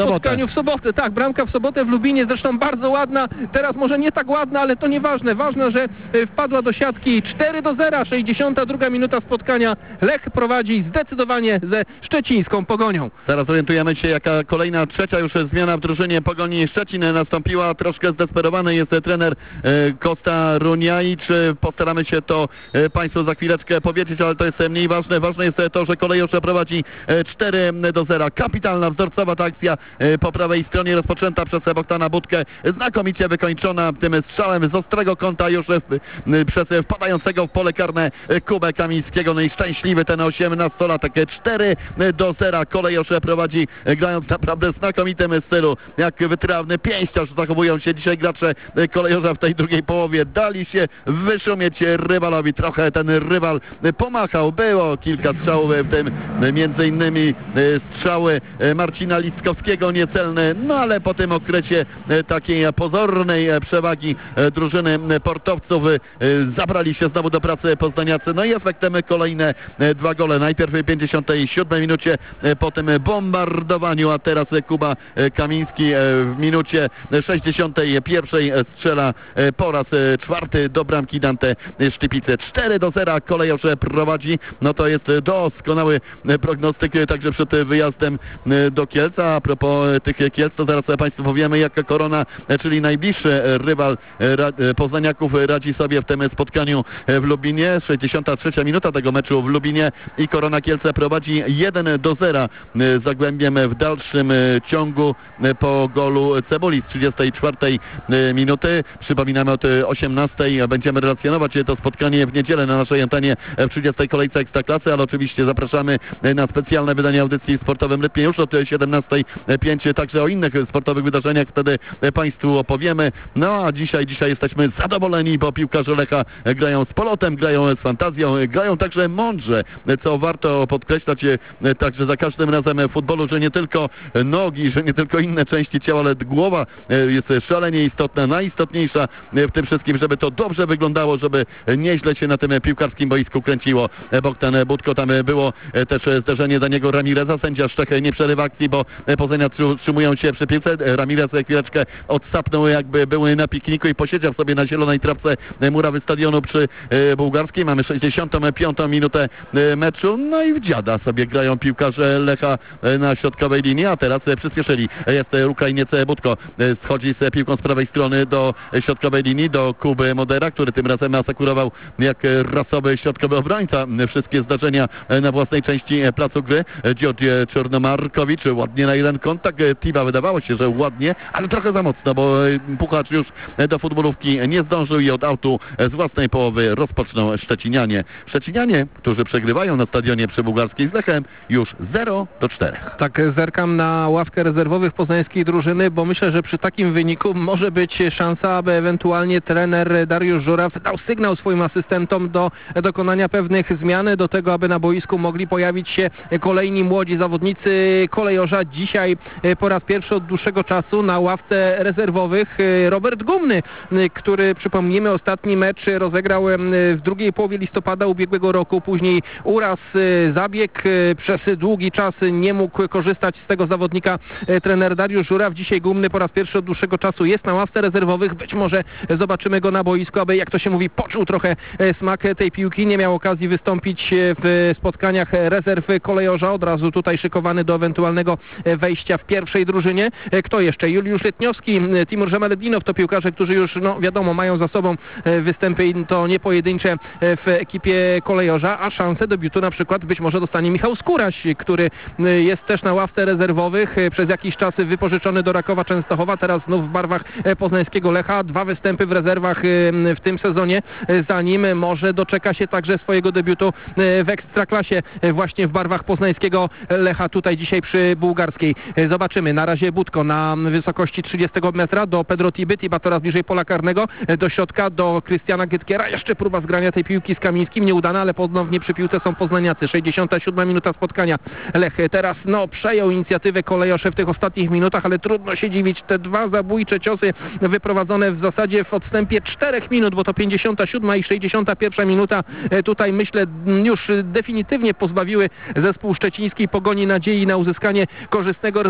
spotkaniu w sobotę. Tak, bramka w sobotę w Lubinie, zresztą bardzo ładna, teraz może nie tak ładna, ale to nieważne. Ważne, że e, wpadła do siatki. cztery do zera, sześćdziesiąta druga minuta spotkania. Lech prowadzi zdecydowanie ze szczecińską Pogonią. Zaraz orientujemy się, jaka kolejna, trzecia już zmiana w drużynie Pogoni Szczecin nastąpiła. Troszkę zdesperowany jest trener e, Kosta Runiai. Czy postaramy się to e, Państwu za chwileczkę powiedzieć, ale to jest mniej ważne. Ważne jest to, że Kolejorze prowadzi e, cztery do zera. Kapitalna, wzorcowa ta akcja e, po prawej stronie rozpoczęta przez Bogdana Budkę. Znakomicie wykończona tym strzałem z ostrego kąta już e, przez wpadającego w pole karne Kubę Kamińskiego. No i szczęśliwy ten osiemnastolatek. cztery do zera. Kolejorze prowadzi, grając naprawdę w znakomitym stylu. Jak wytrawny pięściarz zachowują się dzisiaj gracze Kolejorza w tej drugiej połowie. Dali się wyszumieć rywalowi. Trochę ten rywal pomachał. Było kilka strzałów, w tym między innymi strzały Marcina Listkowskiego niecelne. No ale po tym okresie takiej pozornej przewagi drużyny portowców zabrali się znowu do pracy poznaniacy. No i efektem kolejne dwa gole. Najpierw w pięćdziesiątej siódmej minucie po tym bombardowaniu, a teraz Kuba Kamiński w minucie sześćdziesiątej pierwszej strzela po raz czwarty do bramki Dante Sztypice. cztery do zera Kolejorze prowadzi. No to jest doskonały prognostyk także przed wyjazdem do Kielca. A propos tych Kielc, to zaraz Państwu powiemy, jak Korona, czyli najbliższy rywal poznaniaków, radzi sobie w tym spotkaniu w Lubinie. sześćdziesiąta trzecia minuta tego meczu w Lubinie i Korona Kielce prowadzi jeden do zera z Zagłębiem w dalszym ciągu po golu Cebuli z trzydziestej czwartej minuty. Przypominamy, od osiemnastej będziemy relacjonować to spotkanie w niedzielę na naszej antenie w trzydziestej kolejce Ekstraklasy, ale oczywiście zapraszamy na specjalne wydanie audycji w Sportowym Rytmie już od siedemnastej pięć. Także o innych sportowych wydarzeniach wtedy Państwu opowiemy. No a dzisiaj, dzisiaj jesteśmy zadowoleni, bo piłkarze Lecha grają z polotem, grają z fantazją, grają także mądrze, co warto podkreślać także za każdym razem w futbolu, że nie tylko nogi, że nie tylko inne części ciała, ale głowa jest szalenie istotna, najistotniejsza w tym wszystkim, żeby to dobrze wyglądało, żeby nieźle się na tym piłkarskim boisku kręciło. Bogdan Budko, tam było też zderzenie Daniego Ramireza, sędzia Szczech nie przerywa akcji, bo Poznania trzymują się przy piłce. Ramirez chwileczkę odsapnął, jakby były na pikniku i posiedział sobie na zielonej trawce murawy stadionu przy Bułgarskiej. Mamy sześćdziesiątą piątą minutę meczu, no i w dziada sobie grają piłkarze Lecha na środkowej linii, a teraz przyspieszyli. Jest Ukrainiec Budko, schodzi z piłką z prawej strony do środkowej linii, do Kuby Modera, który tym razem asekurował jak rasowy środkowy obrońca wszystkie zdarzenia na własnej części placu gry. Georgi Czernomarkowicz ładnie na jeden kontakt. Tiba wydawało się, że ładnie, ale trochę za mocno, bo Puchacz już do futbolówki nie zdążył i od autu z własnej połowy rozpoczną Szczecinianie. Szczecinianie, którzy przegrywają na stadionie przy Bułgarskiej z Lechem już zero do czterech. Tak, zerkam na ławkę rezerwowych poznańskiej drużyny, bo myślę, że przy takim wyniku może być szansa, aby ewentualnie trener Dariusz Żuraw dał sygnał swoim asystentom do dokonania pewnych zmian, do tego, aby na boisku mogli pojawić się kolejni młodzi zawodnicy Kolejorza. Dzisiaj po raz pierwszy od dłuższego czasu na ławce rezerwowych Robert Gumny, który, przypomnijmy, ostatni mecz rozegrał w drugiej połowie listopada ubiegłego roku, później uraz, zabieg, przez długi czas nie mógł korzystać z tego zawodnika trener Dariusz Żuraw. Dzisiaj Gumny po raz pierwszy od dłuższego czasu jest na ławce rezerwowych. Być może zobaczymy go na boisku, aby, jak to się mówi, poczuł trochę smak tej piłki. Nie miał okazji wystąpić w spotkaniach rezerw Kolejorza. Od razu tutaj szykowany do ewentualnego wejścia w pierwszej drużynie. Kto jeszcze? Juliusz Letniowski, Timur Żemaledinow to piłkarze, którzy już, no wiadomo, mają za sobą występy i to nie pojedyncze w ekipie Kolejorza, a szansę debiutu na przykład być może dostanie Michał Skóraś, który jest też na ławce rezerwowych, przez jakiś czas wypożyczony do Rakowa Częstochowa, teraz znów w barwach poznańskiego Lecha. Dwa występy w rezerwach w tym sezonie, zanim może doczeka się także swojego debiutu w Ekstraklasie właśnie w barwach poznańskiego Lecha, tutaj dzisiaj przy Bułgarskiej. Zobaczymy. Na razie Budko na wysokości trzydziestego metra do Pedro Tiby, Tiba coraz bliżej pola karnego, do środka do Krystiana Gytkiera. Jeszcze próba zgrania tej piłki z Kamińskim, nieudana, ale ponownie przy piłce są poznaniacy. sześćdziesiąta siódma minuta spotkania. Lech teraz no przejął inicjatywę Kolejorze w tych ostatnich minutach, ale trudno się dziwić. Te dwa zabójcze ciosy wyprowadzone w zasadzie w odstępie czterech minut, bo to pięćdziesiąta siódma i sześćdziesiąta pierwsza minuta. Tutaj myślę już definitywnie pozbawiły zespół szczecińskiej Pogoni nadziei na uzyskanie korzystnego rezultatu.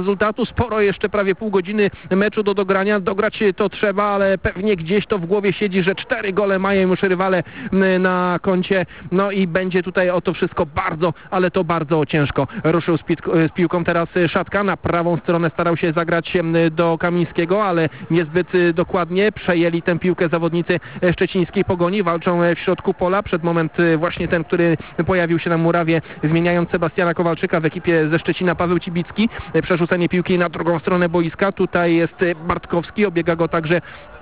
rezultatu. Sporo jeszcze, prawie pół godziny meczu do dogrania. Dograć to trzeba, ale pewnie gdzieś to w głowie siedzi, że cztery gole mają już rywale na koncie. No i będzie tutaj o to wszystko bardzo, ale to bardzo ciężko. Ruszył z, pi z piłką teraz Szatka. Na prawą stronę starał się zagrać do Kamińskiego, ale niezbyt dokładnie. Przejęli tę piłkę zawodnicy szczecińskiej Pogoni. Walczą w środku pola. Przed moment właśnie ten, który pojawił się na murawie, zmieniając Sebastiana Kowalczyka w ekipie ze Szczecina, Paweł Cibicki. Przerzucenie piłki na drugą stronę boiska. Tutaj jest Bartkowski. Obiega go także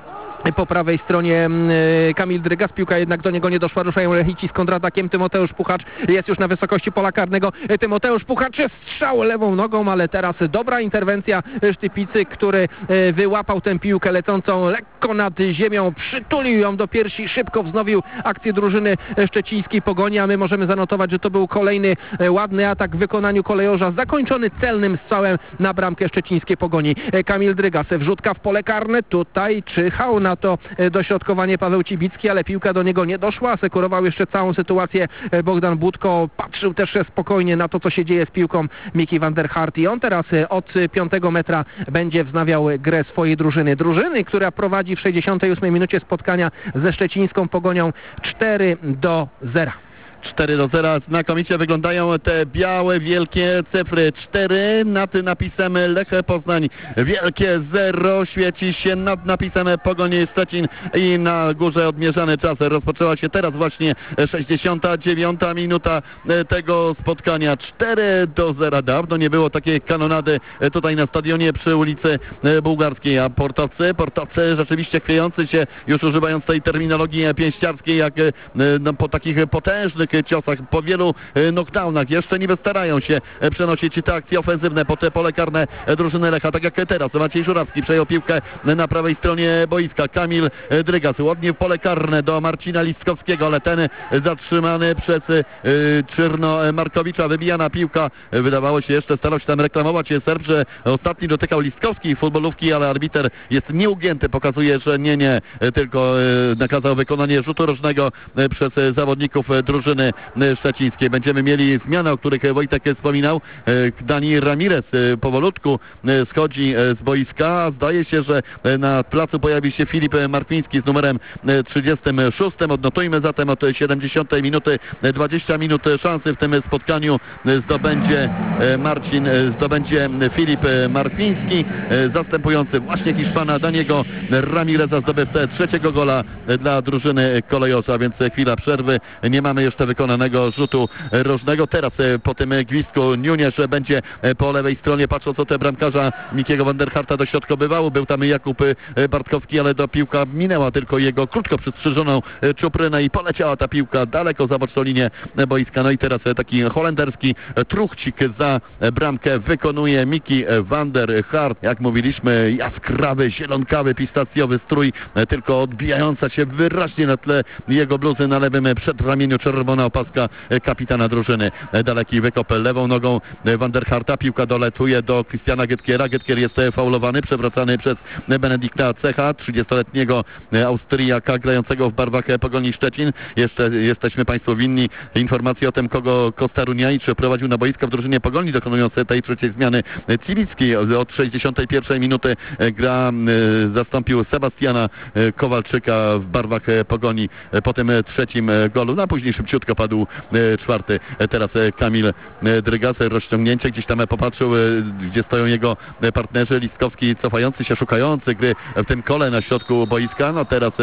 po prawej stronie Kamil Drygas, piłka jednak do niego nie doszła, ruszają Lechici z kontratakiem. Tymoteusz Puchacz jest już na wysokości pola karnego. Tymoteusz Puchacz strzał lewą nogą, ale teraz dobra interwencja Sztypicy, który wyłapał tę piłkę lecącą lekko nad ziemią, przytulił ją do piersi, szybko wznowił akcję drużyny szczecińskiej Pogoni, a my możemy zanotować, że to był kolejny ładny atak w wykonaniu kolejorza, zakończony celnym strzałem na bramkę szczecińskiej Pogoni. Kamil Drygas, wrzutka w pole karne, tutaj czyhał na to dośrodkowanie Paweł Cibicki, ale piłka do niego nie doszła. Asekurował jeszcze całą sytuację Bogdan Budko. Patrzył też spokojnie na to, co się dzieje z piłką Miki van der Hart i on teraz od piątego metra będzie wznawiał grę swojej drużyny. Drużyny, która prowadzi w sześćdziesiątej ósmej minucie spotkania ze szczecińską Pogonią cztery do zera. cztery do zera. Znakomicie wyglądają te białe, wielkie cyfry. cztery nad napisem Lech Poznań. Wielkie zero świeci się nad napisem Pogoń Szczecin i na górze odmierzany czas. Rozpoczęła się teraz właśnie sześćdziesiąta dziewiąta minuta tego spotkania. cztery do zera. Dawno nie było takiej kanonady tutaj na stadionie przy ulicy Bułgarskiej. A portowcy, portowcy rzeczywiście chwiejący się, już używając tej terminologii pięściarskiej, jak no, po takich potężnych ciosach, po wielu knockdownach jeszcze niby starają się przenosić te akcje ofensywne po te pole karne drużyny Lecha, tak jak teraz. Maciej Żurawski przejął piłkę na prawej stronie boiska. Kamil Drygas ładnie w pole karne do Marcina Listkowskiego, ale ten zatrzymany przez y, Czyrno Markowicza. Wybijana piłka, wydawało się jeszcze, starał się tam reklamować Serb, że ostatni dotykał Listkowski futbolówki, ale arbiter jest nieugięty, pokazuje, że nie, nie, tylko y, nakazał wykonanie rzutu rożnego y, przez y, zawodników y, drużyny szczecińskiej. Będziemy mieli zmiany, o których Wojtek wspominał. Dani Ramirez powolutku schodzi z boiska. Zdaje się, że na placu pojawi się Filip Markwiński z numerem trzydziestym szóstym. Odnotujmy zatem od siedemdziesiątej minuty dwadzieścia minut szansy w tym spotkaniu zdobędzie Marcin, zdobędzie Filip Markwiński, zastępujący właśnie Hiszpana Daniego Ramireza, zdobywcę trzeciego gola dla drużyny kolejorza, więc chwila przerwy. Nie mamy jeszcze wykonanego rzutu rożnego. Teraz po tym gwizdku Niuniesz będzie po lewej stronie, patrząc o te bramkarza Mikiego van der Harta dośrodkowywał. Był tam Jakub Bartkowski, ale do piłka minęła tylko jego krótko przystrzyżoną czuprynę i poleciała ta piłka daleko za boczną linię boiska. No i teraz taki holenderski truchcik za bramkę wykonuje Miki van der Hart. Jak mówiliśmy, jaskrawy, zielonkawy, pistacjowy strój, tylko odbijająca się wyraźnie na tle jego bluzy na lewym przedramieniu czerwona opaska kapitana drużyny. Daleki wykop lewą nogą van der Harta. Piłka doletuje do Christiana Getkiera. Getkier jest faulowany, przewracany przez Benedykta Cecha, trzydziestoletniego Austriaka grającego w barwach Pogoni Szczecin. Jeszcze jesteśmy Państwu winni informacji o tym, kogo Kostaruniajcz prowadził na boiska w drużynie Pogoni, dokonując tej trzeciej zmiany. Cibicki od sześćdziesiątej pierwszej minuty gra, zastąpił Sebastiana Kowalczyka w barwach Pogoni po tym trzecim golu. No a później szybciutko padł czwarty. Teraz Kamil Drygas, rozciągnięcie, gdzieś tam popatrzył, gdzie stoją jego partnerzy. Listkowski cofający się, szukający gry w tym kole na środku boiska. No teraz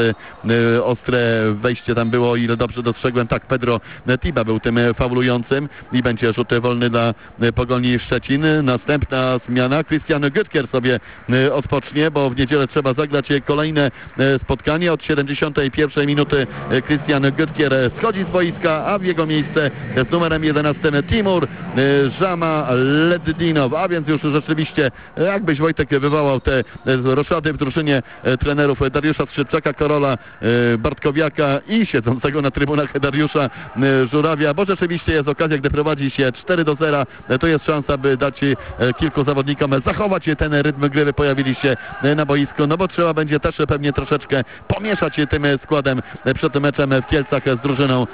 ostre wejście tam było, ile dobrze dostrzegłem. Tak, Pedro Tiba był tym faulującym i będzie rzut wolny dla Pogoni Szczecin. Następna zmiana. Christian Götker sobie odpocznie, bo w niedzielę trzeba zagrać kolejne spotkanie. Od siedemdziesiątej pierwszej minuty Christian Götker schodzi z boiska, a w jego miejsce z numerem jedenastym Timur Żama-Leddinow. A więc już rzeczywiście, jakbyś Wojtek wywołał te roszady w drużynie trenerów Dariusza Skrzypczaka, Karola Bartkowiaka i siedzącego na trybunach Dariusza Żurawia, bo rzeczywiście jest okazja, gdy prowadzi się cztery do zera, to jest szansa, by dać kilku zawodnikom zachować ten rytm gry, by pojawili się na boisku, no bo trzeba będzie też pewnie troszeczkę pomieszać tym składem przed meczem w Kielcach z drużyną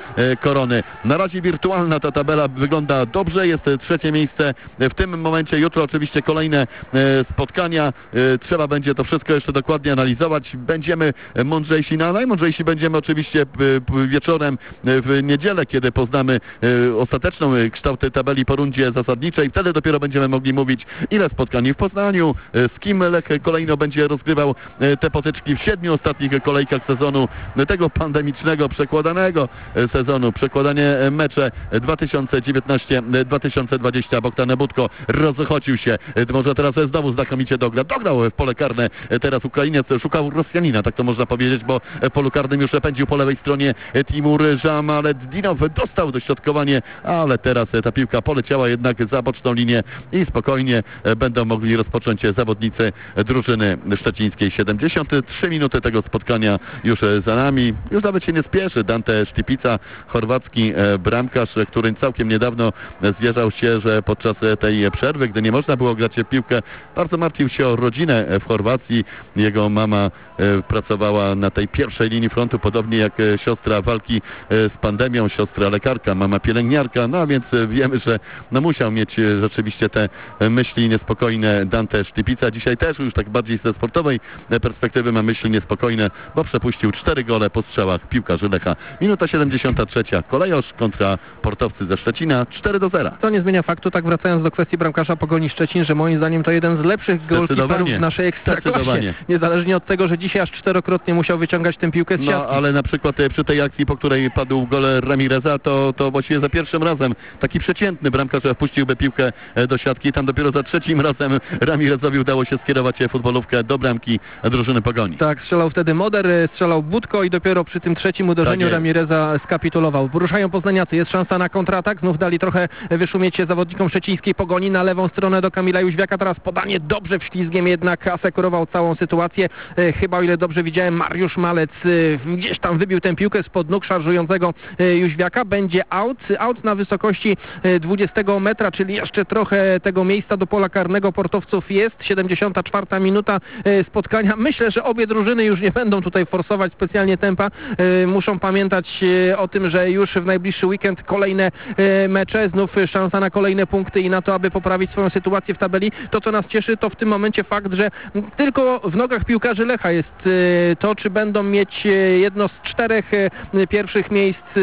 korony. Na razie wirtualna ta tabela wygląda dobrze, jest trzecie miejsce w tym momencie. Jutro oczywiście kolejne spotkania. Trzeba będzie to wszystko jeszcze dokładnie analizować. Będziemy mądrzejsi, no a najmądrzejsi będziemy oczywiście wieczorem w niedzielę, kiedy poznamy ostateczną kształt tabeli po rundzie zasadniczej. Wtedy dopiero będziemy mogli mówić, ile spotkań w Poznaniu, z kim Lech kolejno będzie rozgrywał te potyczki w siedmiu ostatnich kolejkach sezonu, tego pandemicznego, przekładanego sezonu. Przekładanie mecze dwa tysiące dziewiętnaście dwa tysiące dwadzieścia. Bogdan Budko rozchodził się. Może teraz znowu znakomicie dogra. Dograł w pole karne. Teraz Ukrainiec szukał Rosjanina, tak to można powiedzieć, bo w polu karnym już pędził po lewej stronie Timur Żamaletdinow. Dostał dośrodkowanie, ale teraz ta piłka poleciała jednak za boczną linię i spokojnie będą mogli rozpocząć zawodnicy drużyny szczecińskiej. siedemdziesiąt trzy minuty tego spotkania już za nami. Już nawet się nie spieszy. Dante Sztypica, chorwacki bramkarz, który całkiem niedawno zwierzał się, że podczas tej przerwy, gdy nie można było grać w piłkę, bardzo martwił się o rodzinę w Chorwacji. Jego mama pracowała na tej pierwszej linii frontu, podobnie jak siostra walki z pandemią, siostra lekarka, mama pielęgniarka, no a więc wiemy, że no musiał mieć rzeczywiście te myśli niespokojne Dante Sztypica. Dzisiaj też już tak bardziej ze sportowej perspektywy ma myśli niespokojne, bo przepuścił cztery gole po strzałach piłkarzy Lecha. Minuta siedemdziesiąta trzecia. Kolejosz kontra Portowcy ze Szczecina cztery do zera. Co nie zmienia faktu, tak wracając do kwestii bramkarza Pogoni Szczecin, że moim zdaniem to jeden z lepszych golkiperów w naszej ekstraklasie. Niezależnie od tego, że dzisiaj aż czterokrotnie musiał wyciągać tę piłkę z siatki. No ale na przykład przy tej akcji, po której padł gol Ramireza, to, to właściwie za pierwszym razem taki przeciętny bramkarz wpuściłby piłkę do siatki. Tam dopiero za trzecim razem Ramirezowi udało się skierować futbolówkę do bramki drużyny Pogoni. Tak, strzelał wtedy Moder, strzelał Budko i dopiero przy tym trzecim uderzeniu tak Ramireza skapitulował. Ruszają poznaniacy, jest szansa na kontratak, znów dali trochę wyszumieć się zawodnikom szczecińskiej Pogoni na lewą stronę do Kamila Jóźwiaka, teraz podanie dobrze wślizgiem, jednak asekurował całą sytuację. Chyba o ile dobrze widziałem, Mariusz Malec gdzieś tam wybił tę piłkę spod nóg szarżującego Jóźwiaka. Będzie out, out na wysokości dwudziestego metra, czyli jeszcze trochę tego miejsca do pola karnego Portowców jest. siedemdziesiąta czwarta minuta spotkania. Myślę, że obie drużyny już nie będą tutaj forsować specjalnie tempa. Muszą pamiętać o tym, że już w najbliższy weekend kolejne mecze, znów szansa na kolejne punkty i na to, aby poprawić swoją sytuację w tabeli. To, co nas cieszy, to w tym momencie fakt, że tylko w nogach piłkarzy Lecha jest to, czy będą mieć jedno z czterech pierwszych miejsc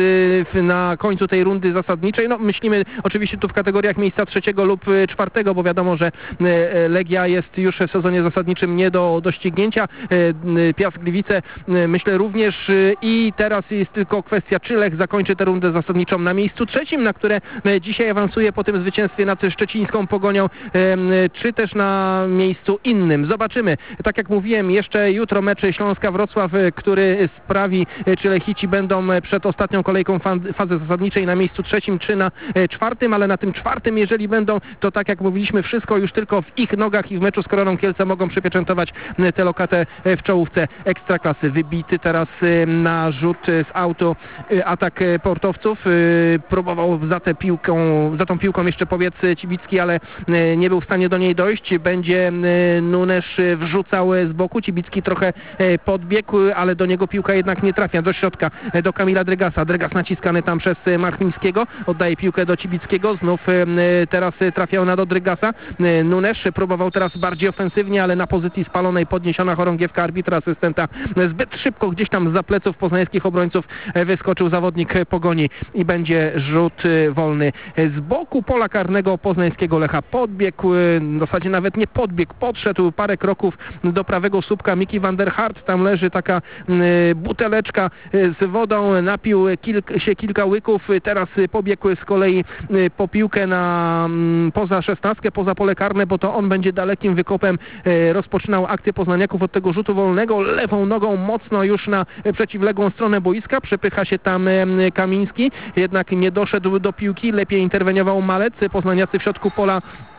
na końcu tej rundy zasadniczej. No, myślimy oczywiście tu w kategoriach miejsca trzeciego lub czwartego, bo wiadomo, że Legia jest już w sezonie zasadniczym nie do, do ścignięcia. Piast Gliwice myślę również i teraz jest tylko kwestia, czy Lech zakończy tę rundę zasadniczą na miejscu trzecim, na które dzisiaj awansuje po tym zwycięstwie nad szczecińską Pogonią, czy też na miejscu innym. Zobaczymy. Tak jak mówiłem, jeszcze jutro mecz Śląska-Wrocław, który sprawi, czy Lechici będą przed ostatnią kolejką fazy zasadniczej na miejscu trzecim, czy na czwartym, ale na tym czwartym, jeżeli będą, to tak jak mówiliśmy, wszystko już tylko w ich nogach i w meczu z Koroną Kielce mogą przypieczętować tę lokatę w czołówce Ekstraklasy. Wybity teraz na rzut z autu atak Portowców. Próbował za tę piłką, za tą piłką jeszcze powiedz Cibicki, ale nie był w stanie do niej dojść. Będzie Nunes wrzucał z boku. Cibicki trochę podbiegł, ale do niego piłka jednak nie trafia. Do środka do Kamila Drygasa. Drygas naciskany tam przez Machmińskiego. Oddaje piłkę do Cibickiego. Znów teraz trafia ona do Drygasa. Nunes próbował teraz bardziej ofensywnie, ale na pozycji spalonej podniesiona chorągiewka arbitra asystenta. Zbyt szybko gdzieś tam z za pleców poznańskich obrońców wyskoczył zawodnik Pogoni i będzie rzut wolny. Z boku pola karnego poznańskiego Lecha podbiegł, w zasadzie nawet nie podbiegł, podszedł parę kroków do prawego słupka Miki van der Hart. Tam leży taka buteleczka z wodą, napił kilk, się kilka łyków, teraz pobiegł z kolei po piłkę na poza szesnastkę, poza pole karne, bo to on będzie dalekim wykopem rozpoczynał akcję poznaniaków od tego rzutu wolnego, lewą nogą mocno już na przeciwległą stronę boiska, przepycha się tam Kamiński, jednak nie doszedł do piłki, lepiej interweniował Malec, poznaniacy w środku pola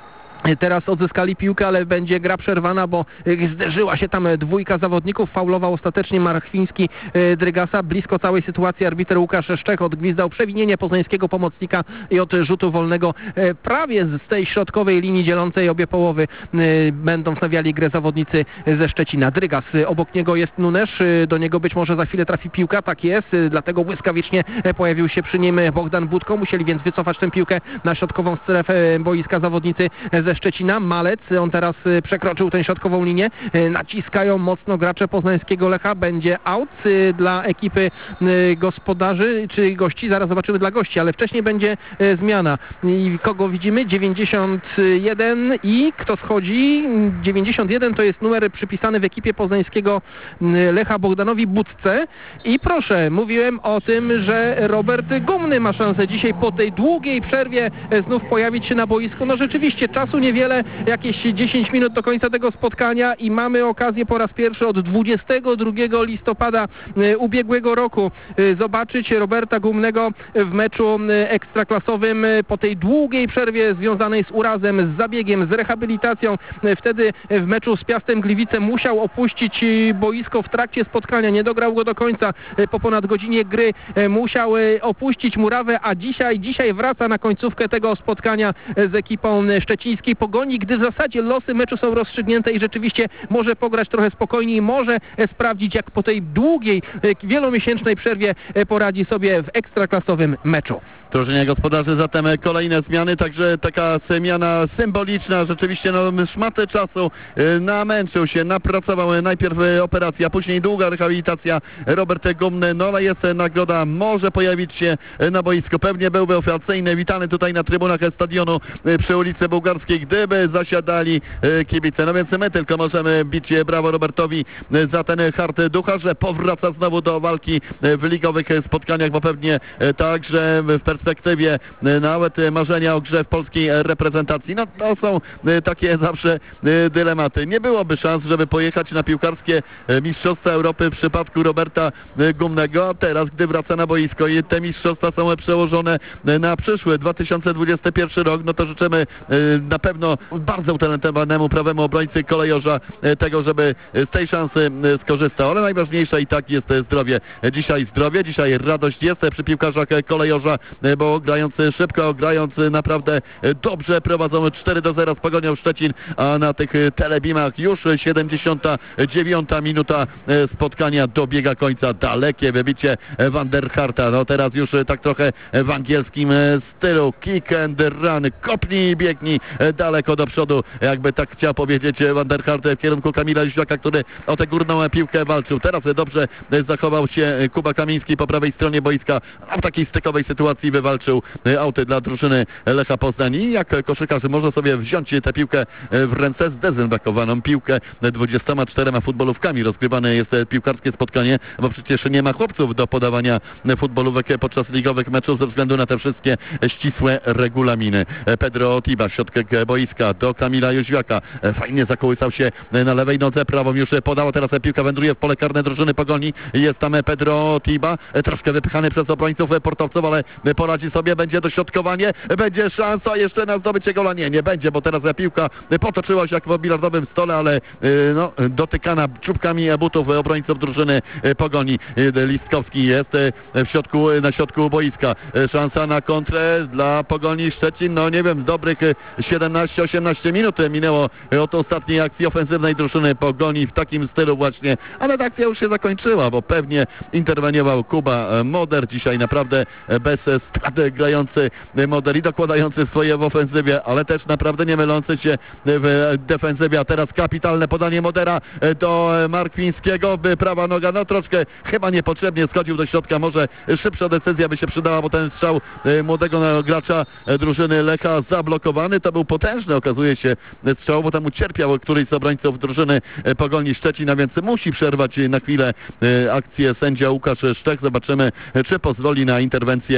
Teraz odzyskali piłkę, ale będzie gra przerwana, bo zderzyła się tam dwójka zawodników. Faulował ostatecznie Marchwiński Drygasa. Blisko całej sytuacji arbiter Łukasz Szczech odgwizdał przewinienie poznańskiego pomocnika i od rzutu wolnego prawie z tej środkowej linii dzielącej obie połowy będą wstawiali grę zawodnicy ze Szczecina. Drygas, obok niego jest Nunesz, do niego być może za chwilę trafi piłka, tak jest, dlatego błyskawicznie pojawił się przy nim Bogdan Budko. Musieli więc wycofać tę piłkę na środkową strefę boiska zawodnicy ze Szczecina. Malec, on teraz przekroczył tę środkową linię, naciskają mocno gracze poznańskiego Lecha, będzie out dla ekipy gospodarzy czy gości, zaraz zobaczymy dla gości, ale wcześniej będzie zmiana. I kogo widzimy? dziewięćdziesiąt jeden i kto schodzi? dziewięćdziesiąt jeden to jest numer przypisany w ekipie poznańskiego Lecha Bogdanowi Budce i proszę, mówiłem o tym, że Robert Gumny ma szansę dzisiaj po tej długiej przerwie znów pojawić się na boisku. No rzeczywiście czasu niewiele, jakieś dziesięć minut do końca tego spotkania i mamy okazję po raz pierwszy od dwudziestego drugiego listopada ubiegłego roku zobaczyć Roberta Gumnego w meczu ekstraklasowym po tej długiej przerwie związanej z urazem, z zabiegiem, z rehabilitacją. Wtedy w meczu z Piastem Gliwice musiał opuścić boisko w trakcie spotkania, nie dograł go do końca, po ponad godzinie gry musiał opuścić murawę, a dzisiaj, dzisiaj wraca na końcówkę tego spotkania z ekipą szczecińskiej Pogoni, gdy w zasadzie losy meczu są rozstrzygnięte i rzeczywiście może pograć trochę spokojniej, może sprawdzić, jak po tej długiej, wielomiesięcznej przerwie poradzi sobie w ekstraklasowym meczu. Drużynie gospodarzy zatem kolejne zmiany, także taka zmiana symboliczna, rzeczywiście no, szmatę czasu, namęczył się, napracował najpierw operacja, później długa rehabilitacja. Robert Gumny, no ale jest nagroda, może pojawić się na boisku, pewnie byłby oficyjny, witany tutaj na trybunach stadionu przy ulicy Bułgarskiej, gdyby zasiadali kibice. No więc my tylko możemy bić brawo Robertowi za ten hart ducha, że powraca znowu do walki w ligowych spotkaniach, bo pewnie także w perspektywie nawet marzenia o grze w polskiej reprezentacji. No to są takie zawsze dylematy. Nie byłoby szans, żeby pojechać na piłkarskie Mistrzostwa Europy w przypadku Roberta Gumnego. Teraz, gdy wraca na boisko i te mistrzostwa są przełożone na przyszły dwa tysiące dwudziesty pierwszy rok, no to życzymy na pewno bardzo utalentowanemu prawemu obrońcy Kolejorza tego, żeby z tej szansy skorzystał, ale najważniejsze i tak jest zdrowie. Dzisiaj zdrowie, dzisiaj radość jest przy piłkarzach Kolejorza, bo grając szybko, grając naprawdę dobrze, prowadzą cztery do zera z Pogonią Szczecin, a na tych telebimach już siedemdziesiąta dziewiąta minuta spotkania dobiega końca. Dalekie wybicie Van der Harta, no teraz już tak trochę w angielskim stylu, kick and run, kopnij i biegnij daleko do przodu, jakby tak chciał powiedzieć Van der Hart w kierunku Kamila Jóźwiaka, który o tę górną piłkę walczył. Teraz dobrze zachował się Kuba Kamiński po prawej stronie boiska, a w takiej stykowej sytuacji wywalczył auty dla drużyny Lecha Poznań. I jak koszykarz może sobie wziąć tę piłkę w ręce, zdezynfekowaną piłkę dwudziestoma czterema futbolówkami. Rozgrywane jest piłkarskie spotkanie, bo przecież nie ma chłopców do podawania futbolówek podczas ligowych meczów ze względu na te wszystkie ścisłe regulaminy. Pedro Tiba, środek boiska do Kamila Jóźwiaka. Fajnie zakołysał się na lewej nodze, prawą już podała, teraz piłka wędruje w pole karne drużyny Pogoni. Jest tam Pedro Tiba, troszkę wypychany przez obrońców portowców, ale poradzi sobie, będzie dośrodkowanie, będzie szansa jeszcze na zdobycie gola. Nie, nie będzie, bo teraz piłka potoczyła się jak w bilardowym stole, ale no, dotykana czubkami butów obrońców drużyny Pogoni. Listkowski jest w środku, na środku boiska. Szansa na kontrę dla Pogoni Szczecin, no nie wiem, dobrych siedemnaście osiemnaście minut minęło od ostatniej akcji ofensywnej drużyny Pogoni w takim stylu właśnie, ale ta akcja już się zakończyła, bo pewnie interweniował Kuba Moder, dzisiaj naprawdę bez straty grający Moder i dokładający swoje w ofensywie, ale też naprawdę nie mylący się w defensywie, a teraz kapitalne podanie Modera do Markwińskiego, prawa noga, no troszkę chyba niepotrzebnie schodził do środka, może szybsza decyzja by się przydała, bo ten strzał młodego gracza drużyny Lecha zablokowany, to był potężny, okazuje się, strzał, bo tam ucierpiał któryś z obrońców drużyny Pogoni Szczecin, a więc musi przerwać na chwilę akcję sędzia Łukasz Szczech. Zobaczymy, czy pozwoli na interwencję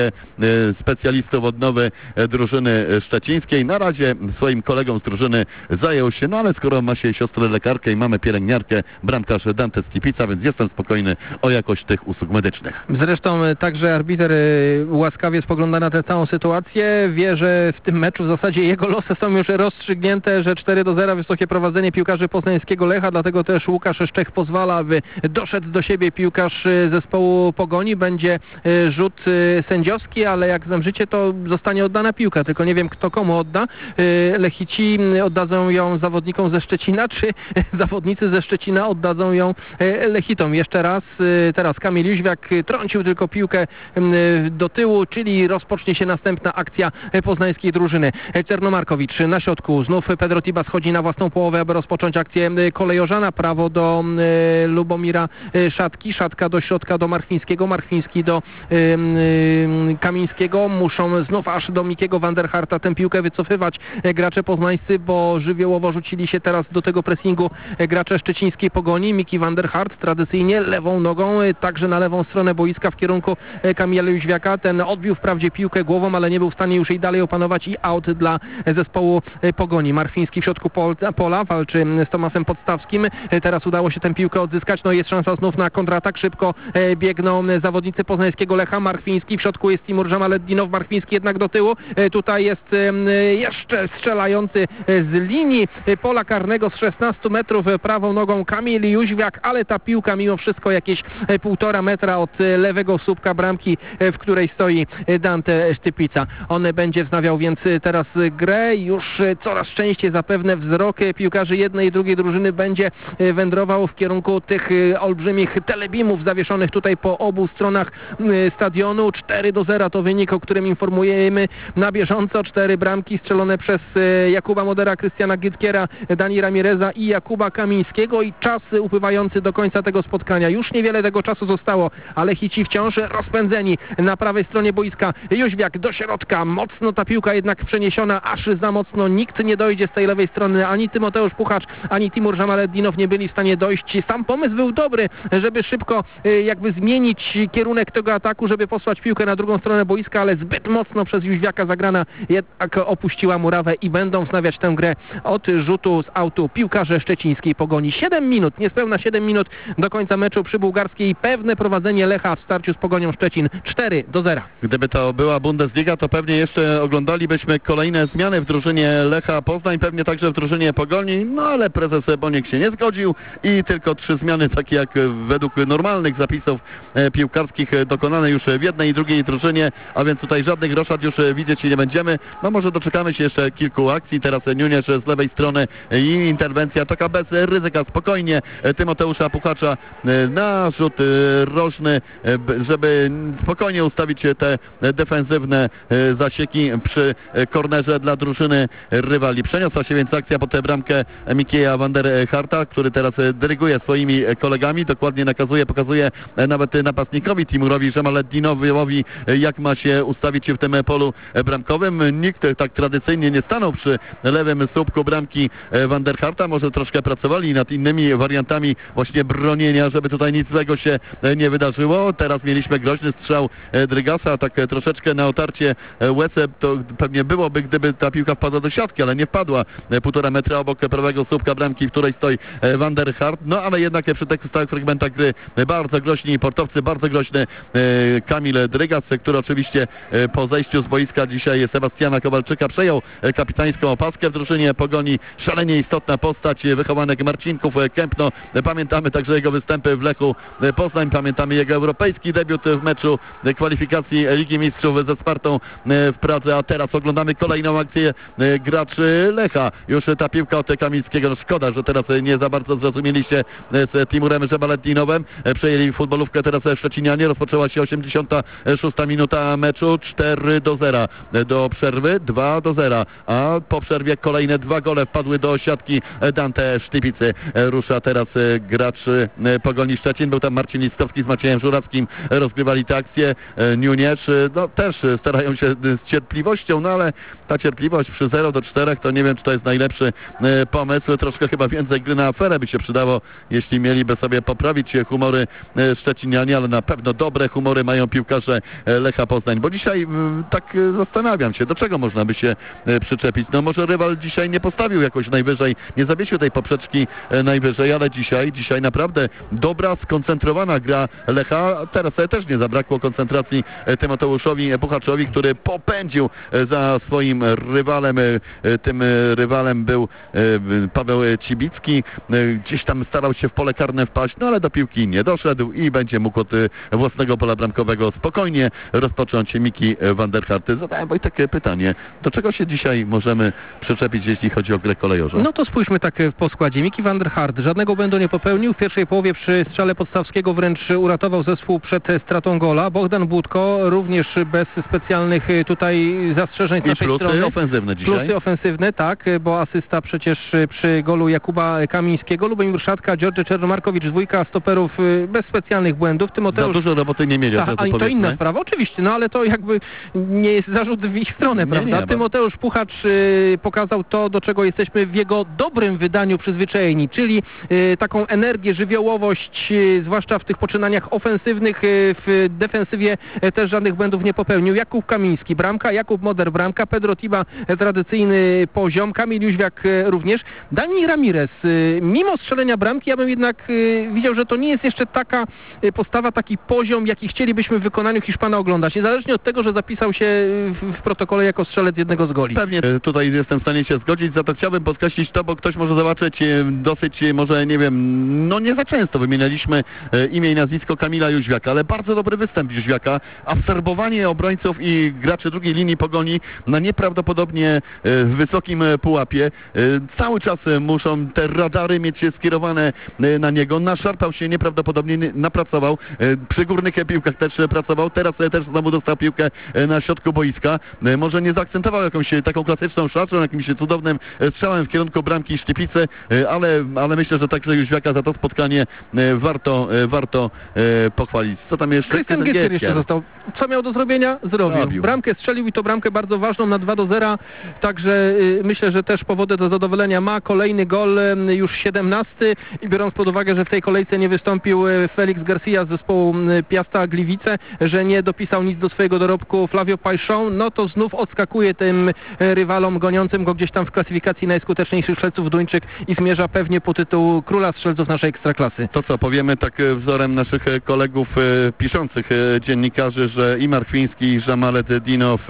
specjalistów odnowy drużyny szczecińskiej. Na razie swoim kolegom z drużyny zajął się, no ale skoro ma się siostrę lekarkę i mamy pielęgniarkę, bramkarz Dante Stipica, więc jestem spokojny o jakość tych usług medycznych. Zresztą także arbiter y, łaskawie spogląda na tę całą sytuację. Wie, że w tym meczu w zasadzie jego losy są już rozstrzygnięte, że cztery do zera wysokie prowadzenie piłkarzy poznańskiego Lecha, dlatego też Łukasz Szczech pozwala, aby doszedł do siebie piłkarz zespołu Pogoni. Będzie y, rzut y, sędziowski, ale jak znam życie, to zostanie oddana piłka, tylko nie wiem, kto komu odda. Y, Lechici oddadzą ją zawodnikom ze Szczecina, czy zawodnicy ze Szczecina oddadzą ją y, Lechitom. Jeszcze raz, y, teraz Kamil Jóźwiak trącił tylko piłkę y, do tyłu, czyli rozpocznie się następna akcja poznańskiej drużyny. Czernomarkowicz na środku, znów Pedro Tiba schodzi na własną połowę, aby rozpocząć akcję kolejorzana. Prawo do y, Lubomira y, Szatki, Szatka do środka do Marchwińskiego, Marchwiński do y, y, Kamińskiego. Muszą znów aż do Mikiego Vanderharta tę piłkę wycofywać gracze poznańscy, bo żywiołowo rzucili się teraz do tego pressingu gracze szczecińskiej Pogoni. Miki Vanderhart tradycyjnie lewą nogą, także na lewą stronę boiska w kierunku Kamila Jóźwiaka. Ten odbił wprawdzie piłkę głową, ale nie był w stanie już jej dalej opanować i out dla zespołu Pogoni. Marfiński w środku pola walczy z Tomasem Podstawskim. Teraz udało się tę piłkę odzyskać. No jest szansa znów na kontratak. Szybko biegną zawodnicy poznańskiego Lecha. Marfiński w środku jest Timur Żamaleddinow. Marfiński jednak do tyłu. Tutaj jest jeszcze strzelający z linii pola karnego z szesnastu metrów prawą nogą Kamil Jóźwiak, ale ta piłka mimo wszystko jakieś półtora metra od lewego słupka bramki, w której stoi Dante Stipica. On będzie wznawiał więc teraz grę. Już coraz częściej zapewne wzrok piłkarzy jednej i drugiej drużyny będzie wędrował w kierunku tych olbrzymich telebimów zawieszonych tutaj po obu stronach stadionu. cztery do zera to wynik, o którym informujemy na bieżąco. Cztery bramki strzelone przez Jakuba Modera, Krystiana Gytkiera, Dani Ramireza i Jakuba Kamińskiego i czas upływający do końca tego spotkania. Już niewiele tego czasu zostało, ale Hici wciąż rozpędzeni na prawej stronie boiska. Jóźwiak do środka. Mocno ta piłka jednak przeniesiona, aż za mocno. Nikt nie dojdzie z tej lewej strony. Ani Tymoteusz Puchacz, ani Timur Żamaleddinow nie byli w stanie dojść. Sam pomysł był dobry, żeby szybko jakby zmienić kierunek tego ataku, żeby posłać piłkę na drugą stronę boiska, ale zbyt mocno przez Jóźwiaka zagrana jednak opuściła murawę i będą wznawiać tę grę od rzutu z autu piłkarze szczecińskiej Pogoni. siedem minut, niespełna siedem minut do końca meczu przy Bułgarskiej. Pewne prowadzenie Lecha w starciu z Pogonią Szczecin cztery do zera. Gdyby to była Bundesliga, to pewnie jeszcze oglądalibyśmy kolejne zmiany w drużynie Lecha Poznań, pewnie także w drużynie Pogoni, no ale prezes Boniek się nie zgodził i tylko trzy zmiany, takie jak według normalnych zapisów e, piłkarskich e, dokonane już w jednej i drugiej drużynie, a więc tutaj żadnych roszad już e, widzieć nie będziemy. No może doczekamy się jeszcze kilku akcji. Teraz Niuniesz z lewej strony e, i interwencja taka bez ryzyka, spokojnie e, Tymoteusza Puchacza e, na rzut e, rożny, e, b, żeby spokojnie ustawić te defensywne e, zasieki przy e, kornerze dla drużyny rywali. Przeniosła się więc akcja po tę bramkę Mikieja Vanderharta, który teraz e, dyryguje swoimi kolegami, dokładnie nakazuje, pokazuje e, nawet napastnikowi Timurowi Żamaleddinowowi, e, jak ma się ustawić w tym polu bramkowym. Nikt tak tradycyjnie nie stanął przy lewym słupku bramki Vanderharta. Może troszkę pracowali nad innymi wariantami właśnie bronienia, żeby tutaj nic złego się nie wydarzyło. Teraz mieliśmy groźny strzał Drygasa, tak troszeczkę na otarcie łez. To pewnie byłoby, gdyby ta piłka wpadła do siatki, ale nie wpadła. Półtora metra obok prawego słupka bramki, w której stoi Vanderhart. No ale jednak przy tych stałych fragmentach gry bardzo groźni portowcy, bardzo groźny Kamil Drygas, który oczywiście po zejściu z boiska dzisiaj Sebastiana Kowalczyka przejął kapitańską opaskę w drużynie Pogoni. Szalenie istotna postać, wychowanek Marcinków Kępno. Pamiętamy także jego występy w Lechu Poznań, pamiętamy jego europejski debiut w meczu kwalifikacji Ligi Mistrzów ze Spartą w Pradze, a teraz oglądamy kolejną akcję graczy Lecha. Już ta piłka od Kamińskiego. No szkoda, że teraz nie za bardzo zrozumieliście z Timurem Żamaleddinowem. Przejęli futbolówkę teraz Szczecinianie. Rozpoczęła się osiemdziesiąta szósta minuta meczu. cztery do zera. Do przerwy dwa do zera. A po przerwie kolejne dwa gole wpadły do siatki Dante Stipicy. Rusza teraz gracz Pogoni Szczecin. Był tam Marcin Listkowski z Maciejem Żurawskim. Rozgrywali tę akcję. Niuniesz no też starają się z cierpliwością, no ale ta cierpliwość przy zero do czterech to nie wiem, czy to jest najlepszy pomysł. Troszkę chyba więcej gry na aferę by się przydało, jeśli mieliby sobie poprawić humory szczecinianie, ale na pewno dobre humory mają piłkarze Lecha Poznań. Poznań, bo dzisiaj m, tak e, zastanawiam się, do czego można by się e, przyczepić. No może rywal dzisiaj nie postawił jakoś najwyżej, nie zawiesił tej poprzeczki e, najwyżej, ale dzisiaj, dzisiaj naprawdę dobra, skoncentrowana gra Lecha. Teraz e, też nie zabrakło koncentracji e, Tymoteuszowi Puchaczowi, który popędził e, za swoim rywalem. E, e, tym e, rywalem był e, Paweł Cibicki. E, gdzieś tam starał się w pole karne wpaść, no ale do piłki nie doszedł i będzie mógł od e, własnego pola bramkowego spokojnie rozpocząć Miki van der Hart. Zadałem Wojtek pytanie, do czego się dzisiaj możemy przyczepić, jeśli chodzi o grę kolejorzą? No to spójrzmy tak po składzie. Miki van der Hart żadnego błędu nie popełnił. W pierwszej połowie przy strzale Podstawskiego wręcz uratował zespół przed stratą gola. Bogdan Budko również bez specjalnych tutaj zastrzeżeń z I naszej plusy strony. ofensywne dzisiaj. Plusy ofensywne, tak, bo asysta przecież przy golu Jakuba Kamińskiego. Lubomir Szatka, George Czernomarkowicz, dwójka stoperów bez specjalnych błędów. Tymoteusz... Za dużo roboty nie mieli, od Ta, razu ale to powiedzmy. inna sprawa, oczywiście, no ale to jakby nie jest zarzut w ich stronę, Nie, prawda? nie, Tymoteusz Puchacz y, pokazał to, do czego jesteśmy w jego dobrym wydaniu przyzwyczajeni, czyli y, taką energię, żywiołowość, y, zwłaszcza w tych poczynaniach ofensywnych, y, w defensywie y, też żadnych błędów nie popełnił. Jakub Kamiński, bramka, Jakub Moder, bramka, Pedro Tiba, y, tradycyjny poziom, Kamil Jóźwiak y, również. Dani Ramirez, y, mimo strzelenia bramki, ja bym jednak y, widział, że to nie jest jeszcze taka y, postawa, taki poziom, jaki chcielibyśmy w wykonaniu Hiszpana oglądać. Niezależnie od tego, że zapisał się w, w protokole jako strzelec jednego z goli. Pewnie e, tutaj jestem w stanie się zgodzić, za to chciałbym podkreślić to, bo ktoś może zobaczyć e, dosyć, e, może nie wiem, no nie za często wymienialiśmy e, imię i nazwisko Kamila Jóźwiaka, ale bardzo dobry występ Jóźwiaka, absorbowanie obrońców i graczy drugiej linii Pogoni na nieprawdopodobnie e, wysokim e, pułapie. E, cały czas e, muszą te radary mieć skierowane e, na niego, naszarpał się nieprawdopodobnie, nie- napracował, e, przy górnych e, piłkach też e, pracował, teraz e, też znowu dostał piłkę e, na środku boiska. E, Może nie zaakcentował jakąś e, taką klasyczną szarżą, jakimś cudownym e, strzałem w kierunku bramki Sztypicy, e, ale, ale myślę, że także Jóźwiaka za to spotkanie e, warto, e, warto e, pochwalić. Co tam jeszcze? Krystian Gietzer jeszcze został. Co miał do zrobienia? Zrobił. Zrobił. Bramkę strzelił i to bramkę bardzo ważną na dwa do zera, także y, myślę, że też powody do zadowolenia ma. Kolejny gol, y, już siedemnasty i biorąc pod uwagę, że w tej kolejce nie wystąpił y, Felix Garcia z zespołu y, Piasta Gliwice, że nie dopisał nic do swojego dorobku Flavio Pajszon, no to znów odskakuje tym y, rywalom goniącym go gdzieś tam w klasyfikacji najskuteczniejszych strzelców Duńczyk i zmierza pewnie po tytuł króla strzelców naszej ekstraklasy. To co, powiemy tak e, wzorem naszych e, kolegów e, piszących e, dziennikarzy, że i Markwiński, i Żamalet Dinow e,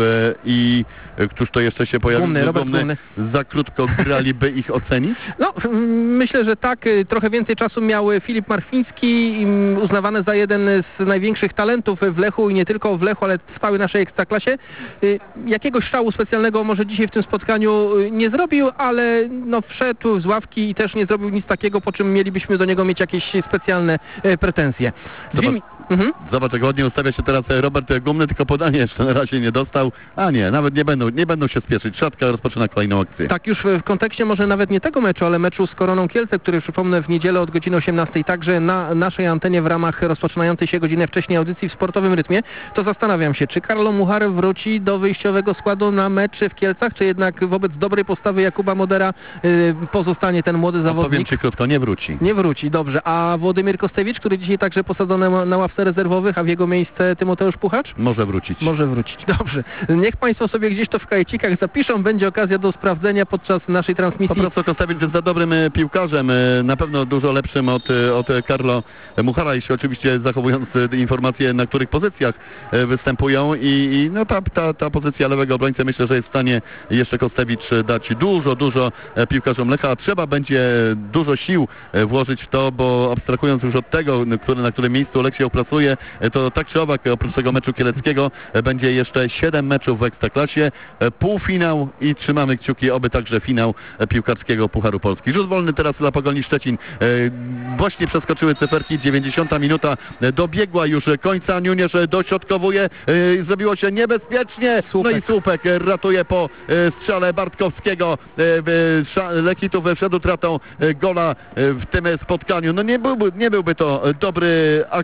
i e, któż to jeszcze się pojawił? Gumny, Robert Gumny. Za krótko graliby ich ocenić? No, mm, myślę, że tak. Y, Trochę więcej czasu miał Filip Markwiński, mm, uznawany za jeden z największych talentów w Lechu i nie tylko w Lechu, ale w całej naszej ekstraklasie. Y, Jakiegoś szału specjalnego może dzisiaj w tym spotkaniu y, nie zrobił, ale no, wszedł z ławki i też nie zrobił nic takiego, po czym mielibyśmy do niego mieć jakieś specjalne y, pretensje. Dwie Zobacz, mi- mhm. zobacz, jak ładnie ustawia się teraz e, Robert Gumny, tylko podanie jeszcze na razie nie dostał. A nie, nawet nie będą, nie będą się spieszyć. Szatka rozpoczyna kolejną akcję. Tak, już w kontekście może nawet nie tego meczu, ale meczu z Koroną Kielce, który przypomnę w niedzielę od godziny osiemnastej, także na naszej antenie w ramach rozpoczynającej się godzinę wcześniej audycji w sportowym rytmie, to zastanawiam się, czy Karlo Muchar wróci do wyjściowego składu na mecz w Kielcach, czy jednak wobec dobrej postawy Jakuba Modera y, pozostanie ten młody Powiem zawodnik? ci krótko, nie wróci. Nie wróci, dobrze. A Włodymir Kostewicz, który dzisiaj także posadzony na- na ławce rezerwowych, a w jego miejsce Tymoteusz Puchacz? Może wrócić. Może wrócić. Dobrze. Niech Państwo sobie gdzieś to w kajecikach zapiszą. Będzie okazja do sprawdzenia podczas naszej Po transmisji. prostu Kostewicz jest za dobrym e, piłkarzem, e, na pewno dużo lepszym od, e, od e, Carlo Muchara, jeśli oczywiście zachowując e, informacje, na których pozycjach e, występują i, i no ta, ta, ta pozycja lewego obrońcy myślę, że jest w stanie jeszcze Kostewicz e, dać dużo, dużo e, piłkarzom Lecha. Trzeba będzie dużo sił e, włożyć w to, bo abstrahując już od tego, n- który, na którym miejscu Lech się opracuje, e, to tak czy owak oprócz tego meczu kieleckiego e, będzie jeszcze siedem meczów w Ekstraklasie, e, półfinał i trzymamy kciuki, oby także finał e, piłkarskiego Pucharu Polski. Rzut wolny teraz dla Pogoni Szczecin. E, Właśnie przeskoczyły cyferki, dziewięćdziesiąta minuta e, dobiegła już końca. Niuniesz e, dośrodkowuje, e, zrobiło się niebezpiecznie. Słupek. No i Słupek e, ratuje po e, strzale Bartkowskiego. E, w- Sza- Lekitów e, wszedł tratą e, gola e, w tym spotkaniu. No nie byłby, nie byłby to e, dobry akcent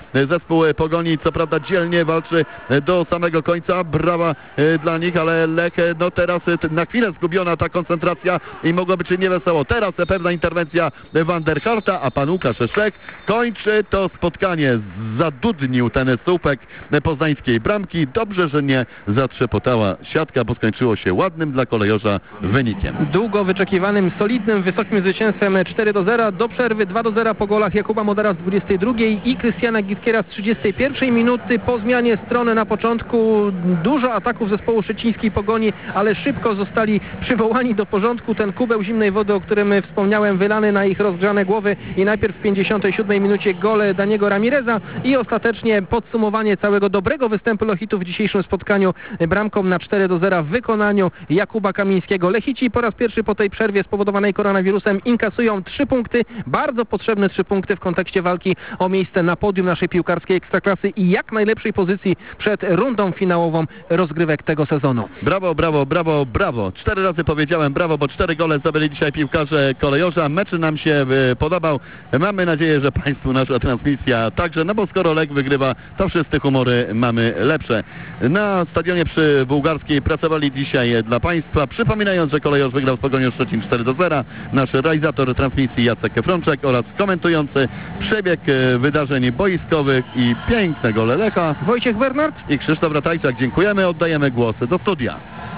zespół Pogoni, co prawda dzielnie walczy do samego końca, brawa dla nich, ale Lech, no teraz na chwilę zgubiona ta koncentracja i mogło być niewesoło. Teraz pewna interwencja Van der Harta, a pan Łukasz Szek kończy to spotkanie. Zadudnił ten słupek poznańskiej bramki. Dobrze, że nie zatrzepotała siatka, bo skończyło się ładnym dla kolejorza wynikiem. Długo wyczekiwanym, solidnym, wysokim zwycięstwem cztery do zera. Do przerwy dwa do zera po golach Jakuba Modera z dwudziestej drugiej i Krystiana Giskiera z trzydziestej pierwszej minuty. Po zmianie strony na początku dużo ataków zespołu szczecińskiej Pogoni, ale szybko zostali przywołani do porządku. Ten kubeł zimnej wody, o którym wspomniałem, wylany na ich rozgrzane głowy i najpierw w pięćdziesiątej siódmej minucie gole Daniego Ramireza i ostatecznie podsumowanie całego dobrego występu Lechitów w dzisiejszym spotkaniu bramką na cztery do zera w wykonaniu Jakuba Kamińskiego. Lechici po raz pierwszy po tej przerwie spowodowanej koronawirusem inkasują trzy punkty, bardzo potrzebne trzy punkty w kontekście walki o miejsce na podium naszej piłkarskiej Ekstraklasy i jak najlepszej pozycji przed rundą finałową rozgrywek tego sezonu. Brawo, brawo, brawo, brawo. Cztery razy powiedziałem brawo, bo cztery gole zdobyli dzisiaj piłkarze kolejorza. Mecz nam się y, podobał. Mamy nadzieję, że Państwu nasza transmisja także, no bo skoro Lech wygrywa, to wszyscy humory mamy lepsze. Na stadionie przy Bułgarskiej pracowali dzisiaj dla Państwa, przypominając, że kolejorz wygrał z Pogonią Szczecin cztery do zera. Nasz realizator transmisji Jacek Frączek oraz komentujący przebieg y, wydarzeń boiskowych i piękne gole Lecha Wojciech Bernard i Krzysztof Ratajczak. Dziękujemy, oddajemy głos do studia.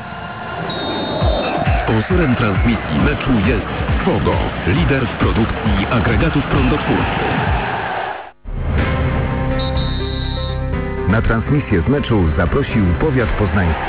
Sponsorem transmisji meczu jest Fogo, lider w produkcji agregatów prądotwórczych. Na transmisję z meczu zaprosił powiat poznański.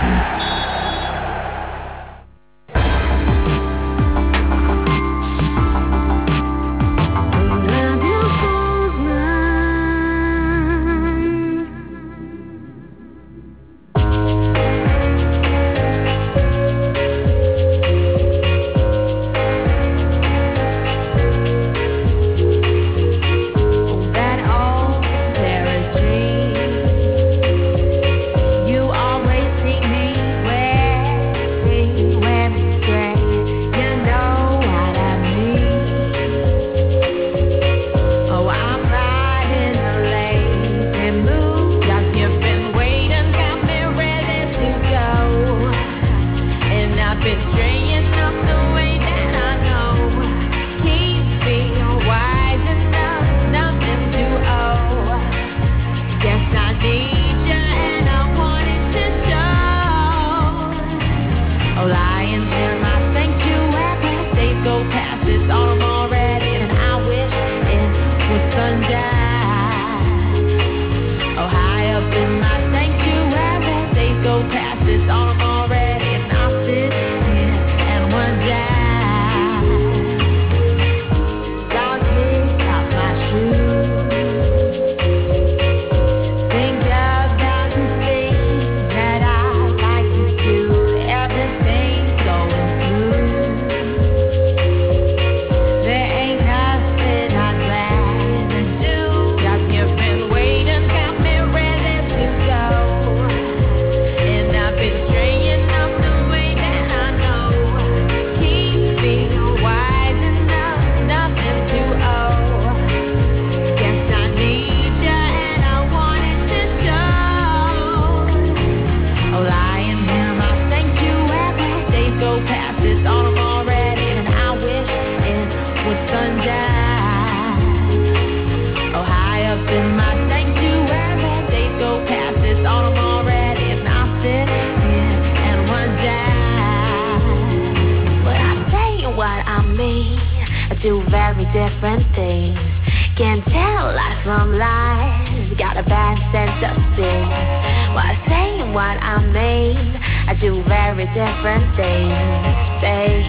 Do very different things. Can't tell life from lies. Got a bad sense of space. While saying what I mean, I do very different things, babe.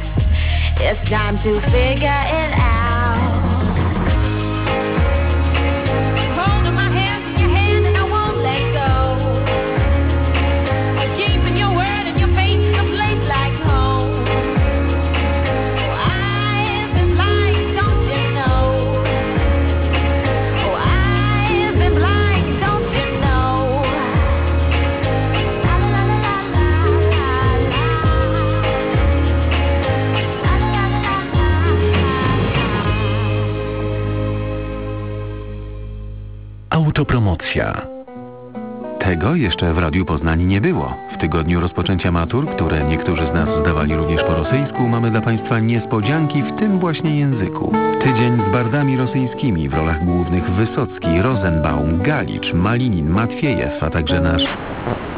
It's time to figure it out. Holding my hand in your hand and I won't let go. Keeping your word and your faith in a place like home. Autopromocja. Tego jeszcze w Radiu Poznań nie było. W tygodniu rozpoczęcia matur, które niektórzy z nas zdawali również po rosyjsku, mamy dla Państwa niespodzianki w tym właśnie języku. Tydzień z bardami rosyjskimi w rolach głównych Wysocki, Rosenbaum, Galicz, Malinin, Matwiejew, a także nasz